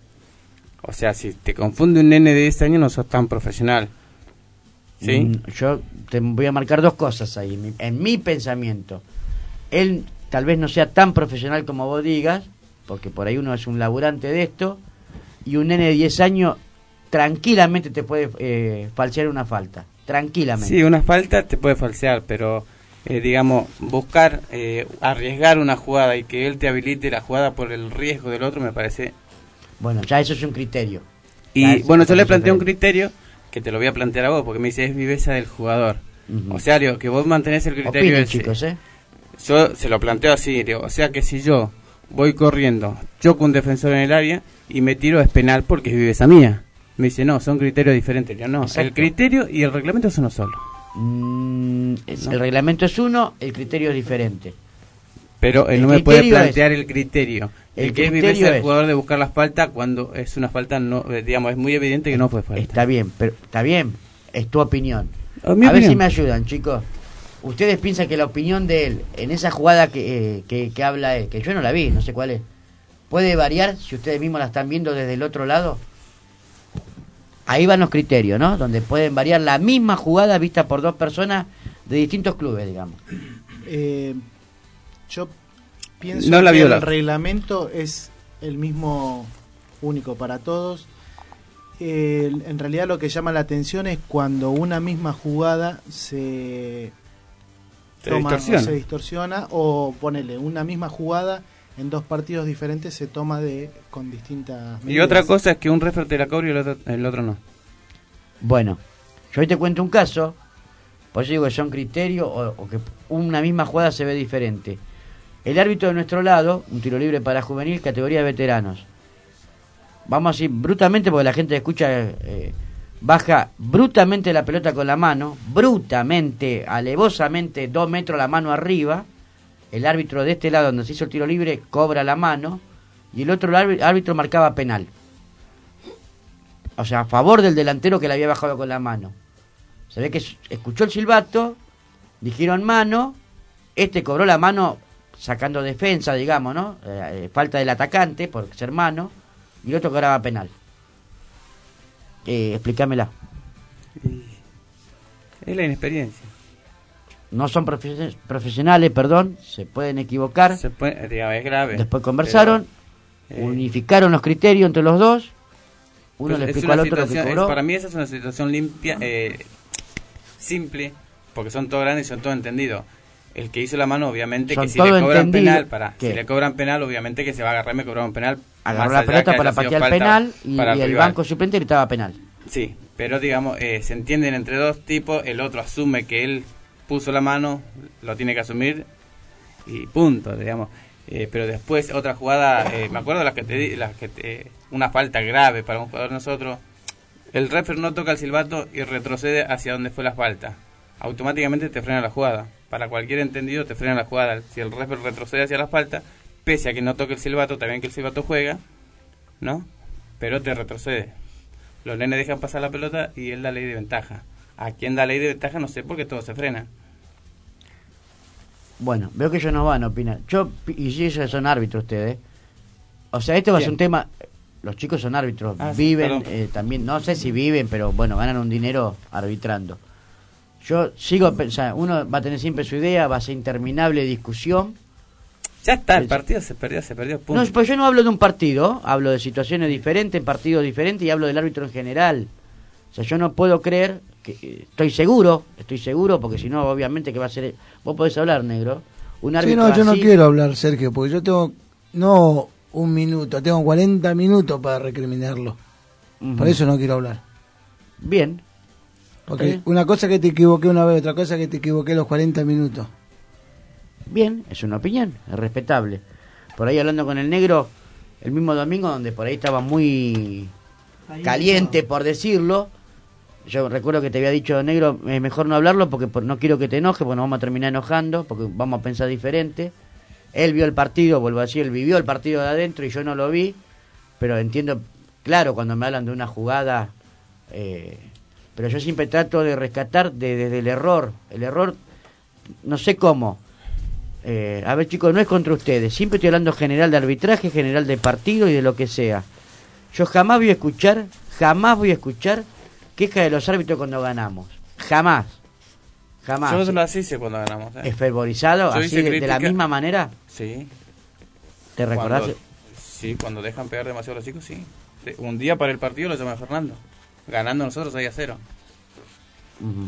O sea, si te confunde un nene de diez años, no sos tan profesional. ¿Sí? Mm, yo te voy a marcar dos cosas ahí, en mi, en mi pensamiento. Él tal vez no sea tan profesional como vos digas, porque por ahí uno es un laburante de esto, y un nene de diez años tranquilamente te puede eh, falsear una falta, tranquilamente. Sí, una falta te puede falsear, pero eh, digamos, buscar, eh, arriesgar una jugada y que él te habilite la jugada por el riesgo del otro me parece... Bueno, ya eso es un criterio. Y bueno, yo le planteé un criterio que te lo voy a plantear a vos, porque me dice, es viveza del jugador. Uh-huh. O sea, digo, que vos mantenés el criterio Opinen, ese. chicos, ¿eh? Yo se lo planteo así, digo, o sea que si yo voy corriendo, choco un defensor en el área y me tiro, es penal porque es viveza mía. Me dice, no, son criterios diferentes. Yo, no, exacto. El criterio y el reglamento son uno solo. Mm, es, ¿no? El reglamento es uno, el criterio es diferente. Pero él el no me puede plantear es, el criterio. El, el que criterio es viveza del es, jugador de buscar las faltas cuando es una falta, no, digamos, es muy evidente que no fue falta. Está bien, pero está bien, es tu opinión. A opinión. ver si me ayudan, chicos. ¿Ustedes piensan que la opinión de él en esa jugada que, eh, que, que habla él, que yo no la vi, no sé cuál es, puede variar si ustedes mismos la están viendo desde el otro lado? Ahí van los criterios, ¿no? Donde pueden variar la misma jugada vista por dos personas de distintos clubes, digamos. Eh, yo pienso no la que viola. El reglamento es el mismo, único para todos. Eh, en realidad lo que llama la atención es cuando una misma jugada se, se, toma, distorsiona. O se distorsiona o ponele una misma jugada en dos partidos diferentes se toma de con distintas medidas. Y otra cosa es que un referee te la cobra y el otro, el otro no. Bueno, yo hoy te cuento un caso, por eso digo que son criterios o, o que una misma jugada se ve diferente. El árbitro de nuestro lado, un tiro libre para juvenil, categoría de veteranos. Vamos así brutalmente, porque la gente escucha, eh, baja brutalmente la pelota con la mano, brutalmente, alevosamente, dos metros la mano arriba. El árbitro de este lado, donde se hizo el tiro libre, cobra la mano, y el otro árbitro marcaba penal. O sea, a favor del delantero que le había bajado con la mano. Se ve que escuchó el silbato, dijeron mano, este cobró la mano sacando defensa, digamos, ¿no? Eh, falta del atacante, por ser mano, y el otro cobraba penal. Eh, explícamela. Es la inexperiencia. No son profe- profesionales, perdón, se pueden equivocar. Se puede, digamos, es grave. Después conversaron, pero, eh, unificaron los criterios entre los dos. Uno le explicó al otro lo que cobró. Es, para mí esa es una situación limpia, eh, simple, porque son todos grandes y son todos entendidos. El que hizo la mano, obviamente, son que si le cobran entendido. penal, para, ¿Qué? si le cobran penal, obviamente que se va a agarrar, me cobraron penal. Agarró la pelota para patear el penal y, y el banco suplente gritaba penal. Sí, pero digamos, eh, se entienden entre dos tipos, el otro asume que él puso la mano, lo tiene que asumir y punto, digamos. Eh, pero después otra jugada, eh, me acuerdo las que te di, las que te, una falta grave para un jugador de nosotros, el referee no toca el silbato y retrocede hacia donde fue la falta, automáticamente te frena la jugada. Para cualquier entendido te frena la jugada. Si el referee retrocede hacia la falta, pese a que no toque el silbato, también que el silbato juega, ¿no? Pero te retrocede. Los nenes dejan pasar la pelota y él da ley de ventaja. ¿A quién da ley de ventaja? No sé, porque todo se frena. Bueno, veo que ellos no van a opinar. Yo, y si ellos son árbitros ustedes. O sea, esto va a ser un tema... Los chicos son árbitros, Ah, sí, viven perdón. eh, también, no sé si viven, pero bueno, ganan un dinero arbitrando. Yo sigo pensando, uno va a tener siempre su idea, va a ser interminable discusión. Ya está, el partido se perdió, se perdió, punto. No, pues yo no hablo de un partido, hablo de situaciones diferentes, en partidos diferentes y hablo del árbitro en general. O sea, yo no puedo creer, que estoy seguro, estoy seguro, porque si no, obviamente que va a ser... Vos podés hablar, negro. Un Sí, árbitro no, yo no así- quiero hablar, Sergio, porque yo tengo, no un minuto, tengo cuarenta minutos para recriminarlo. Ujú. Por eso no quiero hablar. Bien. Porque Está bien. una cosa que te equivoqué una vez, otra cosa que te equivoqué los cuarenta minutos. Bien, es una opinión, es respetable. Por ahí hablando con el negro, el mismo domingo, donde por ahí estaba muy caliente, por decirlo. Yo recuerdo que te había dicho, negro, es mejor no hablarlo porque por- no quiero que te enojes, porque nos vamos a terminar enojando, porque vamos a pensar diferente. Él vio el partido, vuelvo a decir, él vivió el partido de adentro y yo no lo vi, pero entiendo, claro, cuando me hablan de una jugada, eh, pero yo siempre trato de rescatar de- desde el error. El error, no sé cómo. Eh, a ver, chicos, no es contra ustedes. Siempre estoy hablando general de arbitraje, general de partido y de lo que sea. Yo jamás voy a escuchar, jamás voy a escuchar queja de los árbitros cuando ganamos. Jamás. Jamás. Yo no las hice cuando ganamos. ¿eh? ¿Es fervorizado? Yo ¿Así hice de, de la crítica- misma manera? Sí. ¿Te recordás? Cuando- sí, cuando dejan pegar demasiado a los chicos, sí. Sí, un día para el partido lo llama a Fernando. Ganando nosotros seis a cero. Ujú.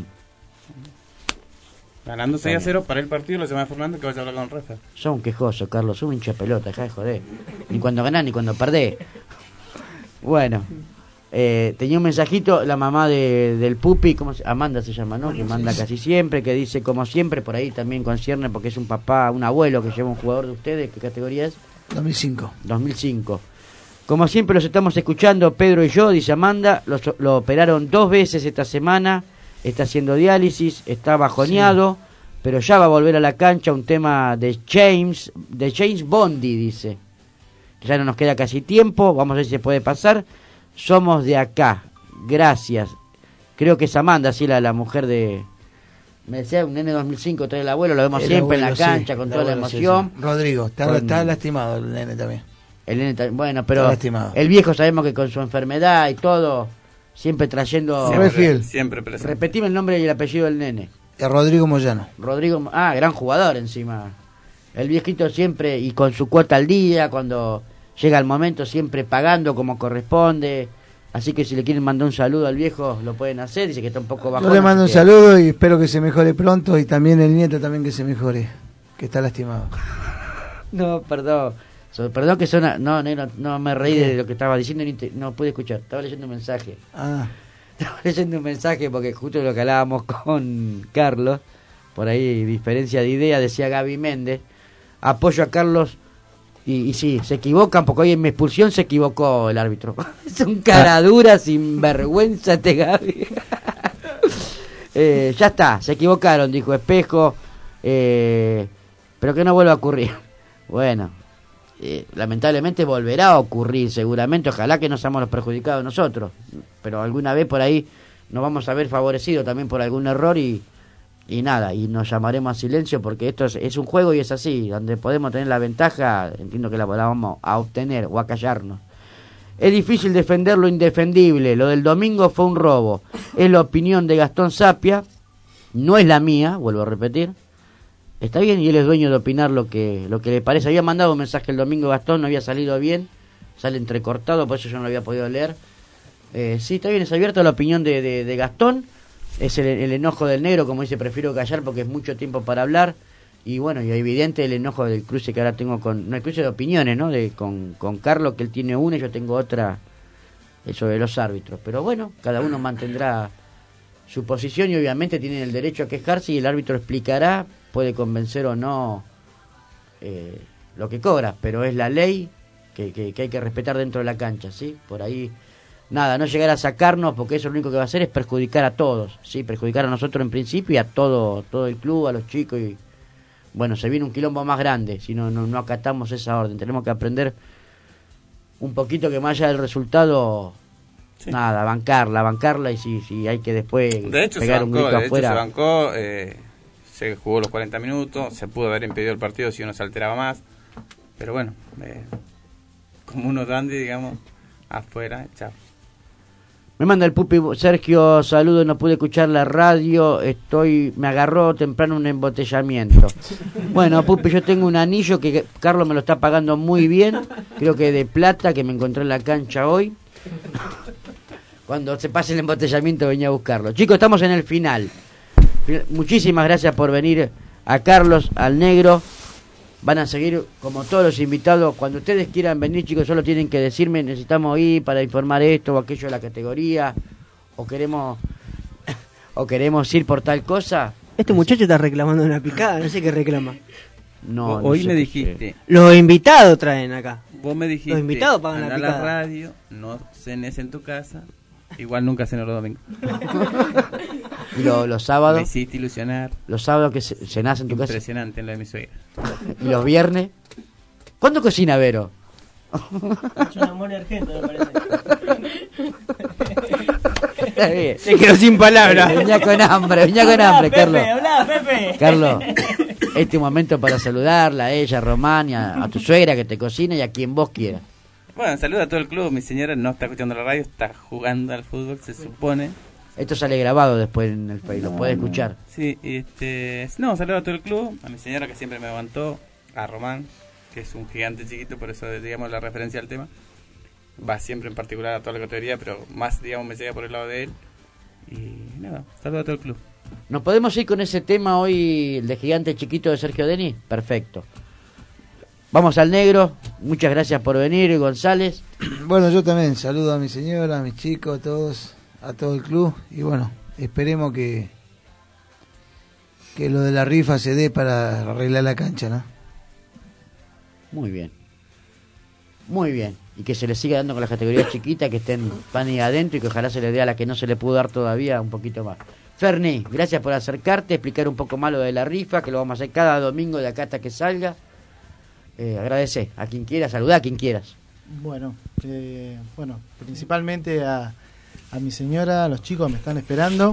Ganando seis a Está cero para el partido lo llama a Fernando que vaya a hablar con el refer. Sos un quejoso, Carlos. Sos un hincha de pelota, dejá de joder. Ni cuando ganás ni cuando perdés. Bueno. Eh, tenía un mensajito la mamá de, del Pupi, ¿cómo se, Amanda se llama, ¿no? Que manda casi siempre, que dice como siempre, por ahí también concierne porque es un papá, un abuelo que lleva un jugador de ustedes. ¿Qué categoría es? dos mil cinco. dos mil cinco. Como siempre los estamos escuchando, Pedro y yo, dice Amanda, los- lo operaron dos veces esta semana, está haciendo diálisis, está bajoneado, pero ya va a volver a la cancha, un tema de James, de James Bondi, dice. Ya no nos queda casi tiempo, vamos a ver si se puede pasar. Somos de acá, gracias. Creo que es Amanda, sí, la, la mujer de... Me decía, un nene dos mil cinco trae el abuelo, lo vemos El siempre en abuelo, la cancha sí, con el toda la abuelo, sí, emoción. sí. Rodrigo, está, Con- está lastimado el nene también. El nene ta- bueno, pero Está lastimado. el viejo sabemos que con su enfermedad y todo, siempre trayendo... Siempre fiel. Siempre presente. Repetime el nombre y el apellido del nene. Es Rodrigo Moyano. Rodrigo, Mo- ah, gran jugador encima. El viejito siempre, y con su cuota al día, cuando llega el momento, siempre pagando como corresponde. Así que si le quieren mandar un saludo al viejo, lo pueden hacer. Dice que está un poco bajo. Yo le mando un saludo y espero que se mejore pronto y también el nieto también que se mejore, que está lastimado. No, perdón. So- perdón que suena... No, negro, no me reí de lo que estaba diciendo, ni te- no pude escuchar. Estaba leyendo un mensaje. Ah, Estaba leyendo un mensaje porque justo lo que hablábamos con Carlos, por ahí diferencia de idea, decía Gaby Méndez, apoyo a Carlos y, y sí, se equivocan porque hoy en mi expulsión se equivocó el árbitro. Es un cara dura, sin vergüenza este Gaby. Eh, ya está, se equivocaron, dijo Espejo, eh, pero que no vuelva a ocurrir. Bueno, eh, lamentablemente volverá a ocurrir seguramente, ojalá que no seamos los perjudicados nosotros, pero alguna vez por ahí nos vamos a ver favorecidos también por algún error y, y nada, y nos llamaremos a silencio porque esto es, es un juego y es así, donde podemos tener la ventaja, entiendo que la, la vamos a obtener o a callarnos. Es difícil defender lo indefendible, lo del domingo fue un robo, es la opinión de Gastón Sapia, no es la mía, vuelvo a repetir. Está bien, y él es dueño de opinar lo que lo que le parece. Había mandado un mensaje el domingo Gastón, no había salido bien, sale entrecortado, por eso yo no lo había podido leer. Eh, sí, está bien, es abierta la opinión de, de, de Gastón, es el, el enojo del negro, como dice, prefiero callar porque es mucho tiempo para hablar. Y bueno, y evidente el enojo del cruce que ahora tengo con... No, el cruce de opiniones, ¿no? De, con, con Carlos, que él tiene una y yo tengo otra eh, sobre los árbitros. Pero bueno, cada uno mantendrá su posición y obviamente tienen el derecho a quejarse y el árbitro explicará, puede convencer o no eh, lo que cobra, pero es la ley que, que, que hay que respetar dentro de la cancha, ¿sí? Por ahí nada, no llegar a sacarnos, porque eso lo único que va a hacer es perjudicar a todos, sí, perjudicar a nosotros en principio y a todo, todo el club, a los chicos y bueno, se viene un quilombo más grande si no, no, no acatamos esa orden. Tenemos que aprender un poquito que más allá del resultado, sí. nada, bancarla, bancarla y si, si hay que después de hecho, pegar se bancó, un grito de afuera. Hecho, se bancó, eh, se jugó los cuarenta minutos, se pudo haber impedido el partido si uno se alteraba más, pero bueno, eh, como uno grande, digamos, afuera, chao. Me manda el pupi Sergio, saludos, no pude escuchar la radio, estoy, me agarró temprano un embotellamiento. Bueno, pupi, yo tengo un anillo que Carlos me lo está pagando muy bien, creo que de plata, que me encontré en la cancha hoy. Cuando se pase el embotellamiento venía a buscarlo. Chicos, estamos en el final. Muchísimas gracias por venir a Carlos, al Negro. Van a seguir como todos los invitados. Cuando ustedes quieran venir, chicos, solo tienen que decirme, necesitamos ir para informar esto o aquello de la categoría, o queremos o queremos ir por tal cosa. Este muchacho está reclamando una picada, no sé qué reclama. No, o, hoy no sé me qué dijiste. qué. Los invitados traen acá. Vos me dijiste. Los invitados pagan la anda picada. a la radio, no cenes en tu casa. Igual nunca ceno los domingos. ¿Y lo, los sábados? Me hiciste ilusionar. ¿Los sábados que se, cenás en tu casa? Impresionante en lo de mi suegra. ¿Y los viernes? ¿Cuándo cocina Vero? Es un amor argento, me parece. Está bien. Se quedó sin palabras. Venía con hambre, venía con hambre, Pepe, Carlos. hablá, Pepe. Carlos, este momento para saludarla a ella, a Román, y a, a tu suegra que te cocina y a quien vos quieras. Bueno, saludo a todo el club. Mi señora no está escuchando la radio, está jugando al fútbol, se supone. Esto sale grabado después en el Facebook, lo puede escuchar. Sí, este, no, saludo a todo el club, a mi señora que siempre me aguantó, a Román, que es un gigante chiquito, por eso digamos la referencia al tema. Va siempre en particular a toda la categoría, pero más digamos me llega por el lado de él. Y nada, saludo a todo el club. ¿Nos podemos ir con ese tema hoy, el de gigante chiquito de Sergio Denis? Perfecto. Vamos al Negro, muchas gracias por venir, González. Bueno, yo también saludo a mi señora, a mis chicos, a todos, a todo el club. Y bueno, esperemos que que lo de la rifa se dé para arreglar la cancha, ¿no? Muy bien. Muy bien. Y que se le siga dando con las categorías chiquitas, que estén pan y adentro y que ojalá se le dé a la que no se le pudo dar todavía un poquito más. Ferni, gracias por acercarte, explicar un poco más lo de la rifa, que lo vamos a hacer cada domingo de acá hasta que salga. Eh, agradece a quien quiera, saludá a quien quieras. Bueno, eh, bueno, principalmente a, a mi señora, a los chicos me están esperando.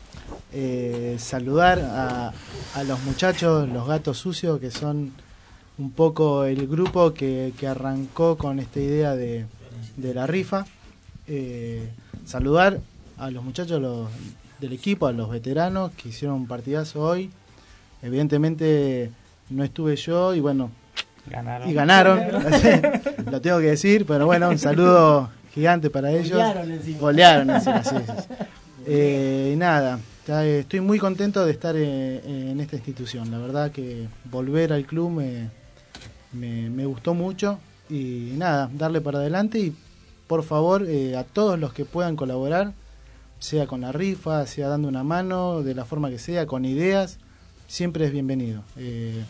Eh, saludar a, a los muchachos, los gatos sucios, que son un poco el grupo que, que arrancó con esta idea de, de la rifa. Eh, saludar a los muchachos los, del equipo, a los veteranos que hicieron un partidazo hoy. Evidentemente no estuve yo y bueno, Ganaron. y ganaron, lo tengo que decir, pero bueno, un saludo gigante para ellos. Golearon encima. Golearon encima, sí, sí, sí. Eh, y nada, ya, eh, estoy muy contento de estar eh, en esta institución. La verdad que volver al club me, me, me gustó mucho y nada, darle para adelante y por favor eh, a todos los que puedan colaborar, sea con la rifa, sea dando una mano, de la forma que sea, con ideas, siempre es bienvenido. Eh,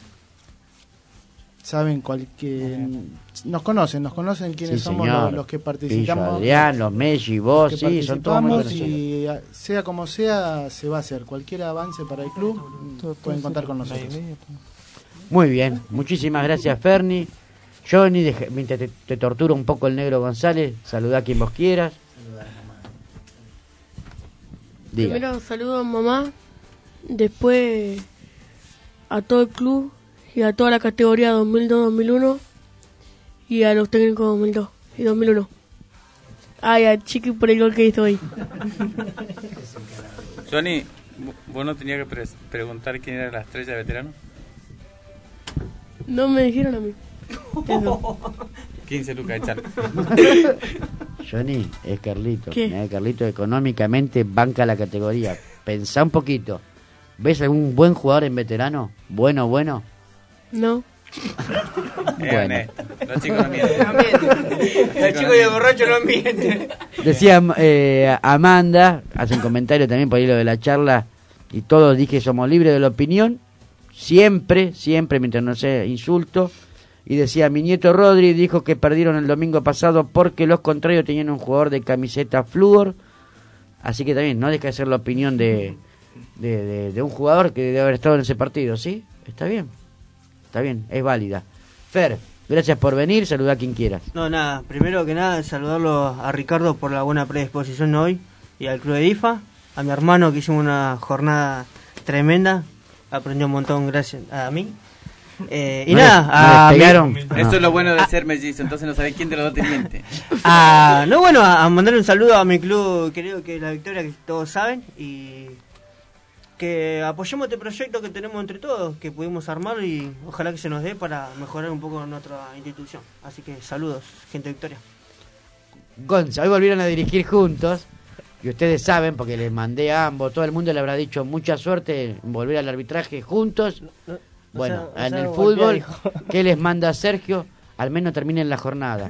saben cualquier nos conocen nos conocen quiénes Sí, somos señor. los, los que participamos. Pillo, Adrián, los Messi, vos, los que sí, son todos muy participamos conocidos. y a- sea como sea se va a hacer cualquier avance para el club, pueden contar con nosotros. Muy bien, muchísimas gracias, Ferni. Johnny, deja- mientras te, te tortura un poco el Negro González, saludá a quien vos quieras. Diga. Primero saludo a mamá, después a todo el club y a toda la categoría dos mil dos dos mil uno y a los técnicos dos mil dos y dos mil uno. Ay, a Chiqui por el gol que hizo hoy. Johnny, ¿vo- ¿vos no tenías que pre- preguntar quién era la estrella de veterano? No me dijeron a mí. Eso. quince lucas de charla. Johnny, es Carlito. ¿Qué? Mirá, Carlito económicamente banca la categoría. Pensá un poquito. ¿Ves algún buen jugador en veterano? Bueno, bueno. No. Bueno. Los chicos no mienten. El chico y el borracho no mienten. Decía eh, Amanda, hace un comentario también por ahí lo de la charla, y todos dije somos libres de la opinión, siempre, siempre, mientras no sea insulto, y decía, mi nieto Rodri dijo que perdieron el domingo pasado porque los contrarios tenían un jugador de camiseta flúor, así que también no deja de ser la opinión de, de, de, de un jugador que debe haber estado en ese partido, ¿sí? Está bien, está bien, es válida. Fer, gracias por venir, saluda a quien quieras. No, nada, primero que nada saludarlo a Ricardo por la buena predisposición hoy y al club de I F A, a mi hermano que hicimos una jornada tremenda, aprendió un montón gracias a mí. Eh, y no nada, le, a no mi, eso es lo bueno de a, ser mellizo, entonces no sabés quién de los dos te miente. A, no, bueno, a, a mandarle un saludo a mi club querido que es La Victoria, que todos saben, y que apoyemos este proyecto que tenemos entre todos, que pudimos armarlo y ojalá que se nos dé para mejorar un poco nuestra institución. Así que saludos, gente de Victoria. Gonza, hoy volvieron a dirigir juntos. Y ustedes saben, porque les mandé a ambos, todo el mundo le habrá dicho mucha suerte en volver al arbitraje juntos. Bueno, o sea, en o sea, el golpea, fútbol, ¿qué les manda Sergio? Al menos terminen la jornada.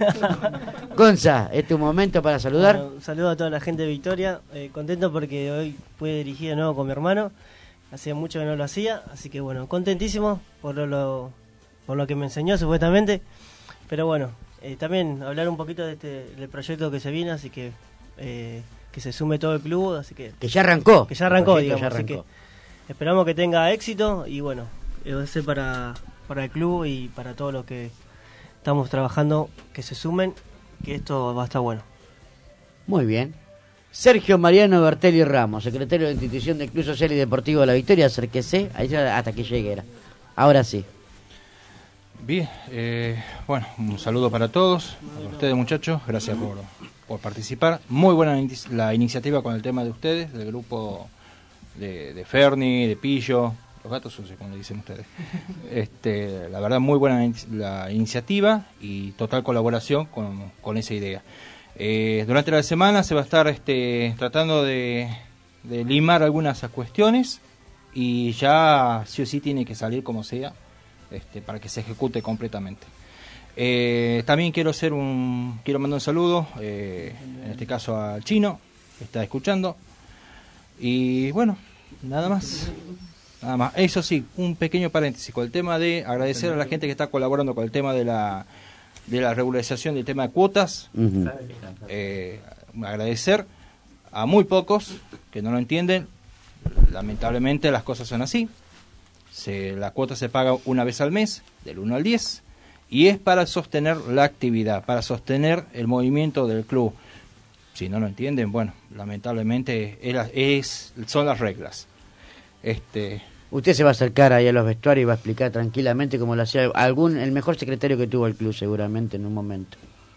Gonza, ¿es tu momento para saludar? Bueno, un saludo a toda la gente de Victoria. Eh, contento porque hoy pude dirigir de nuevo con mi hermano. Hacía mucho que no lo hacía, así que bueno, contentísimo por lo, lo, por lo que me enseñó supuestamente. Pero bueno, eh, también hablar un poquito de este, del proyecto que se viene, así que... Eh, que se sume todo el club, así que... Que ya arrancó. Que ya arrancó, digamos, ya arrancó. Así que esperamos que tenga éxito y bueno, va a ser para, para el club y para todos los que estamos trabajando, que se sumen, que esto va a estar bueno. Muy bien. Sergio Mariano Bertelli Ramos, secretario de institución del Club Social y Deportivo de La Victoria, acérquese, ahí hasta que llegue era. Ahora sí. Bien, eh, bueno, un saludo para todos, para ustedes muchachos, gracias por, por participar. Muy buena in la iniciativa con el tema de ustedes, del grupo de, de Ferni, de Pillo, los gatos sucios, como le dicen ustedes. Este, la verdad, muy buena in la iniciativa y total colaboración con, con esa idea. Eh, durante la semana se va a estar este, tratando de, de limar algunas cuestiones y ya sí o sí tiene que salir como sea. Este, para que se ejecute completamente. Eh, también quiero hacer un quiero mandar un saludo, eh, en este caso al Chino, que está escuchando. Y bueno, nada más. Nada más. Eso sí, un pequeño paréntesis con el tema de agradecer a la gente que está colaborando con el tema de la de la regularización del tema de cuotas. Uh-huh. eh, agradecer a muy pocos que no lo entienden. Lamentablemente las cosas son así. Se, la cuota se paga una vez al mes, del uno al diez, y es para sostener la actividad, para sostener el movimiento del club. Si no lo entienden, bueno, lamentablemente es, es, son las reglas. Este... Usted se va a acercar ahí a los vestuarios y va a explicar tranquilamente cómo lo hacía algún, el mejor secretario que tuvo el club seguramente en un momento.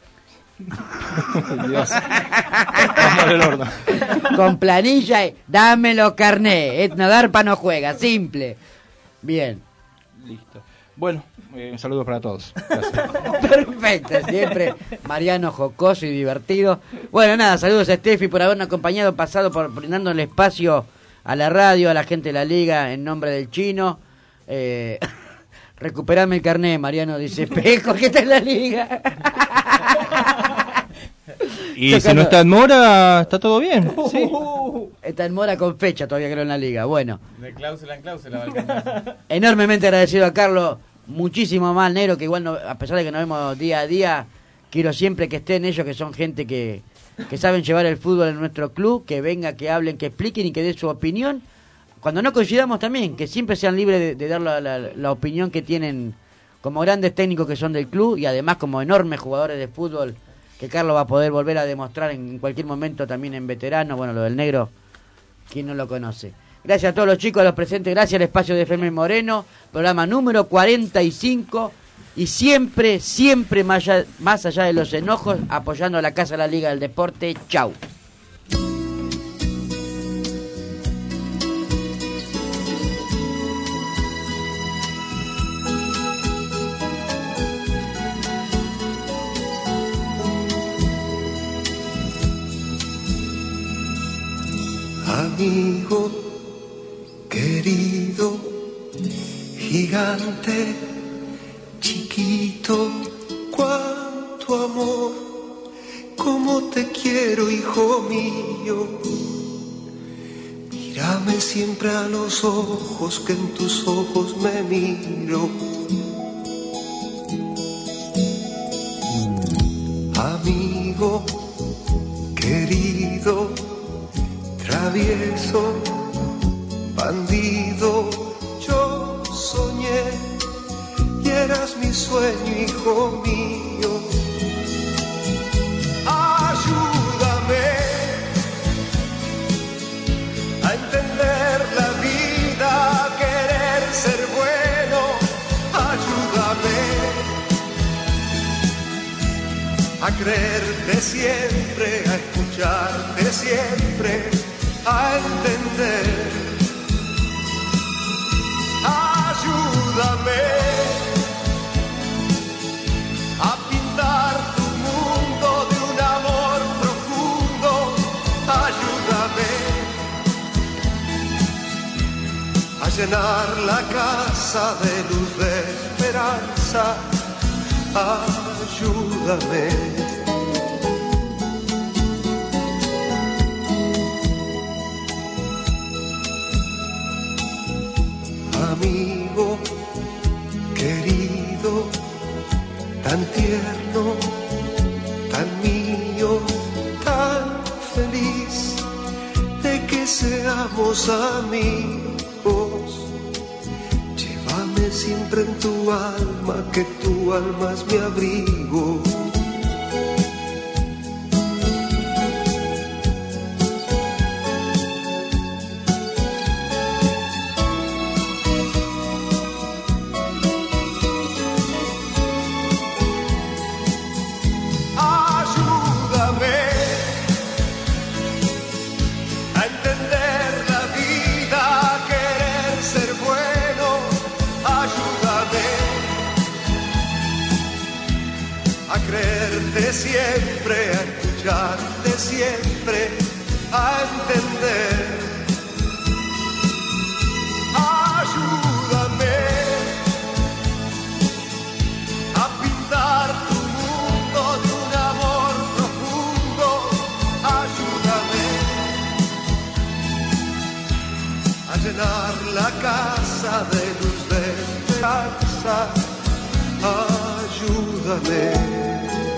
Dios. Vamos del horno. Con planilla, y, dámelo carné, eh, no dar pa' no juega, simple. Bien. Listo. Bueno, eh, un saludo para todos. Perfecto, siempre Mariano jocoso y divertido. Bueno, nada, saludos a Steffi por habernos acompañado, pasado por brindando el espacio a la radio, a la gente de la liga, en nombre del Chino. Eh, recuperame el carné, Mariano dice, Espejo, ¿qué está en la liga? Y Chocando. Si no está en mora, está todo bien. Sí. Está en mora con fecha todavía, creo, en la liga. Bueno. De cláusula en cláusula va a alcanzar. Enormemente agradecido a Carlos. Muchísimo más, negro, que igual, no, a pesar de que nos vemos día a día, quiero siempre que estén ellos, que son gente que, que saben llevar el fútbol en nuestro club, que venga, que hablen, que expliquen y que den su opinión. Cuando no coincidamos también, que siempre sean libres de, de dar la, la, la opinión que tienen como grandes técnicos que son del club y además como enormes jugadores de fútbol, que Carlos va a poder volver a demostrar en cualquier momento también en veterano. Bueno, lo del negro, ¿quién no lo conoce? Gracias a todos los chicos, a los presentes, gracias al espacio de F M Moreno, programa número cuarenta y cinco, y siempre, siempre más allá, más allá de los enojos, apoyando a la Casa de la Liga del Deporte. Chau. Amigo querido, gigante, chiquito, cuánto amor, cómo te quiero, hijo mío. Mírame siempre a los ojos, que en tus ojos me miro. amigo querido, travieso, bandido, yo soñé y eras mi sueño, hijo mío. Ayúdame a entender la vida, a querer ser bueno. Ayúdame a creerte siempre, a escucharte siempre, a entender. Ayúdame a pintar tu mundo de un amor profundo. Ayúdame a llenar la casa de luz, de esperanza. Ayúdame. Amigo querido, tan tierno, tan mío, tan feliz de que seamos amigos. Llévame siempre en tu alma, que tu alma es mi abrigo. Siempre, a escucharte siempre, a entender. Ayúdame a pintar tu mundo de un amor profundo. Ayúdame a llenar la casa de luz, de esperanza. Ayúdame.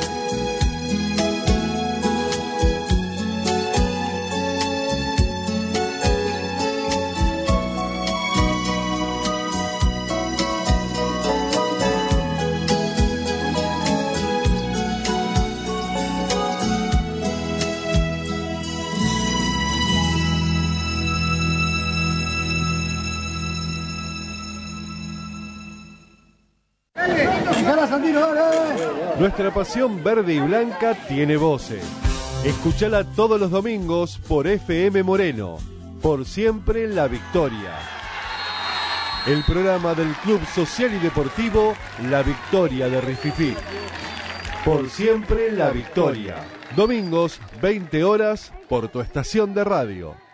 Nuestra pasión verde y blanca tiene voces. Escuchala todos los domingos por F M Moreno. Por siempre la victoria. El programa del Club Social y Deportivo La Victoria de Rififí. Por siempre la victoria. Domingos, veinte horas, por tu estación de radio.